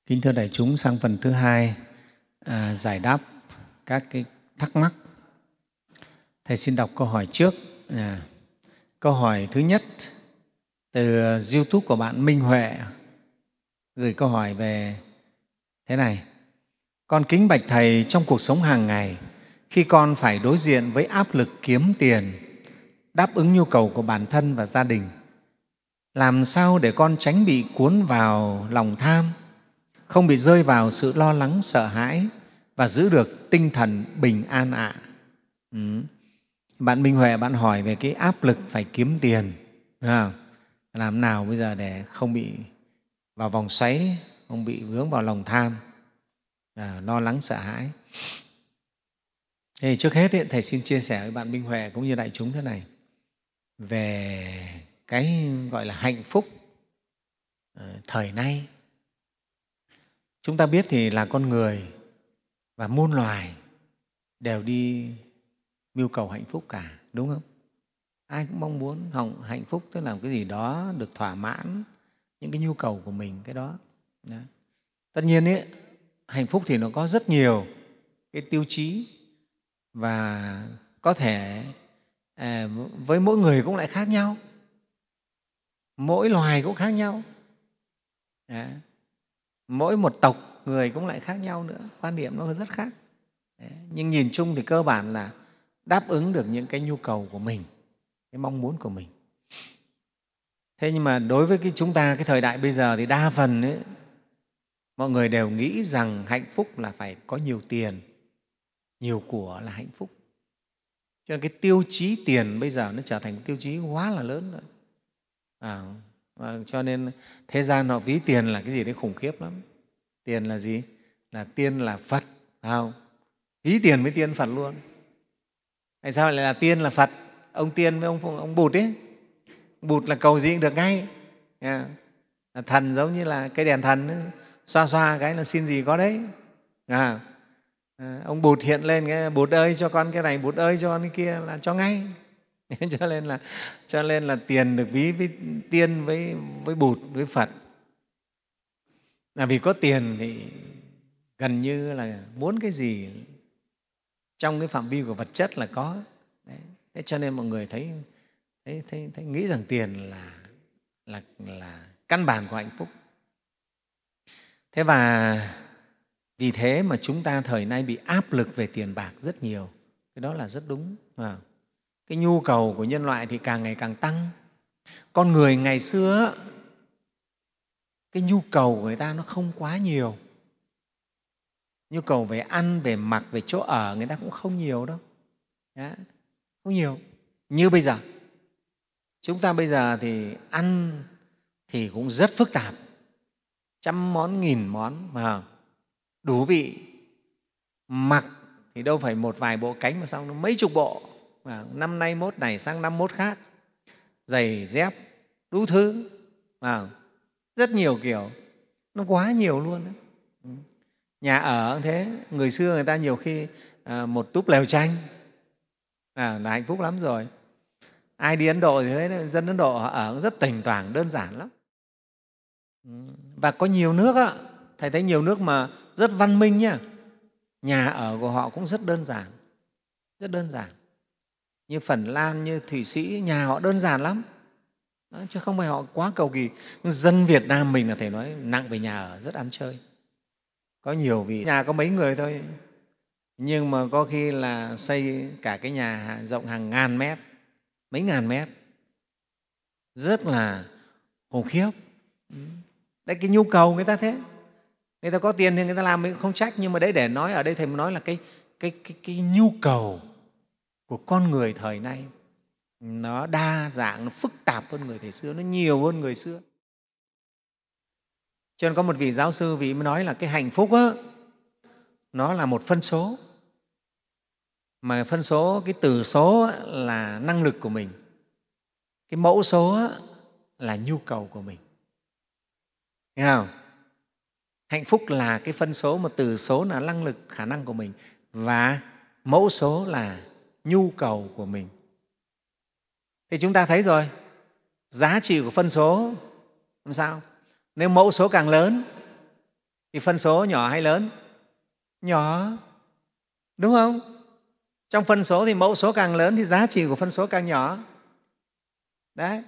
Kính thưa đại chúng, sang phần thứ hai, à, giải đáp các cái thắc mắc. Thầy xin đọc câu hỏi trước. À, câu hỏi thứ nhất từ YouTube của bạn Minh Huệ gửi câu hỏi về thế này: con kính bạch Thầy, trong cuộc sống hàng ngày, khi con phải đối diện với áp lực kiếm tiền, đáp ứng nhu cầu của bản thân và gia đình, làm sao để con tránh bị cuốn vào lòng tham, không bị rơi vào sự lo lắng, sợ hãi và giữ được tinh thần bình an ạ? À? Ừ. Bạn Minh Huệ, bạn hỏi về cái áp lực phải kiếm tiền, à, làm nào bây giờ để không bị vào vòng xoáy, không bị vướng vào lòng tham, à, lo lắng, sợ hãi. Thì trước hết ấy, Thầy xin chia sẻ với bạn Minh Huệ cũng như đại chúng thế này về cái gọi là hạnh phúc thời nay. Chúng ta biết thì là con người và muôn loài đều đi mưu cầu hạnh phúc cả, đúng không? Ai cũng mong muốn hạnh phúc, tức là cái gì đó được thỏa mãn những cái nhu cầu của mình, cái đó. đó. Tất nhiên ấy, hạnh phúc thì nó có rất nhiều cái tiêu chí và có thể à, với mỗi người cũng lại khác nhau, mỗi loài cũng khác nhau, à, mỗi một tộc người cũng lại khác nhau nữa, quan điểm nó rất khác. Đấy. Nhưng nhìn chung thì cơ bản là đáp ứng được những cái nhu cầu của mình, cái mong muốn của mình. Thế nhưng mà đối với cái chúng ta, cái thời đại bây giờ thì đa phần ấy, mọi người đều nghĩ rằng hạnh phúc là phải có nhiều tiền, nhiều của là hạnh phúc. Cho nên cái tiêu chí tiền bây giờ nó trở thành tiêu chí quá là lớn rồi. À, và cho nên thế gian họ ví tiền là cái gì đấy khủng khiếp lắm. Tiền là gì? Là tiên là Phật, phải không? Ví tiền với tiên Phật luôn. Tại sao lại là tiên là Phật? Ông tiên với ông, ông Bụt ấy, Bụt là cầu gì cũng được ngay. Yeah. Thần giống như là cái đèn thần ấy, xoa xoa cái là xin gì có đấy. À, à, ông Bụt hiện lên cái Bụt ơi cho con cái này, Bụt ơi cho con cái kia là cho ngay. cho nên là cho nên là tiền được ví với tiên với với Bụt với Phật. Là vì có tiền thì gần như là muốn cái gì trong cái phạm vi của vật chất là có. Đấy. Thế cho nên mọi người thấy, thấy, thấy, thấy nghĩ rằng tiền là, là, là căn bản của hạnh phúc. Thế và vì thế mà chúng ta thời nay bị áp lực về tiền bạc rất nhiều. Cái đó là rất đúng. À, cái nhu cầu của nhân loại thì càng ngày càng tăng. Con người ngày xưa cái nhu cầu của người ta nó không quá nhiều. Nhu cầu về ăn, về mặc, về chỗ ở người ta cũng không nhiều đâu. Đó, không nhiều. Như bây giờ, chúng ta bây giờ thì ăn thì cũng rất phức tạp. Trăm món, nghìn món, mà đủ vị. Mặc thì đâu phải một vài bộ cánh mà xong nó mấy chục bộ. Mà năm nay mốt này sang năm mốt khác. Giày, dép, đủ thứ. Mà rất nhiều kiểu, nó quá nhiều luôn đấy. Nhà ở cũng thế, người xưa người ta nhiều khi à, một túp lều tranh à, là hạnh phúc lắm rồi. Ai đi Ấn Độ thì thấy dân Ấn Độ họ ở cũng rất tỉnh toảng, đơn giản lắm. Và có nhiều nước á, Thầy thấy nhiều nước mà rất văn minh nhá, nhà ở của họ cũng rất đơn giản, rất đơn giản. Như Phần Lan, như Thụy Sĩ, nhà họ đơn giản lắm. Đó, chứ không phải họ quá cầu kỳ. Dân Việt Nam mình là Thầy nói nặng về nhà ở, rất ăn chơi. Có nhiều vị nhà có mấy người thôi, nhưng mà có khi là xây cả cái nhà rộng hàng ngàn mét, mấy ngàn mét, rất là khủng khiếp. Đấy, cái nhu cầu người ta thế. Người ta có tiền thì người ta làm mình không trách, nhưng mà đấy để nói ở đây Thầy nói là cái, cái, cái, cái nhu cầu của con người thời nay nó đa dạng, nó phức tạp hơn người thời xưa, nó nhiều hơn người xưa. Cho nên có một vị giáo sư vị mới nói là cái hạnh phúc á, nó là một phân số, mà phân số, cái từ số á, là năng lực của mình, cái mẫu số á, là nhu cầu của mình. Nghe không? Hạnh phúc là cái phân số, mà từ số là năng lực, khả năng của mình, và mẫu số là nhu cầu của mình. Thì chúng ta thấy rồi, giá trị của phân số làm sao? Nếu mẫu số càng lớn thì phân số nhỏ hay lớn? Nhỏ, đúng không? Trong phân số thì mẫu số càng lớn thì giá trị của phân số càng nhỏ. Đấy.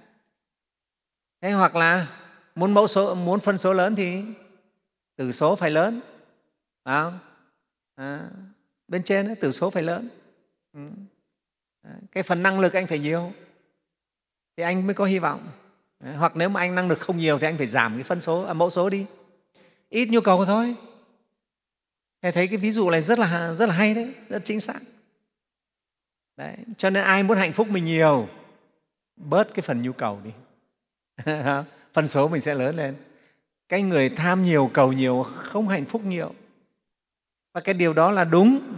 Thế hoặc là muốn mẫu số, muốn phân số lớn thì tử số phải lớn, phải không? À, bên trên ấy, tử số phải lớn. Ừ. Đấy. Cái phần năng lực anh phải nhiều thì anh mới có hy vọng. Đấy. Hoặc nếu mà anh năng lực không nhiều thì anh phải giảm cái phân số, à, mẫu số đi, ít nhu cầu thôi. Thầy thấy cái ví dụ này rất là, rất là hay đấy, rất chính xác. Đấy. Cho nên ai muốn hạnh phúc mình nhiều, bớt cái phần nhu cầu đi. Phân số mình sẽ lớn lên. Cái người tham nhiều, cầu nhiều không hạnh phúc nhiều. Và cái điều đó là đúng.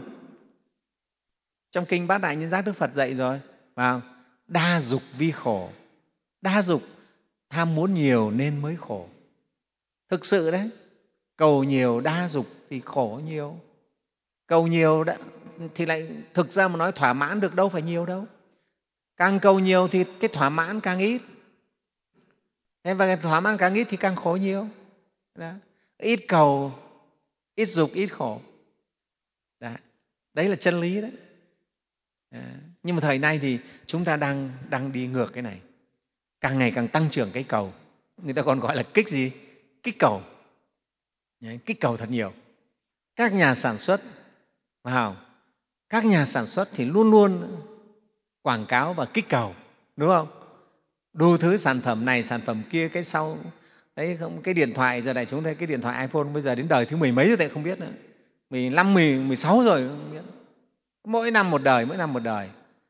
Trong Kinh Bát Đại Nhân Giác Đức Phật dạy rồi. Phải không? Đa dục vi khổ. Đa dục, tham muốn nhiều nên mới khổ. Thực sự đấy, cầu nhiều đa dục thì khổ nhiều. Cầu nhiều đã, thì lại thực ra mà nói thỏa mãn được đâu phải nhiều đâu. Càng cầu nhiều thì cái thỏa mãn càng ít. Thế và cái thỏa mãn càng ít thì càng khổ nhiều. Đó. Ít cầu, ít dục, ít khổ. Đó. Đấy là chân lý đấy. À, nhưng mà thời nay thì chúng ta đang, đang đi ngược cái này. Càng ngày càng tăng trưởng cái cầu. Người ta còn gọi là kích gì? Kích cầu. Kích cầu thật nhiều. Các nhà sản xuất, phải không? Các nhà sản xuất thì luôn luôn quảng cáo và kích cầu, đúng không? Đủ thứ sản phẩm này, sản phẩm kia, cái sau. Đấy, không, cái điện thoại, giờ này chúng thấy cái điện thoại iPhone bây giờ đến đời thứ mười mấy rồi, không biết nữa. mười lăm, mười sáu rồi, không biết. Mỗi năm một đời, mỗi năm một đời.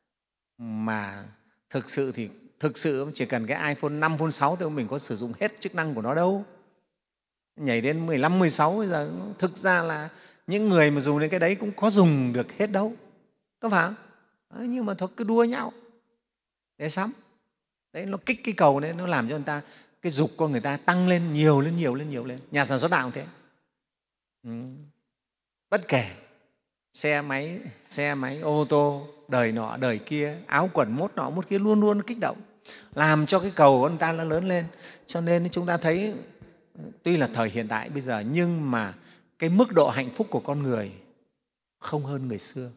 Mà thực sự thì thực sự chỉ cần cái iPhone năm, iPhone sáu thôi mình có sử dụng hết chức năng của nó đâu. Nhảy đến mười lăm, mười sáu bây giờ thực ra là những người mà dùng đến cái đấy cũng có dùng được hết đâu. Có phải không? Đấy, nhưng mà thôi cứ đua nhau để sắm. Đấy, nó kích cái cầu đấy, nó làm cho người ta, cái dục của người ta tăng lên nhiều lên, nhiều lên, nhiều lên. Nhà sản xuất nào cũng thế. Ừ. Bất kể xe máy, xe máy, ô tô, đời nọ, đời kia, áo quần mốt nọ, mốt kia, luôn luôn kích động, làm cho cái cầu của người ta nó lớn lên. Cho nên chúng ta thấy tuy là thời hiện đại bây giờ nhưng mà cái mức độ hạnh phúc của con người không hơn người xưa.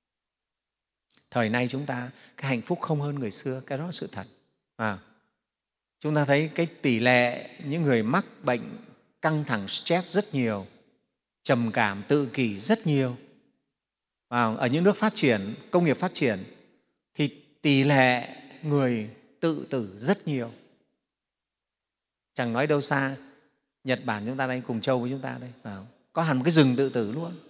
Thời nay chúng ta cái hạnh phúc không hơn người xưa, cái đó là sự thật. À, chúng ta thấy cái tỷ lệ những người mắc bệnh căng thẳng, stress rất nhiều, trầm cảm, tự kỷ rất nhiều. À, ở những nước phát triển, công nghiệp phát triển thì tỷ lệ người tự tử rất nhiều. Chẳng nói đâu xa, Nhật Bản chúng ta đây, cùng châu với chúng ta đây, à, có hẳn một cái rừng tự tử luôn.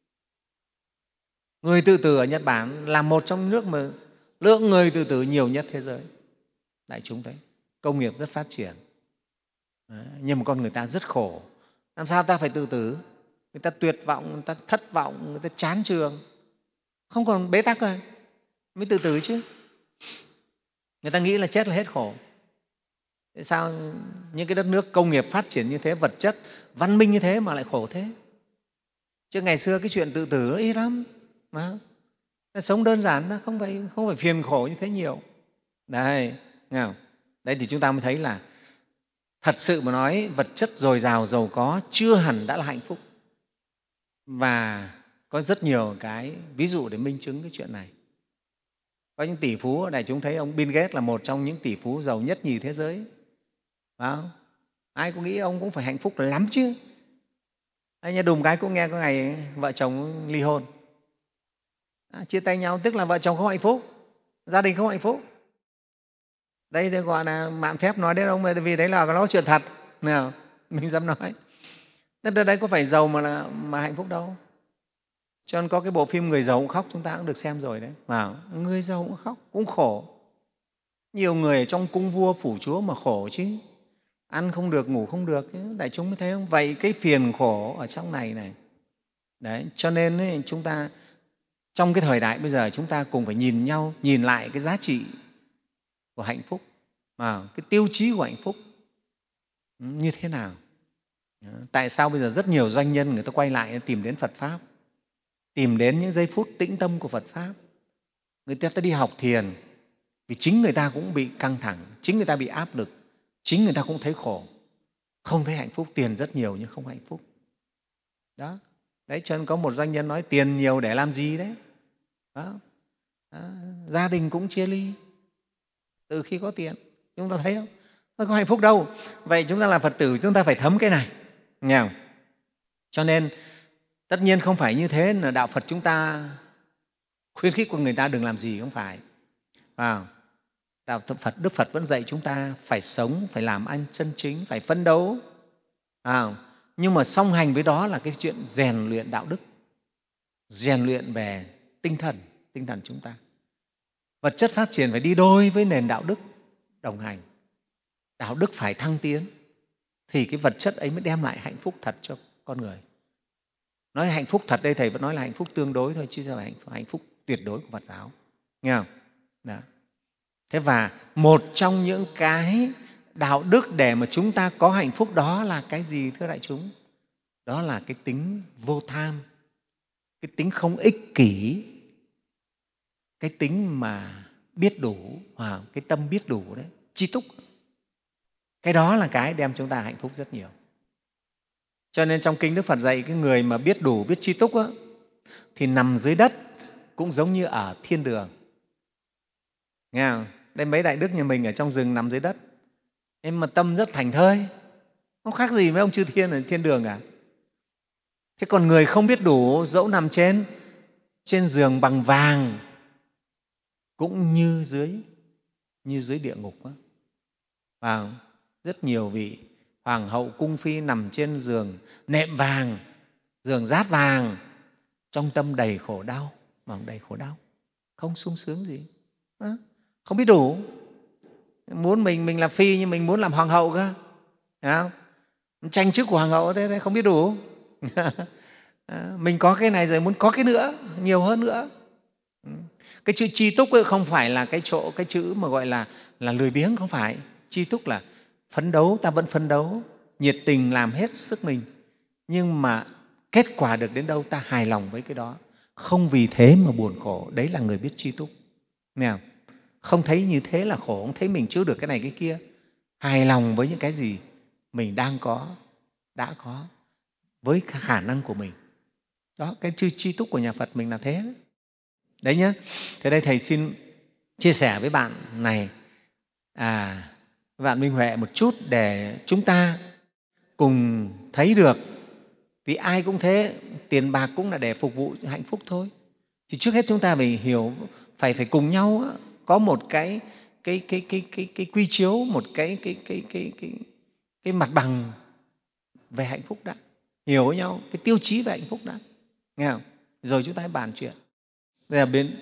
Người tự tử ở Nhật Bản là một trong nước mà lượng người tự tử nhiều nhất thế giới. Đại chúng thấy công nghiệp rất phát triển. Đấy, nhưng mà con người ta rất khổ. Làm sao ta phải tự tử? Người ta tuyệt vọng, người ta thất vọng, người ta chán trường, không còn bế tắc rồi mới tự tử chứ. Người ta nghĩ là chết là hết khổ. Tại sao những cái đất nước công nghiệp phát triển như thế, vật chất, văn minh như thế mà lại khổ thế? Chứ ngày xưa cái chuyện tự tử nó ít lắm. Mà sống đơn giản, nó không phải, không phải phiền khổ như thế nhiều. Đấy, nghe không? Đấy thì chúng ta mới thấy là thật sự mà nói vật chất dồi dào, giàu có chưa hẳn đã là hạnh phúc. Và có rất nhiều cái ví dụ để minh chứng cái chuyện này. Có những tỷ phú, ở đây chúng thấy ông Bill Gates là một trong những tỷ phú giàu nhất nhì thế giới. Phải không? Ai cũng nghĩ ông cũng phải hạnh phúc lắm chứ. Anh nhà đùm cái cũng nghe có ngày vợ chồng ly hôn. À, chia tay nhau tức là vợ chồng không hạnh phúc, gia đình không hạnh phúc. Đây thì gọi là mạn phép nói đến ông, vì đấy là nó chuyện thật. Nào, mình dám nói. Đất đấy có phải giàu mà, là, mà hạnh phúc đâu. Cho nên có cái bộ phim Người giàu cũng khóc, chúng ta cũng được xem rồi đấy. Mà người giàu cũng khóc, cũng khổ. Nhiều người ở trong cung vua phủ chúa mà khổ chứ. Ăn không được, ngủ không được chứ. Đại chúng mới thấy không? Vậy cái phiền khổ ở trong này này. Đấy, cho nên ấy, chúng ta trong cái thời đại bây giờ chúng ta cùng phải nhìn nhau, nhìn lại cái giá trị của hạnh phúc, à, cái tiêu chí của hạnh phúc như thế nào. Tại sao bây giờ rất nhiều doanh nhân người ta quay lại tìm đến Phật Pháp, tìm đến những giây phút tĩnh tâm của Phật Pháp. Người ta đi học thiền vì chính người ta cũng bị căng thẳng, chính người ta bị áp lực, chính người ta cũng thấy khổ, không thấy hạnh phúc. Tiền rất nhiều nhưng không hạnh phúc. Đó. Đấy, cho nên có một doanh nhân nói tiền nhiều để làm gì đấy. Đó. Đó. Gia đình cũng chia ly từ khi có tiền. Chúng ta thấy không? Nó có hạnh phúc đâu. Vậy chúng ta là Phật tử, chúng ta phải thấm cái này. Nghe không? Cho nên tất nhiên không phải như thế là đạo Phật chúng ta khuyến khích của người ta đừng làm gì, không phải. À, đạo Phật, Đức Phật vẫn dạy chúng ta phải sống, phải làm ăn chân chính, phải phấn đấu. À, nhưng mà song hành với đó là cái chuyện rèn luyện đạo đức, rèn luyện về tinh thần, tinh thần chúng ta. Vật chất phát triển phải đi đôi với nền đạo đức đồng hành. Đạo đức phải thăng tiến thì cái vật chất ấy mới đem lại hạnh phúc thật cho con người. Nói hạnh phúc thật đây Thầy vẫn nói là hạnh phúc tương đối thôi, chứ không phải hạnh phúc tuyệt đối của Phật giáo. Nghe không? Đó. Thế và một trong những cái đạo đức để mà chúng ta có hạnh phúc đó là cái gì thưa đại chúng? Đó là cái tính vô tham, cái tính không ích kỷ, cái tính mà biết đủ, à, cái tâm biết đủ đấy, tri túc. Cái đó là cái đem chúng ta hạnh phúc rất nhiều. Cho nên trong Kinh Đức Phật dạy cái người mà biết đủ, biết tri túc đó, thì nằm dưới đất cũng giống như ở thiên đường. Nghe không? Đây mấy đại đức nhà mình ở trong rừng nằm dưới đất, nhưng mà tâm rất thảnh thơi, không khác gì với ông chư thiên ở thiên đường cả. Thế còn người không biết đủ, dẫu nằm trên trên giường bằng vàng cũng như dưới như dưới địa ngục đó. Và rất nhiều vị hoàng hậu cung phi nằm trên giường nệm vàng, giường rát vàng, trong tâm đầy khổ đau, mà đầy khổ đau, không sung sướng gì, đó. Không biết đủ. Muốn mình mình là phi nhưng mình muốn làm hoàng hậu cơ, thấy không? Tranh chức của hoàng hậu đấy, đấy không biết đủ. Mình có cái này rồi muốn có cái nữa, nhiều hơn nữa. Cái chữ tri túc ấy không phải là cái chỗ cái chữ mà gọi là là lười biếng, không phải. Tri túc là phấn đấu, ta vẫn phấn đấu, nhiệt tình làm hết sức mình, nhưng mà kết quả được đến đâu ta hài lòng với cái đó, không vì thế mà buồn khổ. Đấy là người biết tri túc. Nghe không? Không thấy như thế là khổ, không thấy mình chưa được cái này cái kia, hài lòng với những cái gì mình đang có, đã có, với khả năng của mình. Đó, cái chữ tri túc của nhà Phật mình là thế đấy. Đấy nhé. Thế đây Thầy xin chia sẻ với bạn này, à, bạn Minh Huệ một chút để chúng ta cùng thấy được. Vì ai cũng thế, tiền bạc cũng là để phục vụ hạnh phúc thôi. Thì trước hết chúng ta phải hiểu, phải phải cùng nhau á, có một cái cái cái cái cái cái quy chiếu, một cái cái cái cái cái cái mặt bằng về hạnh phúc đã, hiểu với nhau cái tiêu chí về hạnh phúc đã, nghe không? Rồi chúng ta hãy bàn chuyện. Bây giờ đến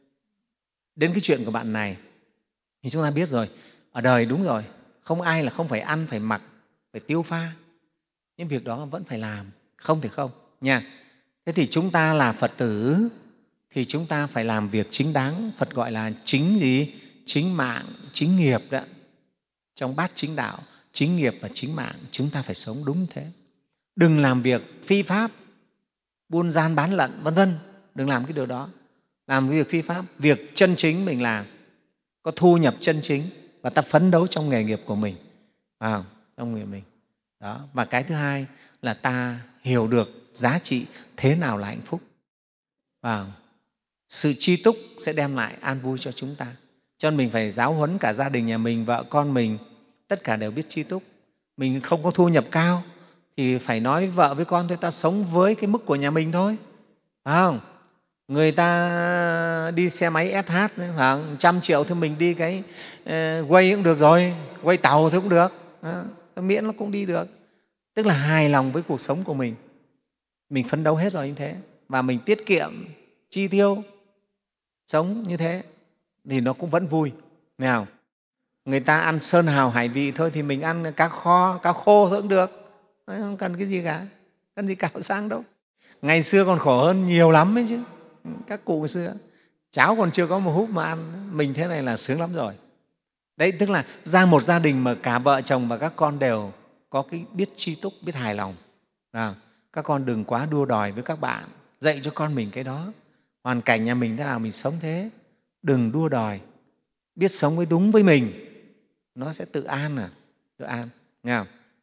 đến cái chuyện của bạn này thì chúng ta biết rồi, ở đời đúng rồi, không ai là không phải ăn, phải mặc, phải tiêu pha, những việc đó vẫn phải làm, không thì không nha. Thế thì chúng ta là Phật tử thì chúng ta phải làm việc chính đáng. Phật gọi là chính gì? Chính mạng, chính nghiệp đó. Trong bát chính đạo, chính nghiệp và chính mạng, chúng ta phải sống đúng thế. Đừng làm việc phi pháp, buôn gian bán lận, vân vân. Đừng làm cái điều đó. Làm cái việc phi pháp, việc chân chính mình làm, có thu nhập chân chính và ta phấn đấu trong nghề nghiệp của mình, à, trong nghề mình. Đó. Và cái thứ hai là ta hiểu được giá trị thế nào là hạnh phúc. À, sự tri túc sẽ đem lại an vui cho chúng ta. Cho nên mình phải giáo huấn cả gia đình nhà mình, vợ con mình, tất cả đều biết tri túc. Mình không có thu nhập cao thì phải nói vợ với con thôi, ta sống với cái mức của nhà mình thôi, phải không? Người ta đi xe máy ét hát phải trăm triệu thì mình đi cái uh, quay cũng được rồi, quay tàu thì cũng được, à, miễn nó cũng đi được. Tức là hài lòng với cuộc sống của mình, mình phấn đấu hết rồi như thế, và mình tiết kiệm chi tiêu sống như thế thì nó cũng vẫn vui. Nào, người ta ăn sơn hào hải vị thôi thì mình ăn cá kho, cá khô thôi cũng được, không cần cái gì cả, cần gì cao sang đâu. Ngày xưa còn khổ hơn nhiều lắm ấy chứ. Các cụ ngày xưa cháo còn chưa có một húp mà ăn, mình thế này là sướng lắm rồi. Đấy, tức là ra một gia đình mà cả vợ chồng và các con đều có cái biết tri túc, biết hài lòng. À, các con đừng quá đua đòi với các bạn, dạy cho con mình cái đó. Hoàn cảnh nhà mình thế nào mình sống thế, đừng đua đòi, biết sống với đúng với mình, nó sẽ tự an, à, tự an, nghe không?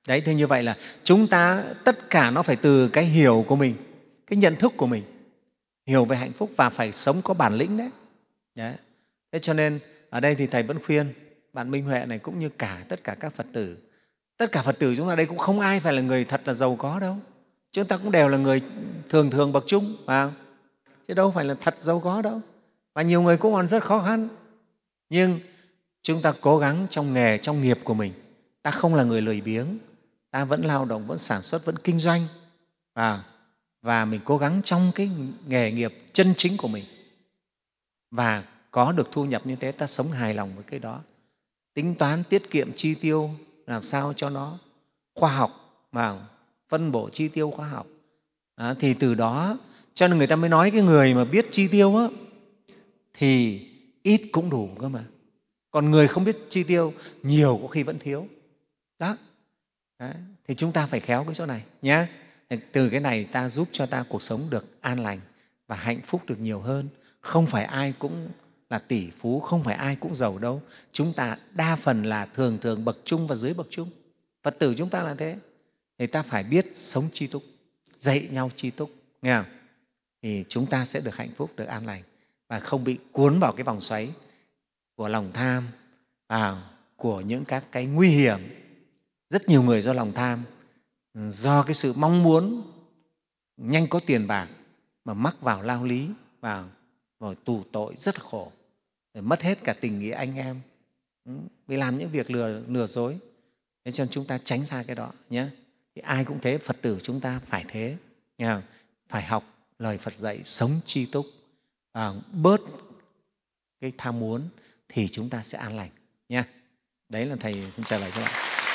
Đấy, thế như vậy là chúng ta tất cả nó phải từ cái hiểu của mình, cái nhận thức của mình, hiểu về hạnh phúc và phải sống có bản lĩnh đấy. đấy. Thế cho nên ở đây thì Thầy vẫn khuyên bạn Minh Huệ này cũng như cả tất cả các Phật tử, tất cả Phật tử chúng ta đây cũng không ai phải là người thật là giàu có đâu. Chúng ta cũng đều là người thường thường bậc trung, phải không? Chứ đâu phải là thật giàu có đâu. Và nhiều người cũng còn rất khó khăn. Nhưng chúng ta cố gắng trong nghề, trong nghiệp của mình. Ta không là người lười biếng, ta vẫn lao động, vẫn sản xuất, vẫn kinh doanh. Và, và mình cố gắng trong cái nghề nghiệp chân chính của mình. Và có được thu nhập như thế, ta sống hài lòng với cái đó. Tính toán, tiết kiệm, chi tiêu, làm sao cho nó khoa học, mà phân bổ chi tiêu khoa học. À, thì từ đó, cho nên người ta mới nói cái người mà biết chi tiêu á, thì ít cũng đủ cơ mà. Còn người không biết chi tiêu, nhiều có khi vẫn thiếu. Đó. Đấy. Thì chúng ta phải khéo cái chỗ này nhé. Từ cái này ta giúp cho ta cuộc sống được an lành và hạnh phúc được nhiều hơn. Không phải ai cũng là tỷ phú, không phải ai cũng giàu đâu. Chúng ta đa phần là thường thường bậc trung và dưới bậc trung. Phật tử chúng ta là thế. Thì ta phải biết sống chi túc, dạy nhau chi túc, nghe không? Thì chúng ta sẽ được hạnh phúc, được an lành và không bị cuốn vào cái vòng xoáy của lòng tham, à, của những các cái nguy hiểm. Rất nhiều người do lòng tham, do cái sự mong muốn nhanh có tiền bạc mà mắc vào lao lý, vào rồi tù tội rất là khổ, rồi mất hết cả tình nghĩa anh em, vì làm những việc lừa, lừa dối. Thế cho nên chúng ta tránh xa cái đó nhé. Thì ai cũng thế, Phật tử chúng ta phải thế, nghe không? Phải học lời Phật dạy, sống chi túc, à, bớt cái tham muốn thì chúng ta sẽ an lành nha. Đấy là Thầy xin trả lời cho bạn.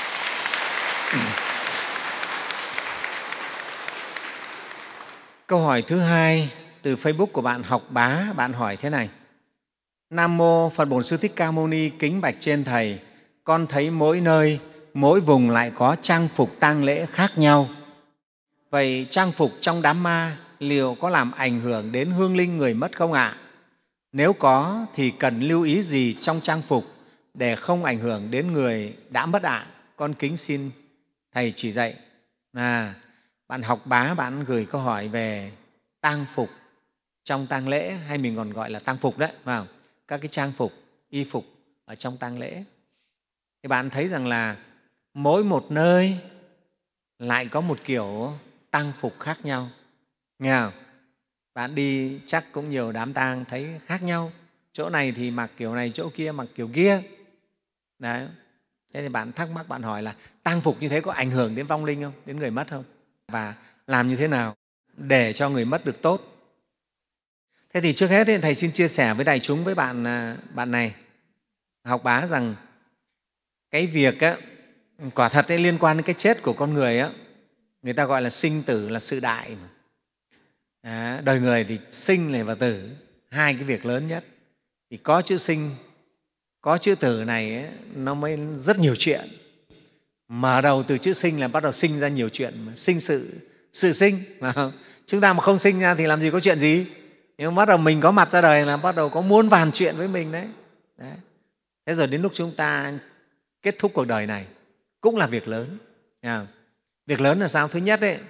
Câu hỏi thứ hai từ Facebook của bạn Học Bá, bạn hỏi thế này: Nam mô Phật Bổn Sư Thích Ca Mâu Ni, kính bạch trên Thầy, con thấy mỗi nơi, mỗi vùng lại có trang phục tang lễ khác nhau. Vậy trang phục trong đám ma liệu có làm ảnh hưởng đến hương linh người mất không ạ? Nếu có thì cần lưu ý gì trong trang phục để không ảnh hưởng đến người đã mất ạ? Con kính xin Thầy chỉ dạy. À, bạn Học Bá, bạn gửi câu hỏi về tang phục trong tang lễ, hay mình còn gọi là tang phục đấy, phải không? Các cái trang phục, y phục ở trong tang lễ. Thì bạn thấy rằng là mỗi một nơi lại có một kiểu tang phục khác nhau, nghe không? Bạn đi chắc cũng nhiều đám tang thấy khác nhau, chỗ này thì mặc kiểu này, chỗ kia mặc kiểu kia. Đấy. Thế thì bạn thắc mắc, bạn hỏi là tang phục như thế có ảnh hưởng đến vong linh không, đến người mất không? Và làm như thế nào để cho người mất được tốt? Thế thì trước hết thì Thầy xin chia sẻ với đại chúng, với bạn, bạn này, Học Bá, rằng cái việc á, quả thật ấy, liên quan đến cái chết của con người á, người ta gọi là sinh tử là sự đại mà. À, đời người thì sinh này và tử, hai cái việc lớn nhất. Thì có chữ sinh, có chữ tử này ấy, nó mới rất nhiều chuyện. Mở đầu từ chữ sinh là bắt đầu sinh ra nhiều chuyện, mà sinh sự, sự sinh. Mà chúng ta mà không sinh ra thì làm gì có chuyện gì. Nhưng bắt đầu mình có mặt ra đời là bắt đầu có muôn vàn chuyện với mình đấy. đấy. Thế rồi đến lúc chúng ta kết thúc cuộc đời này cũng là việc lớn. À, việc lớn là sao? Thứ nhất ấy,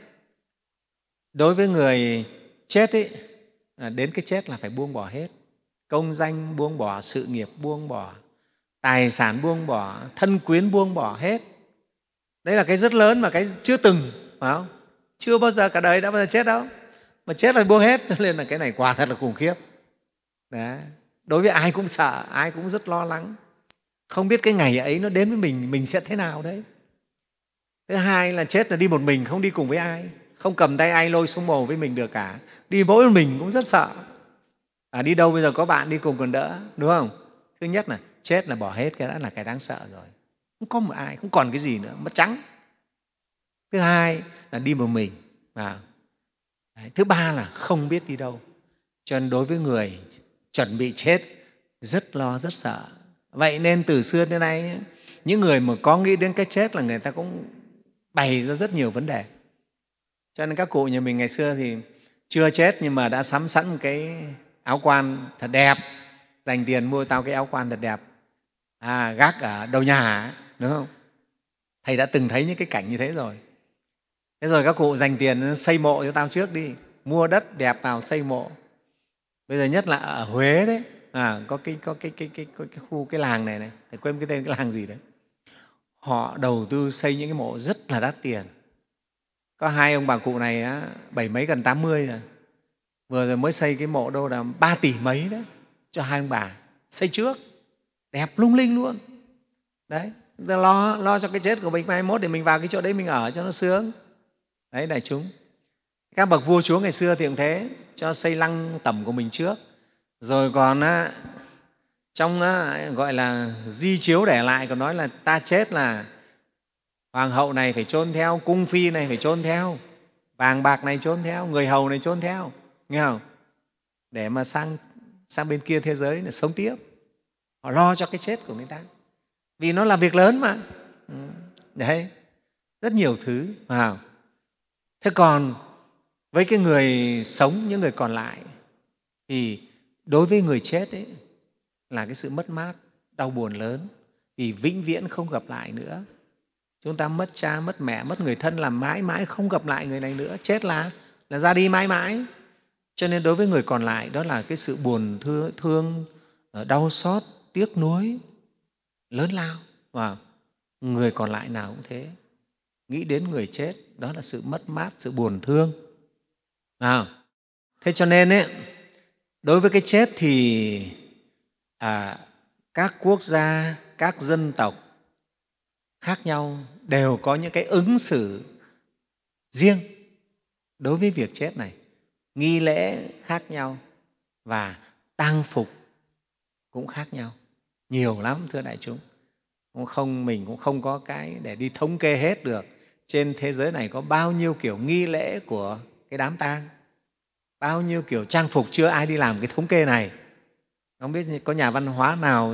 đối với người chết ấy, đến cái chết là phải buông bỏ hết. Công danh buông bỏ, sự nghiệp buông bỏ, tài sản buông bỏ, thân quyến buông bỏ hết. Đấy là cái rất lớn mà cái chưa từng, phải không? Chưa bao giờ cả đời đã bao giờ chết đâu. Mà chết là buông hết, cho nên là cái này quả thật là khủng khiếp. Đấy. Đối với ai cũng sợ, ai cũng rất lo lắng. Không biết cái ngày ấy nó đến với mình, mình sẽ thế nào đấy. Thứ hai là chết là đi một mình, không đi cùng với ai, không cầm tay ai lôi xuống mồ với mình được cả. Đi mỗi mình cũng rất sợ. À, đi đâu bây giờ có bạn đi cùng còn đỡ, đúng không? Thứ nhất là chết là bỏ hết, cái đã là cái đáng sợ rồi. Không có một ai, không còn cái gì nữa, mất trắng. Thứ hai là đi một mình. À, đấy. Thứ ba là không biết đi đâu. Cho nên đối với người chuẩn bị chết rất lo, rất sợ. Vậy nên từ xưa đến nay, những người mà có nghĩ đến cái chết là người ta cũng bày ra rất nhiều vấn đề. Cho nên các cụ nhà mình ngày xưa thì chưa chết nhưng mà đã sắm sẵn một cái áo quan thật đẹp, dành tiền mua tao cái áo quan thật đẹp, à, gác ở đầu nhà, đúng không? Thầy đã từng thấy những cái cảnh như thế rồi. Thế rồi các cụ dành tiền xây mộ cho tao trước đi, mua đất đẹp vào xây mộ. Bây giờ nhất là ở Huế đấy, à, có, cái, có cái, cái, cái, cái, cái khu, cái làng này này, thầy quên cái tên cái làng gì đấy. Họ đầu tư xây những cái mộ rất là đắt tiền. Có hai ông bà cụ này á, bảy mấy gần tám mươi rồi. Vừa rồi mới xây cái mộ đâu là ba tỷ mấy đấy cho hai ông bà, xây trước, đẹp lung linh luôn. Đấy, lo, lo cho cái chết của mình mai mốt để mình vào cái chỗ đấy mình ở cho nó sướng. Đấy, đại chúng. Các bậc vua chúa ngày xưa thì cũng thế, cho xây lăng tẩm của mình trước. Rồi còn á, trong á, gọi là di chiếu để lại còn nói là ta chết là hoàng hậu này phải chôn theo, cung phi này phải chôn theo, vàng bạc này chôn theo, người hầu này chôn theo, nghe không? Để mà sang sang bên kia thế giới để sống tiếp. Họ lo cho cái chết của người ta, vì nó là việc lớn mà. Đấy, rất nhiều thứ. Wow. Thế còn với cái người sống, những người còn lại, thì đối với người chết ấy, là cái sự mất mát, đau buồn lớn, vì vĩnh viễn không gặp lại nữa. Chúng ta mất cha, mất mẹ, mất người thân là mãi mãi không gặp lại người này nữa. Chết là, là ra đi mãi mãi. Cho nên đối với người còn lại, đó là cái sự buồn thương, thương đau xót, tiếc nuối lớn lao. Wow. Người còn lại nào cũng thế. Nghĩ đến người chết, đó là sự mất mát, sự buồn thương. À, thế cho nên ấy, đối với cái chết thì à, các quốc gia, các dân tộc khác nhau đều có những cái ứng xử riêng đối với việc chết này, nghi lễ khác nhau và tang phục cũng khác nhau, nhiều lắm thưa đại chúng. Cũng không, mình cũng không có cái để đi thống kê hết được. Trên thế giới này có bao nhiêu kiểu nghi lễ của cái đám tang, bao nhiêu kiểu trang phục, chưa ai đi làm cái thống kê này. Không biết có nhà văn hóa nào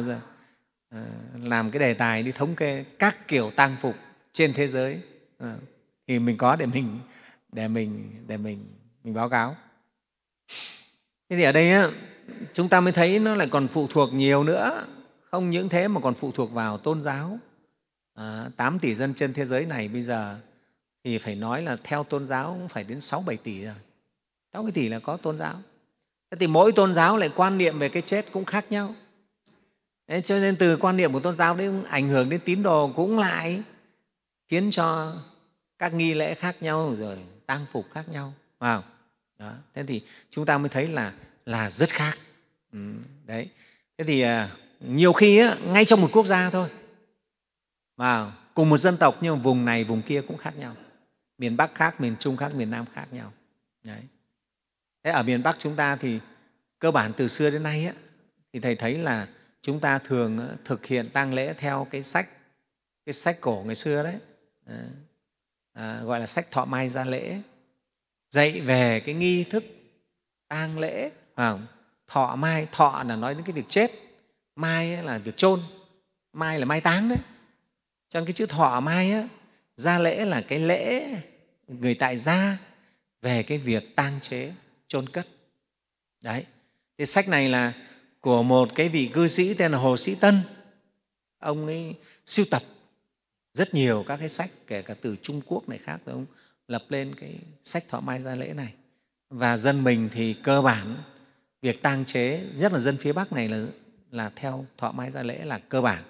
làm cái đề tài đi thống kê các kiểu tang phục trên thế giới thì mình có để mình để mình để mình mình báo cáo. Thế thì ở đây á, chúng ta mới thấy nó lại còn phụ thuộc nhiều nữa. Không những thế mà còn phụ thuộc vào tôn giáo. À, tám tỷ dân trên thế giới này bây giờ thì phải nói là theo tôn giáo cũng phải đến sáu bảy tỷ rồi. sáu bảy tỷ là có tôn giáo. Thế thì mỗi tôn giáo lại quan niệm về cái chết cũng khác nhau. Thế cho nên từ quan niệm của tôn giáo đấy ảnh hưởng đến tín đồ cũng lại khiến cho các nghi lễ khác nhau, rồi tang phục khác nhau. Wow. Đó. Thế thì chúng ta mới thấy là, là rất khác. Ừ, đấy. Thế thì à, nhiều khi á, ngay trong một quốc gia thôi, wow, cùng một dân tộc nhưng mà vùng này vùng kia cũng khác nhau. Miền Bắc khác, miền Trung khác, miền Nam khác nhau. Đấy. Thế ở miền Bắc chúng ta thì cơ bản từ xưa đến nay á, thì Thầy thấy là chúng ta thường thực hiện tang lễ theo cái sách, cái sách cổ ngày xưa đấy, à, gọi là sách Thọ Mai Gia Lễ, dạy về cái nghi thức tang lễ. À, thọ mai, thọ là nói đến cái việc chết, mai là việc chôn, mai là mai táng đấy. Cho nên cái chữ thọ mai á, gia lễ là cái lễ người tại gia về cái việc tang chế, chôn cất. Đấy. Cái sách này là của một cái vị cư sĩ tên là Hồ Sĩ Tân. Ông ấy sưu tập rất nhiều các cái sách, kể cả từ Trung Quốc này khác, rồi ông lập lên cái sách Thọ Mai Gia Lễ này. Và dân mình thì cơ bản việc tang chế, nhất là dân phía Bắc này là, là theo Thọ Mai Gia Lễ là cơ bản.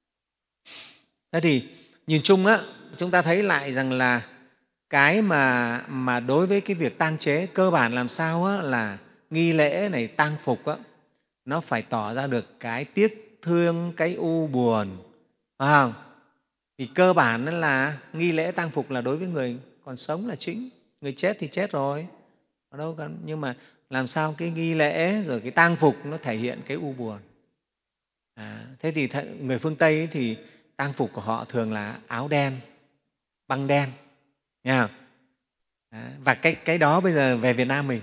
Thế thì nhìn chung á, chúng ta thấy lại rằng là cái mà, mà đối với cái việc tang chế cơ bản làm sao á, là nghi lễ này, tang phục á, nó phải tỏ ra được cái tiếc thương, cái u buồn, phải không? Thì cơ bản là nghi lễ tang phục là đối với người còn sống là chính, người chết thì chết rồi, ở đâu cần. Nhưng mà làm sao cái nghi lễ rồi cái tang phục nó thể hiện cái u buồn. À, thế thì người phương Tây ấy thì tang phục của họ thường là áo đen, băng đen, nghe không? À, và cái, cái đó bây giờ về Việt Nam mình.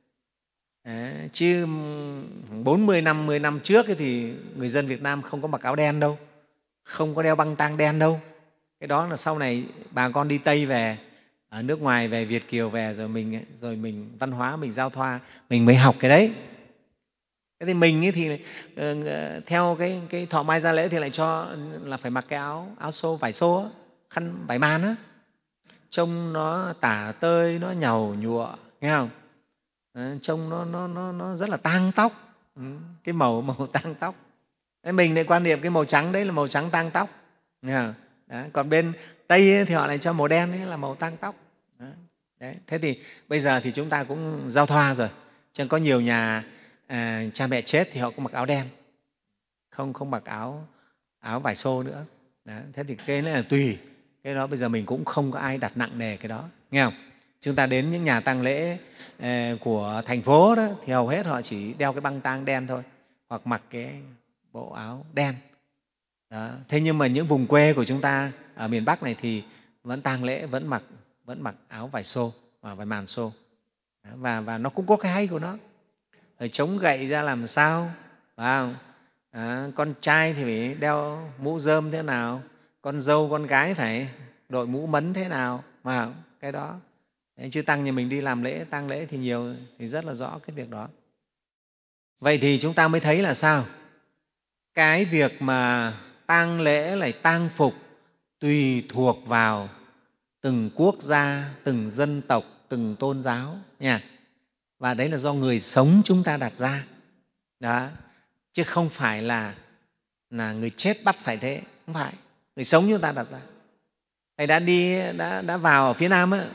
À, chứ bốn mươi, năm mươi năm trước ấy thì người dân Việt Nam không có mặc áo đen đâu, không có đeo băng tang đen đâu. Cái đó là sau này bà con đi Tây về, ở nước ngoài về, Việt kiều về, rồi mình, rồi mình văn hóa, mình giao thoa, mình mới học cái đấy. Thế thì mình ấy thì uh, theo cái, cái Thọ Mai Gia Lễ thì lại cho là phải mặc cái áo, áo xô, vải xô. khăn vải màn á, trông nó tả tơi, nó nhàu nhụa, nghe không? Đấy, trông nó, nó, nó, nó rất là tang tóc, ừ, cái màu màu tang tóc. Đấy, mình lại quan niệm cái màu trắng đấy là màu trắng tang tóc, nghe không? Đấy, còn bên Tây ấy, thì họ lại cho màu đen ấy là màu tang tóc. Đấy. Đấy. Thế thì bây giờ thì chúng ta cũng giao thoa rồi, cho nên có nhiều nhà à, cha mẹ chết thì họ cũng mặc áo đen, không không mặc áo áo vải xô nữa. Đấy. Thế thì cái này là tùy, cái đó bây giờ mình cũng không có ai đặt nặng nề cái đó, nghe không? Chúng ta đến những nhà tang lễ eh, của thành phố đó thì hầu hết họ chỉ đeo cái băng tang đen thôi, hoặc mặc cái bộ áo đen. Đó. Thế nhưng mà những vùng quê của chúng ta ở miền Bắc này thì vẫn tang lễ vẫn mặc vẫn mặc áo vải xô và vải màn xô. Đó. Và, và nó cũng có cái hay của nó. Rồi chống gậy ra làm sao, phải không? À, con trai thì phải đeo mũ rơm thế nào, con dâu con gái phải đội mũ mấn thế nào, mà cái đó. Đấy, chứ tăng nhà mình đi làm lễ tang lễ thì nhiều thì rất là rõ cái việc đó. Vậy thì chúng ta mới thấy là sao? Cái việc mà tang lễ lại tang phục tùy thuộc vào từng quốc gia, từng dân tộc, từng tôn giáo nha. Và đấy là do người sống chúng ta đặt ra. Đó. Chứ không phải là, là người chết bắt phải thế, không phải. Người sống chúng ta đặt ra. Thầy đã đi đã, đã vào ở phía Nam á,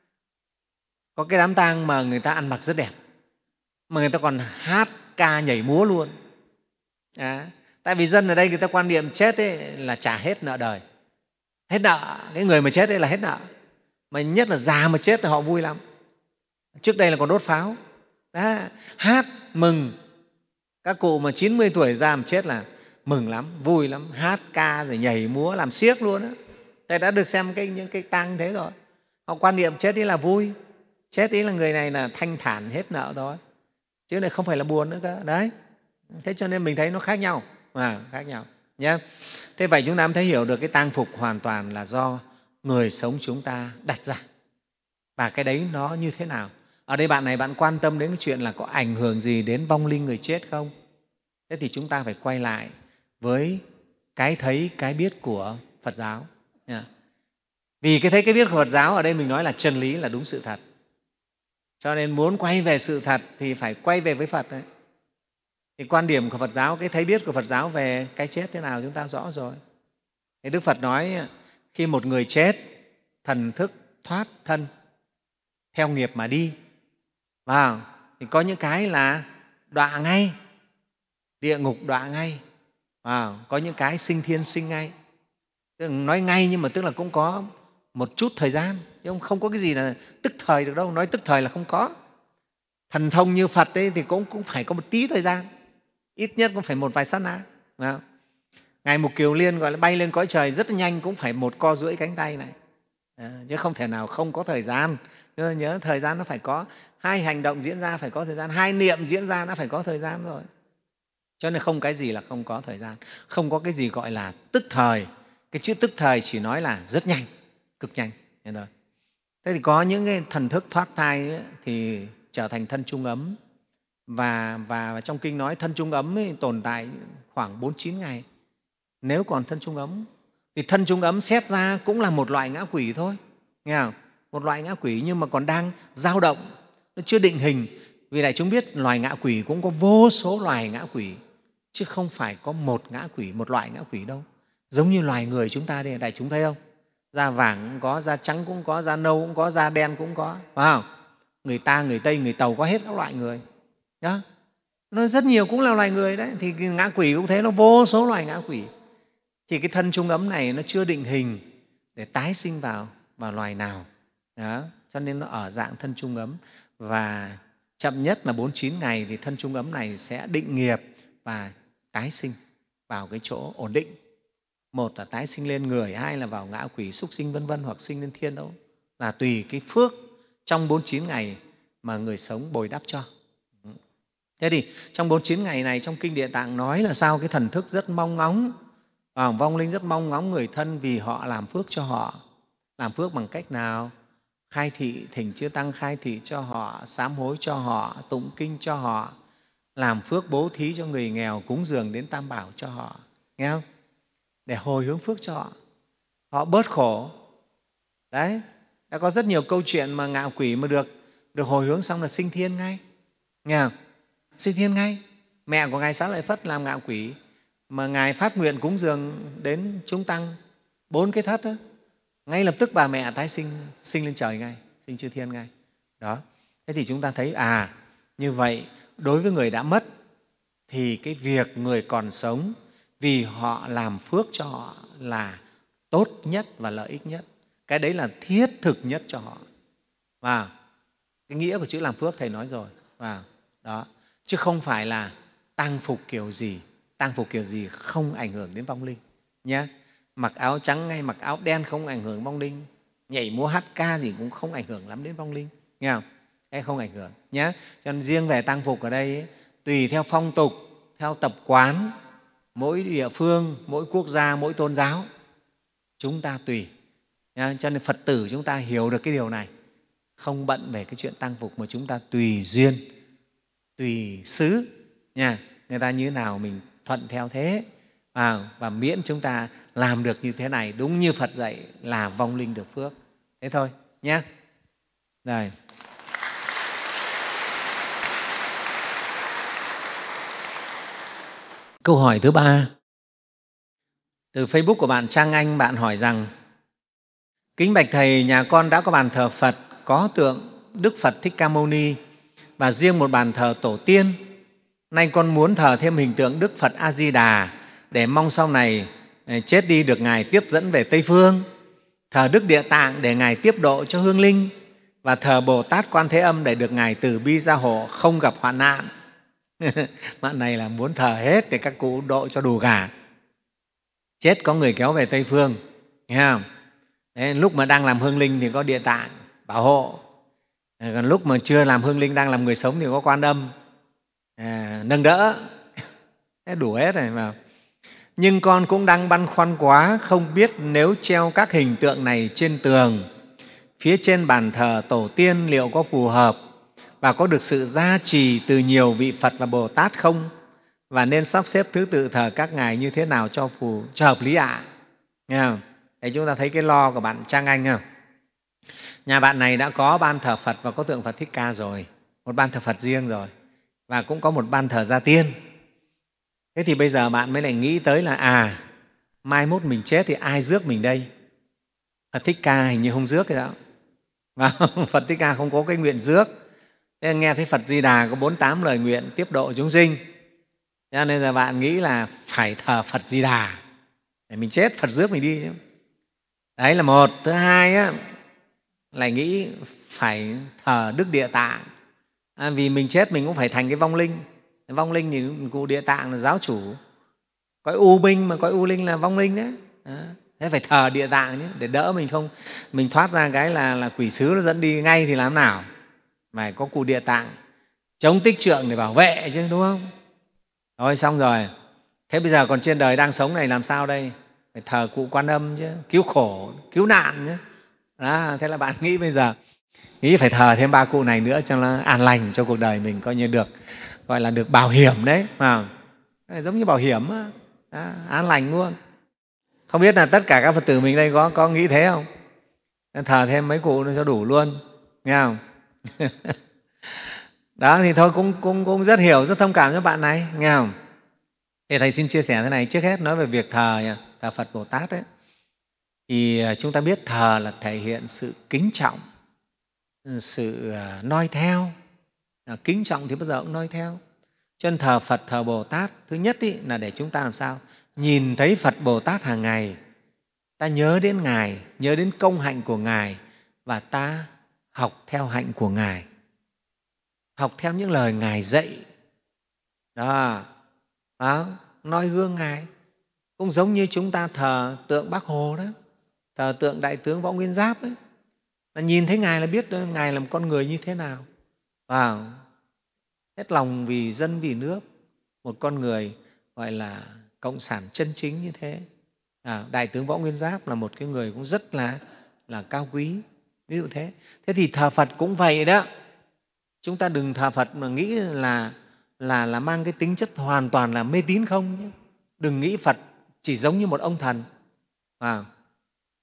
có cái đám tang mà người ta ăn mặc rất đẹp, mà người ta còn hát ca nhảy múa luôn. À, tại vì dân ở đây người ta quan niệm chết ấy là trả hết nợ đời, hết nợ. Cái người mà chết ấy là hết nợ, mà nhất là già mà chết là họ vui lắm. Trước đây là còn đốt pháo. Đó, hát mừng. Các cụ mà chín mươi tuổi già mà chết là mừng lắm, vui lắm, hát ca rồi nhảy múa làm xiếc luôn á. Thầy đã được xem cái, những cái tang thế rồi. Họ quan niệm chết ấy là vui, chết ấy là người này là thanh thản hết nợ thôi, chứ này không phải là buồn nữa cơ. Đấy. Thế cho nên mình thấy nó khác nhau, à, khác nhau nhé. Thế vậy chúng ta mới thấy hiểu được cái tang phục hoàn toàn là do người sống chúng ta đặt ra. Và cái đấy nó như thế nào? Ở đây bạn này bạn quan tâm đến cái chuyện là có ảnh hưởng gì đến vong linh người chết không? Thế thì chúng ta phải quay lại với cái thấy, cái biết của Phật giáo. Vì cái thấy, cái biết của Phật giáo ở đây mình nói là chân lý, là đúng sự thật. Cho nên muốn quay về sự thật thì phải quay về với Phật đấy. Thì quan điểm của Phật giáo, cái thấy biết của Phật giáo về cái chết thế nào chúng ta rõ rồi. Thì Đức Phật nói khi một người chết, thần thức thoát thân, theo nghiệp mà đi. Và thì có những cái là đọa ngay, địa ngục đọa ngay. À, có những cái sinh thiên sinh ngay. Tức là nói ngay nhưng mà tức là cũng có một chút thời gian, chứ không có cái gì là tức thời được đâu. Nói tức thời là không có. Thần thông như Phật ấy thì cũng, cũng phải có một tí thời gian, ít nhất cũng phải một vài sát na. Ngài Mục Kiều Liên gọi là bay lên cõi trời rất nhanh, cũng phải một co duỗi cánh tay này, à, chứ không thể nào không có thời gian. Nhớ, nhớ thời gian nó phải có, hai hành động diễn ra phải có thời gian, hai niệm diễn ra nó phải có thời gian rồi. Cho nên không cái gì là không có thời gian, không có cái gì gọi là tức thời. Cái chữ tức thời chỉ nói là rất nhanh, cực nhanh. Rồi. Thế thì có những cái thần thức thoát thai ấy, thì trở thành thân trung ấm. Và, và trong kinh nói thân trung ấm ấy, tồn tại khoảng bốn chín ngày. Nếu còn thân trung ấm thì thân trung ấm xét ra cũng là một loại ngã quỷ thôi, nghe không? Một loại ngã quỷ nhưng mà còn đang dao động, nó chưa định hình. Vì đại chúng biết loài ngã quỷ cũng có vô số loài ngã quỷ, chứ không phải có một ngã quỷ, một loại ngã quỷ đâu. Giống như loài người chúng ta đây, đại chúng thấy không? Da vàng cũng có, da trắng cũng có, da nâu cũng có, da đen cũng có, phải không? Người ta, người Tây, người Tàu có hết các loại người. Đó. Nó rất nhiều cũng là loài người đấy. Thì ngã quỷ cũng thế, nó vô số loài ngã quỷ. Thì cái thân trung ấm này nó chưa định hình để tái sinh vào, vào loài nào. Đó. Cho nên nó ở dạng thân trung ấm. Và chậm nhất là bốn chín ngày thì thân trung ấm này sẽ định nghiệp và tái sinh vào cái chỗ ổn định. Một là tái sinh lên người, hai là vào ngã quỷ, súc sinh vân vân, hoặc sinh lên thiên đâu. Là tùy cái phước trong bốn chín ngày mà người sống bồi đắp cho. Thế thì trong bốn chín ngày này, trong Kinh Địa Tạng nói là sao? Cái thần thức rất mong ngóng, à, vong linh rất mong ngóng người thân vì họ làm phước cho họ. Làm phước bằng cách nào? Khai thị, thỉnh chư Tăng khai thị cho họ, sám hối cho họ, tụng kinh cho họ, làm phước bố thí cho người nghèo, cúng dường đến Tam Bảo cho họ, nghe không? Để hồi hướng phước cho họ. họ bớt khổ. Đấy, đã có rất nhiều câu chuyện mà ngạ quỷ mà được được hồi hướng xong là sinh thiên ngay, nghe không? Sinh thiên ngay. Mẹ của Ngài Xá Lợi Phất làm ngạ quỷ mà Ngài phát nguyện cúng dường đến chúng tăng bốn cái thất đó, ngay lập tức bà mẹ tái sinh sinh lên trời ngay, sinh chư thiên ngay. Đó. Thế thì chúng ta thấy à, như vậy đối với người đã mất thì cái việc người còn sống vì họ làm phước cho họ là tốt nhất và lợi ích nhất. Cái đấy là thiết thực nhất cho họ. Và cái nghĩa của chữ làm phước Thầy nói rồi. Và đó. Chứ không phải là tang phục kiểu gì, tang phục kiểu gì không ảnh hưởng đến vong linh nhé. Mặc áo trắng hay mặc áo đen không ảnh hưởng vong linh, nhảy múa hát ca gì cũng không ảnh hưởng lắm đến vong linh, nghe không? Cái không ảnh hưởng nhé. Cho nên riêng về tang phục ở đây ấy, tùy theo phong tục, theo tập quán mỗi địa phương, mỗi quốc gia, mỗi tôn giáo, chúng ta tùy. Nha. Cho nên Phật tử chúng ta hiểu được cái điều này, không bận về cái chuyện tang phục mà chúng ta tùy duyên, tùy xứ nha. Người ta như thế nào mình thuận theo thế. À, và miễn chúng ta làm được như thế này đúng như Phật dạy là vong linh được phước. Thế thôi nhé. Rồi. Câu hỏi thứ ba từ Facebook của bạn Trang Anh. Bạn hỏi rằng: kính bạch Thầy, nhà con đã có bàn thờ Phật có tượng Đức Phật Thích Ca Mâu Ni và riêng một bàn thờ tổ tiên. Nay con muốn thờ thêm hình tượng Đức Phật A Di Đà để mong sau này chết đi được Ngài tiếp dẫn về Tây Phương, thờ Đức Địa Tạng để Ngài tiếp độ cho hương linh, và thờ Bồ Tát Quan Thế Âm để được Ngài từ bi gia hộ không gặp hoạn nạn. Bạn này là muốn thờ hết để các cụ độ cho đủ cả. Chết có người kéo về Tây Phương, nghe không? Đấy, lúc mà đang làm hương linh thì có Địa Tạng bảo hộ, còn lúc mà chưa làm hương linh đang làm người sống thì có Quan Âm à, nâng đỡ. Đủ hết rồi mà. Nhưng con cũng đang băn khoăn quá, không biết nếu treo các hình tượng này trên tường phía trên bàn thờ tổ tiên liệu có phù hợp và có được sự gia trì từ nhiều vị Phật và Bồ Tát không, và nên sắp xếp thứ tự thờ các ngài như thế nào cho phù cho hợp lý ạ? À? Nghe không? Đấy, chúng ta thấy cái lo của bạn Trang Anh không? Nhà bạn này đã có ban thờ Phật và có tượng Phật Thích Ca rồi, một ban thờ Phật riêng rồi, và cũng có một ban thờ gia tiên. Thế thì bây giờ bạn mới lại nghĩ tới là à, mai mốt mình chết thì ai rước mình đây? Phật Thích Ca hình như không rước cái đó. Phật Thích Ca không có cái nguyện rước. Thế nghe thấy Phật Di Đà có bốn mươi tám lời nguyện tiếp độ chúng sinh, cho nên là bạn nghĩ là phải thờ Phật Di Đà để mình chết Phật rước mình đi. Đấy là một. Thứ hai á, lại nghĩ phải thờ Đức Địa Tạng, à, vì mình chết mình cũng phải thành cái vong linh. Vong linh thì cụ Địa Tạng là giáo chủ, cõi u minh mà cõi u linh là vong linh đấy. Đó. Thế phải thờ Địa Tạng nhé, để đỡ mình không mình thoát ra cái là, là quỷ sứ nó dẫn đi ngay thì làm nào. Phải có cụ Địa Tạng chống tích trượng để bảo vệ chứ, đúng không? Rồi xong rồi. Thế bây giờ còn trên đời đang sống này làm sao đây? Phải thờ cụ Quan Âm chứ, cứu khổ, cứu nạn chứ. Đó, thế là bạn nghĩ bây giờ nghĩ phải thờ thêm ba cụ này nữa cho nó an lành, cho cuộc đời mình coi như được, gọi là được bảo hiểm đấy, mà giống như bảo hiểm đó, an lành luôn. Không biết là tất cả các Phật tử mình đây có có nghĩ thế không? Thờ thêm mấy cụ cho đủ luôn, nghe không? Đó thì thôi cũng, cũng, cũng rất hiểu, rất thông cảm cho bạn này, nghe không? Thì Thầy xin chia sẻ thế này. Trước hết nói về việc thờ, thờ Phật Bồ Tát ấy, thì chúng ta biết thờ là thể hiện sự kính trọng, sự noi theo. Kính trọng thì bao giờ cũng noi theo. Cho nên thờ Phật, thờ Bồ Tát, thứ nhất ý, là để chúng ta làm sao? Nhìn thấy Phật Bồ Tát hàng ngày, ta nhớ đến Ngài, nhớ đến công hạnh của Ngài, và ta học theo hạnh của Ngài, học theo những lời Ngài dạy. Đó, đó, noi gương Ngài. Cũng giống như chúng ta thờ tượng Bác Hồ đó, thờ tượng Đại tướng Võ Nguyên Giáp ấy, là nhìn thấy Ngài là biết Ngài là một con người như thế nào. Wow. Hết lòng vì dân vì nước, một con người gọi là cộng sản chân chính như thế. À, Đại tướng Võ Nguyên Giáp là một cái người cũng rất là, là cao quý, ví dụ thế. Thế thì thờ Phật cũng vậy đó. Chúng ta đừng thờ Phật mà nghĩ là, là, là mang cái tính chất hoàn toàn là mê tín không. Đừng nghĩ Phật chỉ giống như một ông thần. À,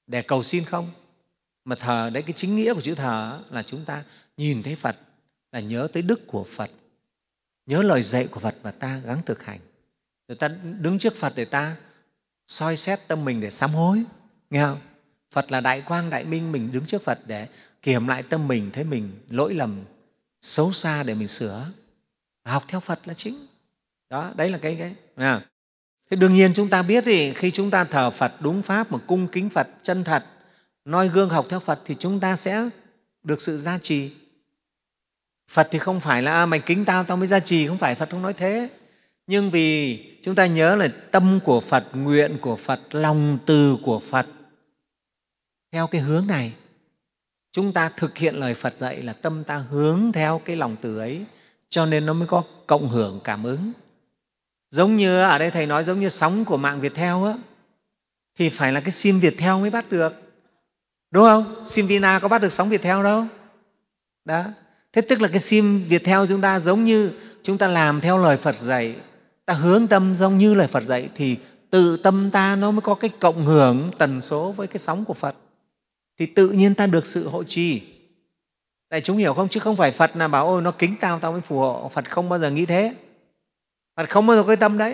để cầu xin không, mà thờ đấy, cái chính nghĩa của chữ thờ là chúng ta nhìn thấy Phật là nhớ tới đức của Phật, nhớ lời dạy của Phật và ta gắng thực hành. Rồi ta đứng trước Phật để ta soi xét tâm mình để sám hối, nghe không? Phật là đại quang đại minh, mình đứng trước Phật để kiểm lại tâm mình, thấy mình lỗi lầm xấu xa để mình sửa, học theo Phật là chính. Đó, đấy là cái cái. À. Thế đương nhiên chúng ta biết thì khi chúng ta thờ Phật đúng pháp mà cung kính Phật chân thật, noi gương học theo Phật thì chúng ta sẽ được sự gia trì. Phật thì không phải là à, mày kính tao tao mới gia trì, không phải, Phật không nói thế. Nhưng vì chúng ta nhớ là tâm của Phật, nguyện của Phật, lòng từ của Phật theo cái hướng này, chúng ta thực hiện lời Phật dạy là tâm ta hướng theo cái lòng từ ấy, cho nên nó mới có cộng hưởng cảm ứng. Giống như ở đây Thầy nói giống như sóng của mạng Viettel á, thì phải là cái sim Viettel mới bắt được, đúng không? Sim Vina có bắt được sóng Viettel đâu. Đó. Thế tức là cái sim Viettel chúng ta giống như chúng ta làm theo lời Phật dạy, ta hướng tâm giống như lời Phật dạy thì tự tâm ta nó mới có cái cộng hưởng tần số với cái sóng của Phật, thì tự nhiên ta được sự hộ trì. Đại chúng hiểu không? Chứ không phải Phật là bảo ôi nó kính tao tao mới phù hộ. Phật không bao giờ nghĩ thế. Phật không bao giờ có cái tâm đấy.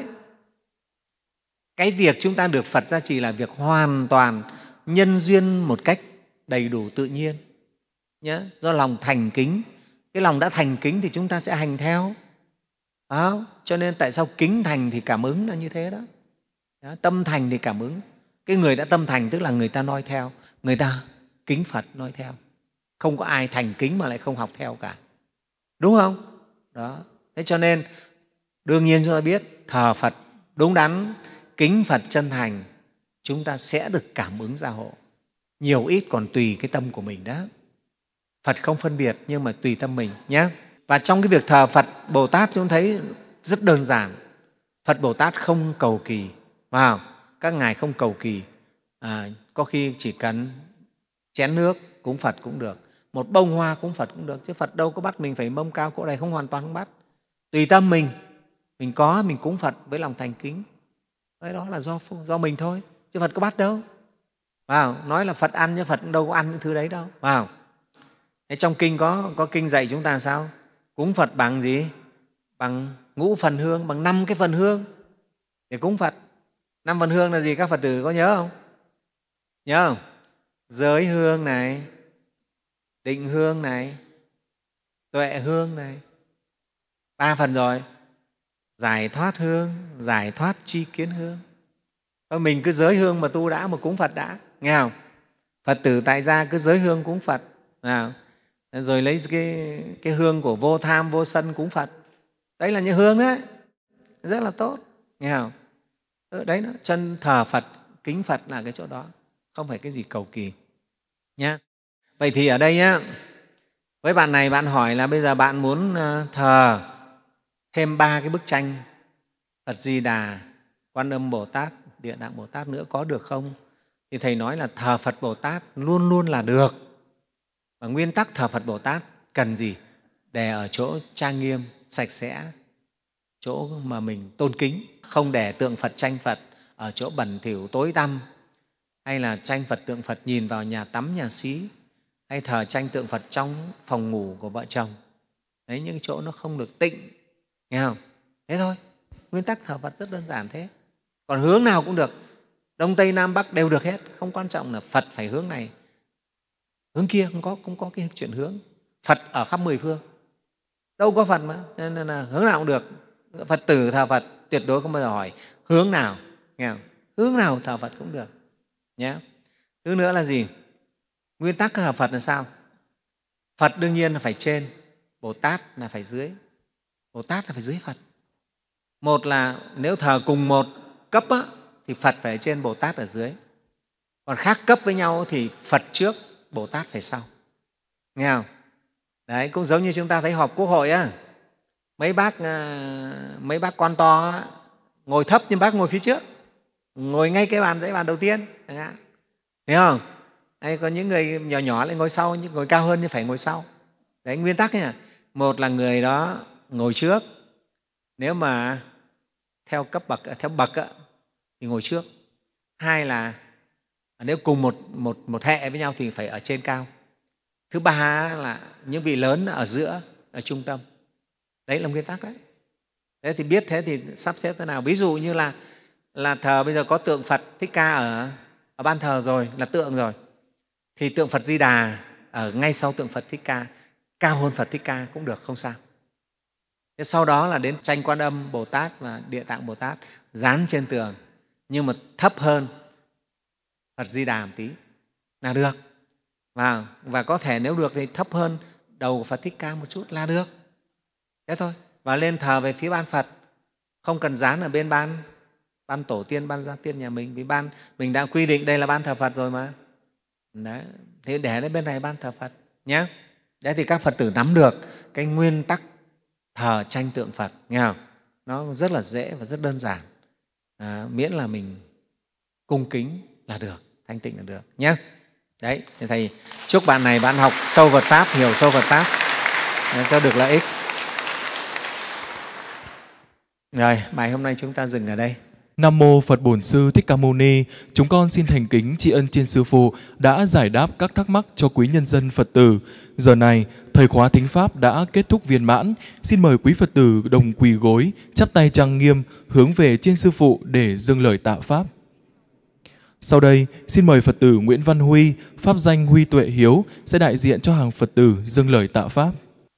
Cái việc chúng ta được Phật gia trì là việc hoàn toàn nhân duyên một cách đầy đủ tự nhiên. Nhớ, do lòng thành kính. Cái lòng đã thành kính thì chúng ta sẽ hành theo. Đó. Cho nên tại sao kính thành thì cảm ứng là như thế đó. Đó. Tâm thành thì cảm ứng. Cái người đã tâm thành tức là người ta noi theo, người ta kính Phật noi theo. Không có ai thành kính mà lại không học theo cả. Đúng không? Đó. Thế cho nên đương nhiên chúng ta biết thờ Phật đúng đắn, kính Phật chân thành, chúng ta sẽ được cảm ứng gia hộ. Nhiều ít còn tùy cái tâm của mình đó. Phật không phân biệt nhưng mà tùy tâm mình nhé. Và trong cái việc thờ Phật Bồ Tát chúng thấy rất đơn giản. Phật Bồ Tát không cầu kỳ. Wow. Các ngài không cầu kỳ. À, có khi chỉ cần chén nước cúng Phật cũng được, một bông hoa cúng Phật cũng được, chứ Phật đâu có bắt mình phải mâm cao cỗ đầy, không, hoàn toàn không bắt. Tùy tâm mình, mình có mình cúng Phật với lòng thành kính, cái đó là do do mình thôi, chứ Phật có bắt đâu. Wow. Nói là Phật ăn, chứ Phật cũng đâu có ăn những thứ đấy đâu. Wow. Thế trong kinh có có kinh dạy chúng ta sao? Cúng Phật bằng gì? Bằng ngũ phần hương, bằng năm cái phần hương để cúng Phật. Năm phần hương là gì? Các Phật tử có nhớ không? Nhớ không? Giới hương này, định hương này, tuệ hương này, ba phần rồi. Giải thoát hương, giải thoát tri kiến hương. Mình cứ giới hương mà tu đã, mà cúng Phật đã, nghe không? Phật tử tại gia cứ giới hương cúng Phật, nào, rồi lấy cái, cái hương của vô tham vô sân cúng Phật. Đấy là những hương đấy, rất là tốt, nghe không? Đấy đó, chân thờ Phật, kính Phật là cái chỗ đó, không phải cái gì cầu kỳ nhá. Vậy thì ở đây nhá, với bạn này bạn hỏi là bây giờ bạn muốn thờ thêm ba cái bức tranh Phật Di Đà, Quan Âm Bồ Tát, Địa Tạng Bồ Tát nữa có được không? Thì Thầy nói là thờ Phật Bồ Tát luôn luôn là được. Và nguyên tắc thờ Phật Bồ Tát cần gì? Để ở chỗ trang nghiêm, sạch sẽ, chỗ mà mình tôn kính, không để tượng Phật, tranh Phật ở chỗ bẩn thỉu tối tăm, hay là tranh Phật, tượng Phật nhìn vào nhà tắm, nhà xí, hay thờ tranh tượng Phật trong phòng ngủ của vợ chồng. Đấy, những chỗ nó không được tịnh, nghe không? Thế thôi, nguyên tắc thờ Phật rất đơn giản thế. Còn hướng nào cũng được, Đông, Tây, Nam, Bắc đều được hết, không quan trọng là Phật phải hướng này, hướng kia, không có, không có cái chuyện hướng. Phật ở khắp mười phương, đâu có Phật mà, nên là hướng nào cũng được. Phật tử thờ Phật tuyệt đối không bao giờ hỏi hướng nào, nghe không? Hướng nào thờ Phật cũng được nhé. Thứ nữa là gì? Nguyên tắc thờ Phật là sao? Phật đương nhiên là phải trên, Bồ Tát là phải dưới. Bồ Tát là phải dưới Phật. Một là nếu thờ cùng một cấp á, thì Phật phải ở trên, Bồ Tát ở dưới. Còn khác cấp với nhau thì Phật trước, Bồ Tát phải sau. Nghe không? Đấy, cũng giống như chúng ta thấy họp Quốc hội á, mấy bác mấy bác quan to á, ngồi thấp nhưng bác ngồi phía trước, ngồi ngay cái bàn dãy bàn đầu tiên, chẳng hạn. Hiểu không? Hay có những người nhỏ nhỏ lại ngồi sau, nhưng ngồi cao hơn nhưng phải ngồi sau. Đấy, nguyên tắc nhỉ. Một là người đó ngồi trước, nếu mà theo cấp bậc, theo bậc á, thì ngồi trước. Hai là Nếu cùng một, một, một hệ với nhau thì phải ở trên cao. Thứ ba là những vị lớn ở giữa, ở trung tâm. Đấy là nguyên tắc đấy. Thế thì biết thế thì sắp xếp thế nào? Ví dụ như là, là thờ bây giờ có tượng Phật Thích Ca ở, ở ban thờ rồi, là tượng rồi. Thì tượng Phật Di Đà ở ngay sau tượng Phật Thích Ca, cao hơn Phật Thích Ca cũng được, không sao. Thế sau đó là đến tranh Quan Âm Bồ Tát và Địa Tạng Bồ Tát dán trên tường, nhưng mà thấp hơn Phật Di Đà một tí là được. Và, và có thể nếu được thì thấp hơn đầu của Phật Thích Ca một chút là được. Thế thôi. Và lên thờ về phía ban Phật, không cần dán ở bên ban, ban tổ tiên, ban gia tiên nhà mình, vì ban mình đã quy định đây là ban thờ Phật rồi mà. Đấy. Thế để đến bên này ban thờ Phật nhé. Đấy thì các Phật tử nắm được cái nguyên tắc thờ tranh tượng Phật, nghe không? Nó rất là dễ và rất đơn giản, à, miễn là mình cung kính là được, thanh tịnh là được nhé. Đấy, thì Thầy chúc bạn này bạn học sâu Phật Pháp, hiểu sâu Phật Pháp cho được lợi ích. Rồi, bài hôm nay chúng ta dừng ở đây. Nam mô Phật Bổn Sư Thích Ca Mâu Ni. Chúng con xin thành kính tri ân trên Sư Phụ đã giải đáp các thắc mắc cho quý nhân dân Phật tử. Giờ này, thời khóa thính Pháp đã kết thúc viên mãn. Xin mời quý Phật tử đồng quỳ gối, chắp tay trang nghiêm, hướng về trên Sư Phụ để dâng lời tạ Pháp. Sau đây, xin mời Phật tử Nguyễn Văn Huy, pháp danh Huy Tuệ Hiếu, sẽ đại diện cho hàng Phật tử dâng lời tạ Pháp.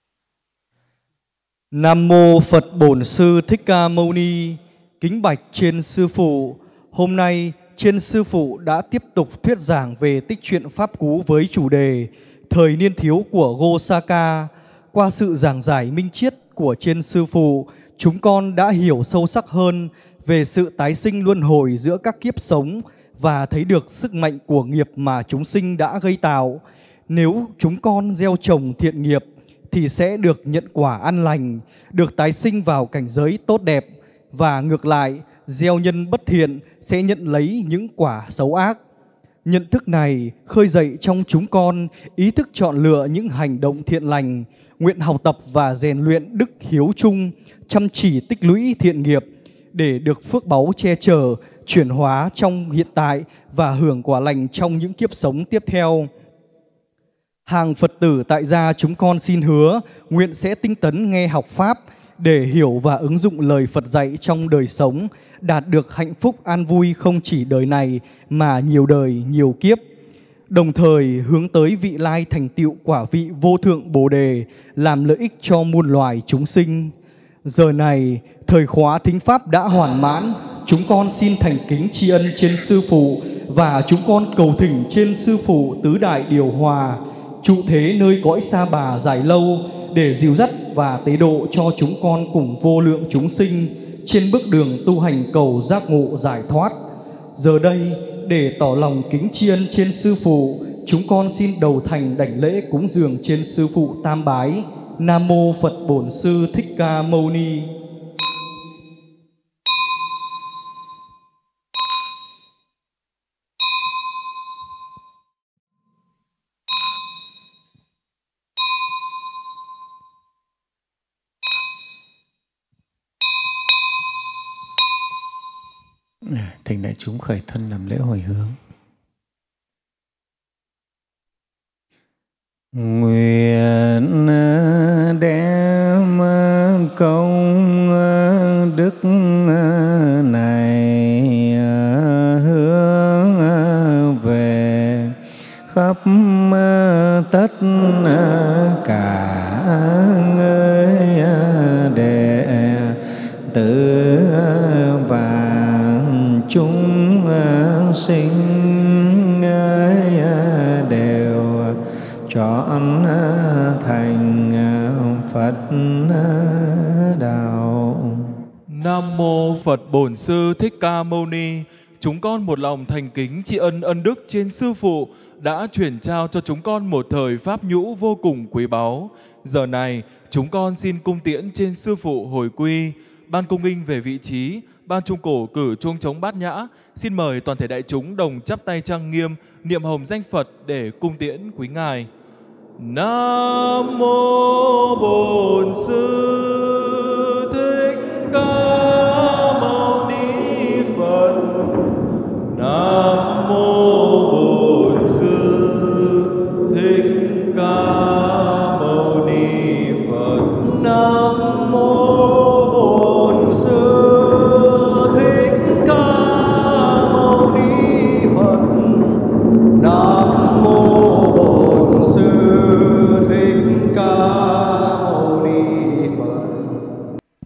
Nam mô Phật Bổn Sư Thích Ca Mâu Ni. Kính bạch trên Sư Phụ, hôm nay trên Sư Phụ đã tiếp tục thuyết giảng về tích truyện Pháp Cú với chủ đề Thời niên thiếu của Gosaka. Qua sự giảng giải minh triết của trên Sư Phụ, chúng con đã hiểu sâu sắc hơn về sự tái sinh luân hồi giữa các kiếp sống và thấy được sức mạnh của nghiệp mà chúng sinh đã gây tạo. Nếu chúng con gieo trồng thiện nghiệp thì sẽ được nhận quả an lành, được tái sinh vào cảnh giới tốt đẹp, và ngược lại, gieo nhân bất thiện sẽ nhận lấy những quả xấu ác. Nhận thức này khơi dậy trong chúng con ý thức chọn lựa những hành động thiện lành, nguyện học tập và rèn luyện đức hiếu chung, chăm chỉ tích lũy thiện nghiệp để được phước báu che chở, chuyển hóa trong hiện tại và hưởng quả lành trong những kiếp sống tiếp theo. Hàng Phật tử tại gia chúng con xin hứa nguyện sẽ tinh tấn nghe học Pháp để hiểu và ứng dụng lời Phật dạy trong đời sống, đạt được hạnh phúc an vui không chỉ đời này mà nhiều đời, nhiều kiếp. Đồng thời hướng tới vị lai thành tựu quả vị vô thượng Bồ Đề, làm lợi ích cho muôn loài chúng sinh. Giờ này, thời khóa thính Pháp đã hoàn mãn, chúng con xin thành kính tri ân trên Sư Phụ và chúng con cầu thỉnh trên Sư Phụ tứ đại điều hòa, trụ thế nơi cõi Sa Bà dài lâu, để dìu dắt và tế độ cho chúng con cùng vô lượng chúng sinh trên bước đường tu hành cầu giác ngộ giải thoát. Giờ đây, để tỏ lòng kính tri ân trên Sư Phụ, chúng con xin đầu thành đảnh lễ cúng dường trên Sư Phụ tam bái. Nam mô Phật Bổn Sư Thích Ca Mâu Ni. Thỉnh đại chúng khởi thân làm lễ hồi hướng. Nguyện đem công đức này hướng về khắp tất cả người đệ tử và chúng sinh đều chọn thành Phật đạo. Nam mô Phật Bổn Sư Thích Ca Mâu Ni. Chúng con một lòng thành kính tri ân ân đức trên Sư Phụ đã chuyển trao cho chúng con một thời pháp nhũ vô cùng quý báu. Giờ này, chúng con xin cung tiễn trên Sư Phụ hồi quy. Ban cung nghinh về vị trí, ban trung cổ cử chuông trống bát nhã. Xin mời toàn thể đại chúng đồng chắp tay trang nghiêm, niệm hồng danh Phật để cung tiễn quý Ngài. Nam mô Bổn Sư Thích Ca Mâu Ni Phật. Nam mô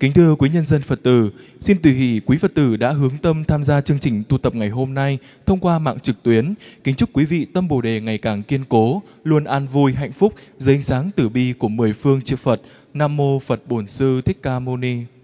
Kính thưa quý nhân dân Phật tử, xin tùy hỷ quý Phật tử đã hướng tâm tham gia chương trình tu tập ngày hôm nay thông qua mạng trực tuyến. Kính chúc quý vị tâm Bồ đề ngày càng kiên cố, luôn an vui, hạnh phúc dưới ánh sáng từ bi của mười phương chư Phật. Nam mô Phật Bổn Sư Thích Ca Mâu Ni.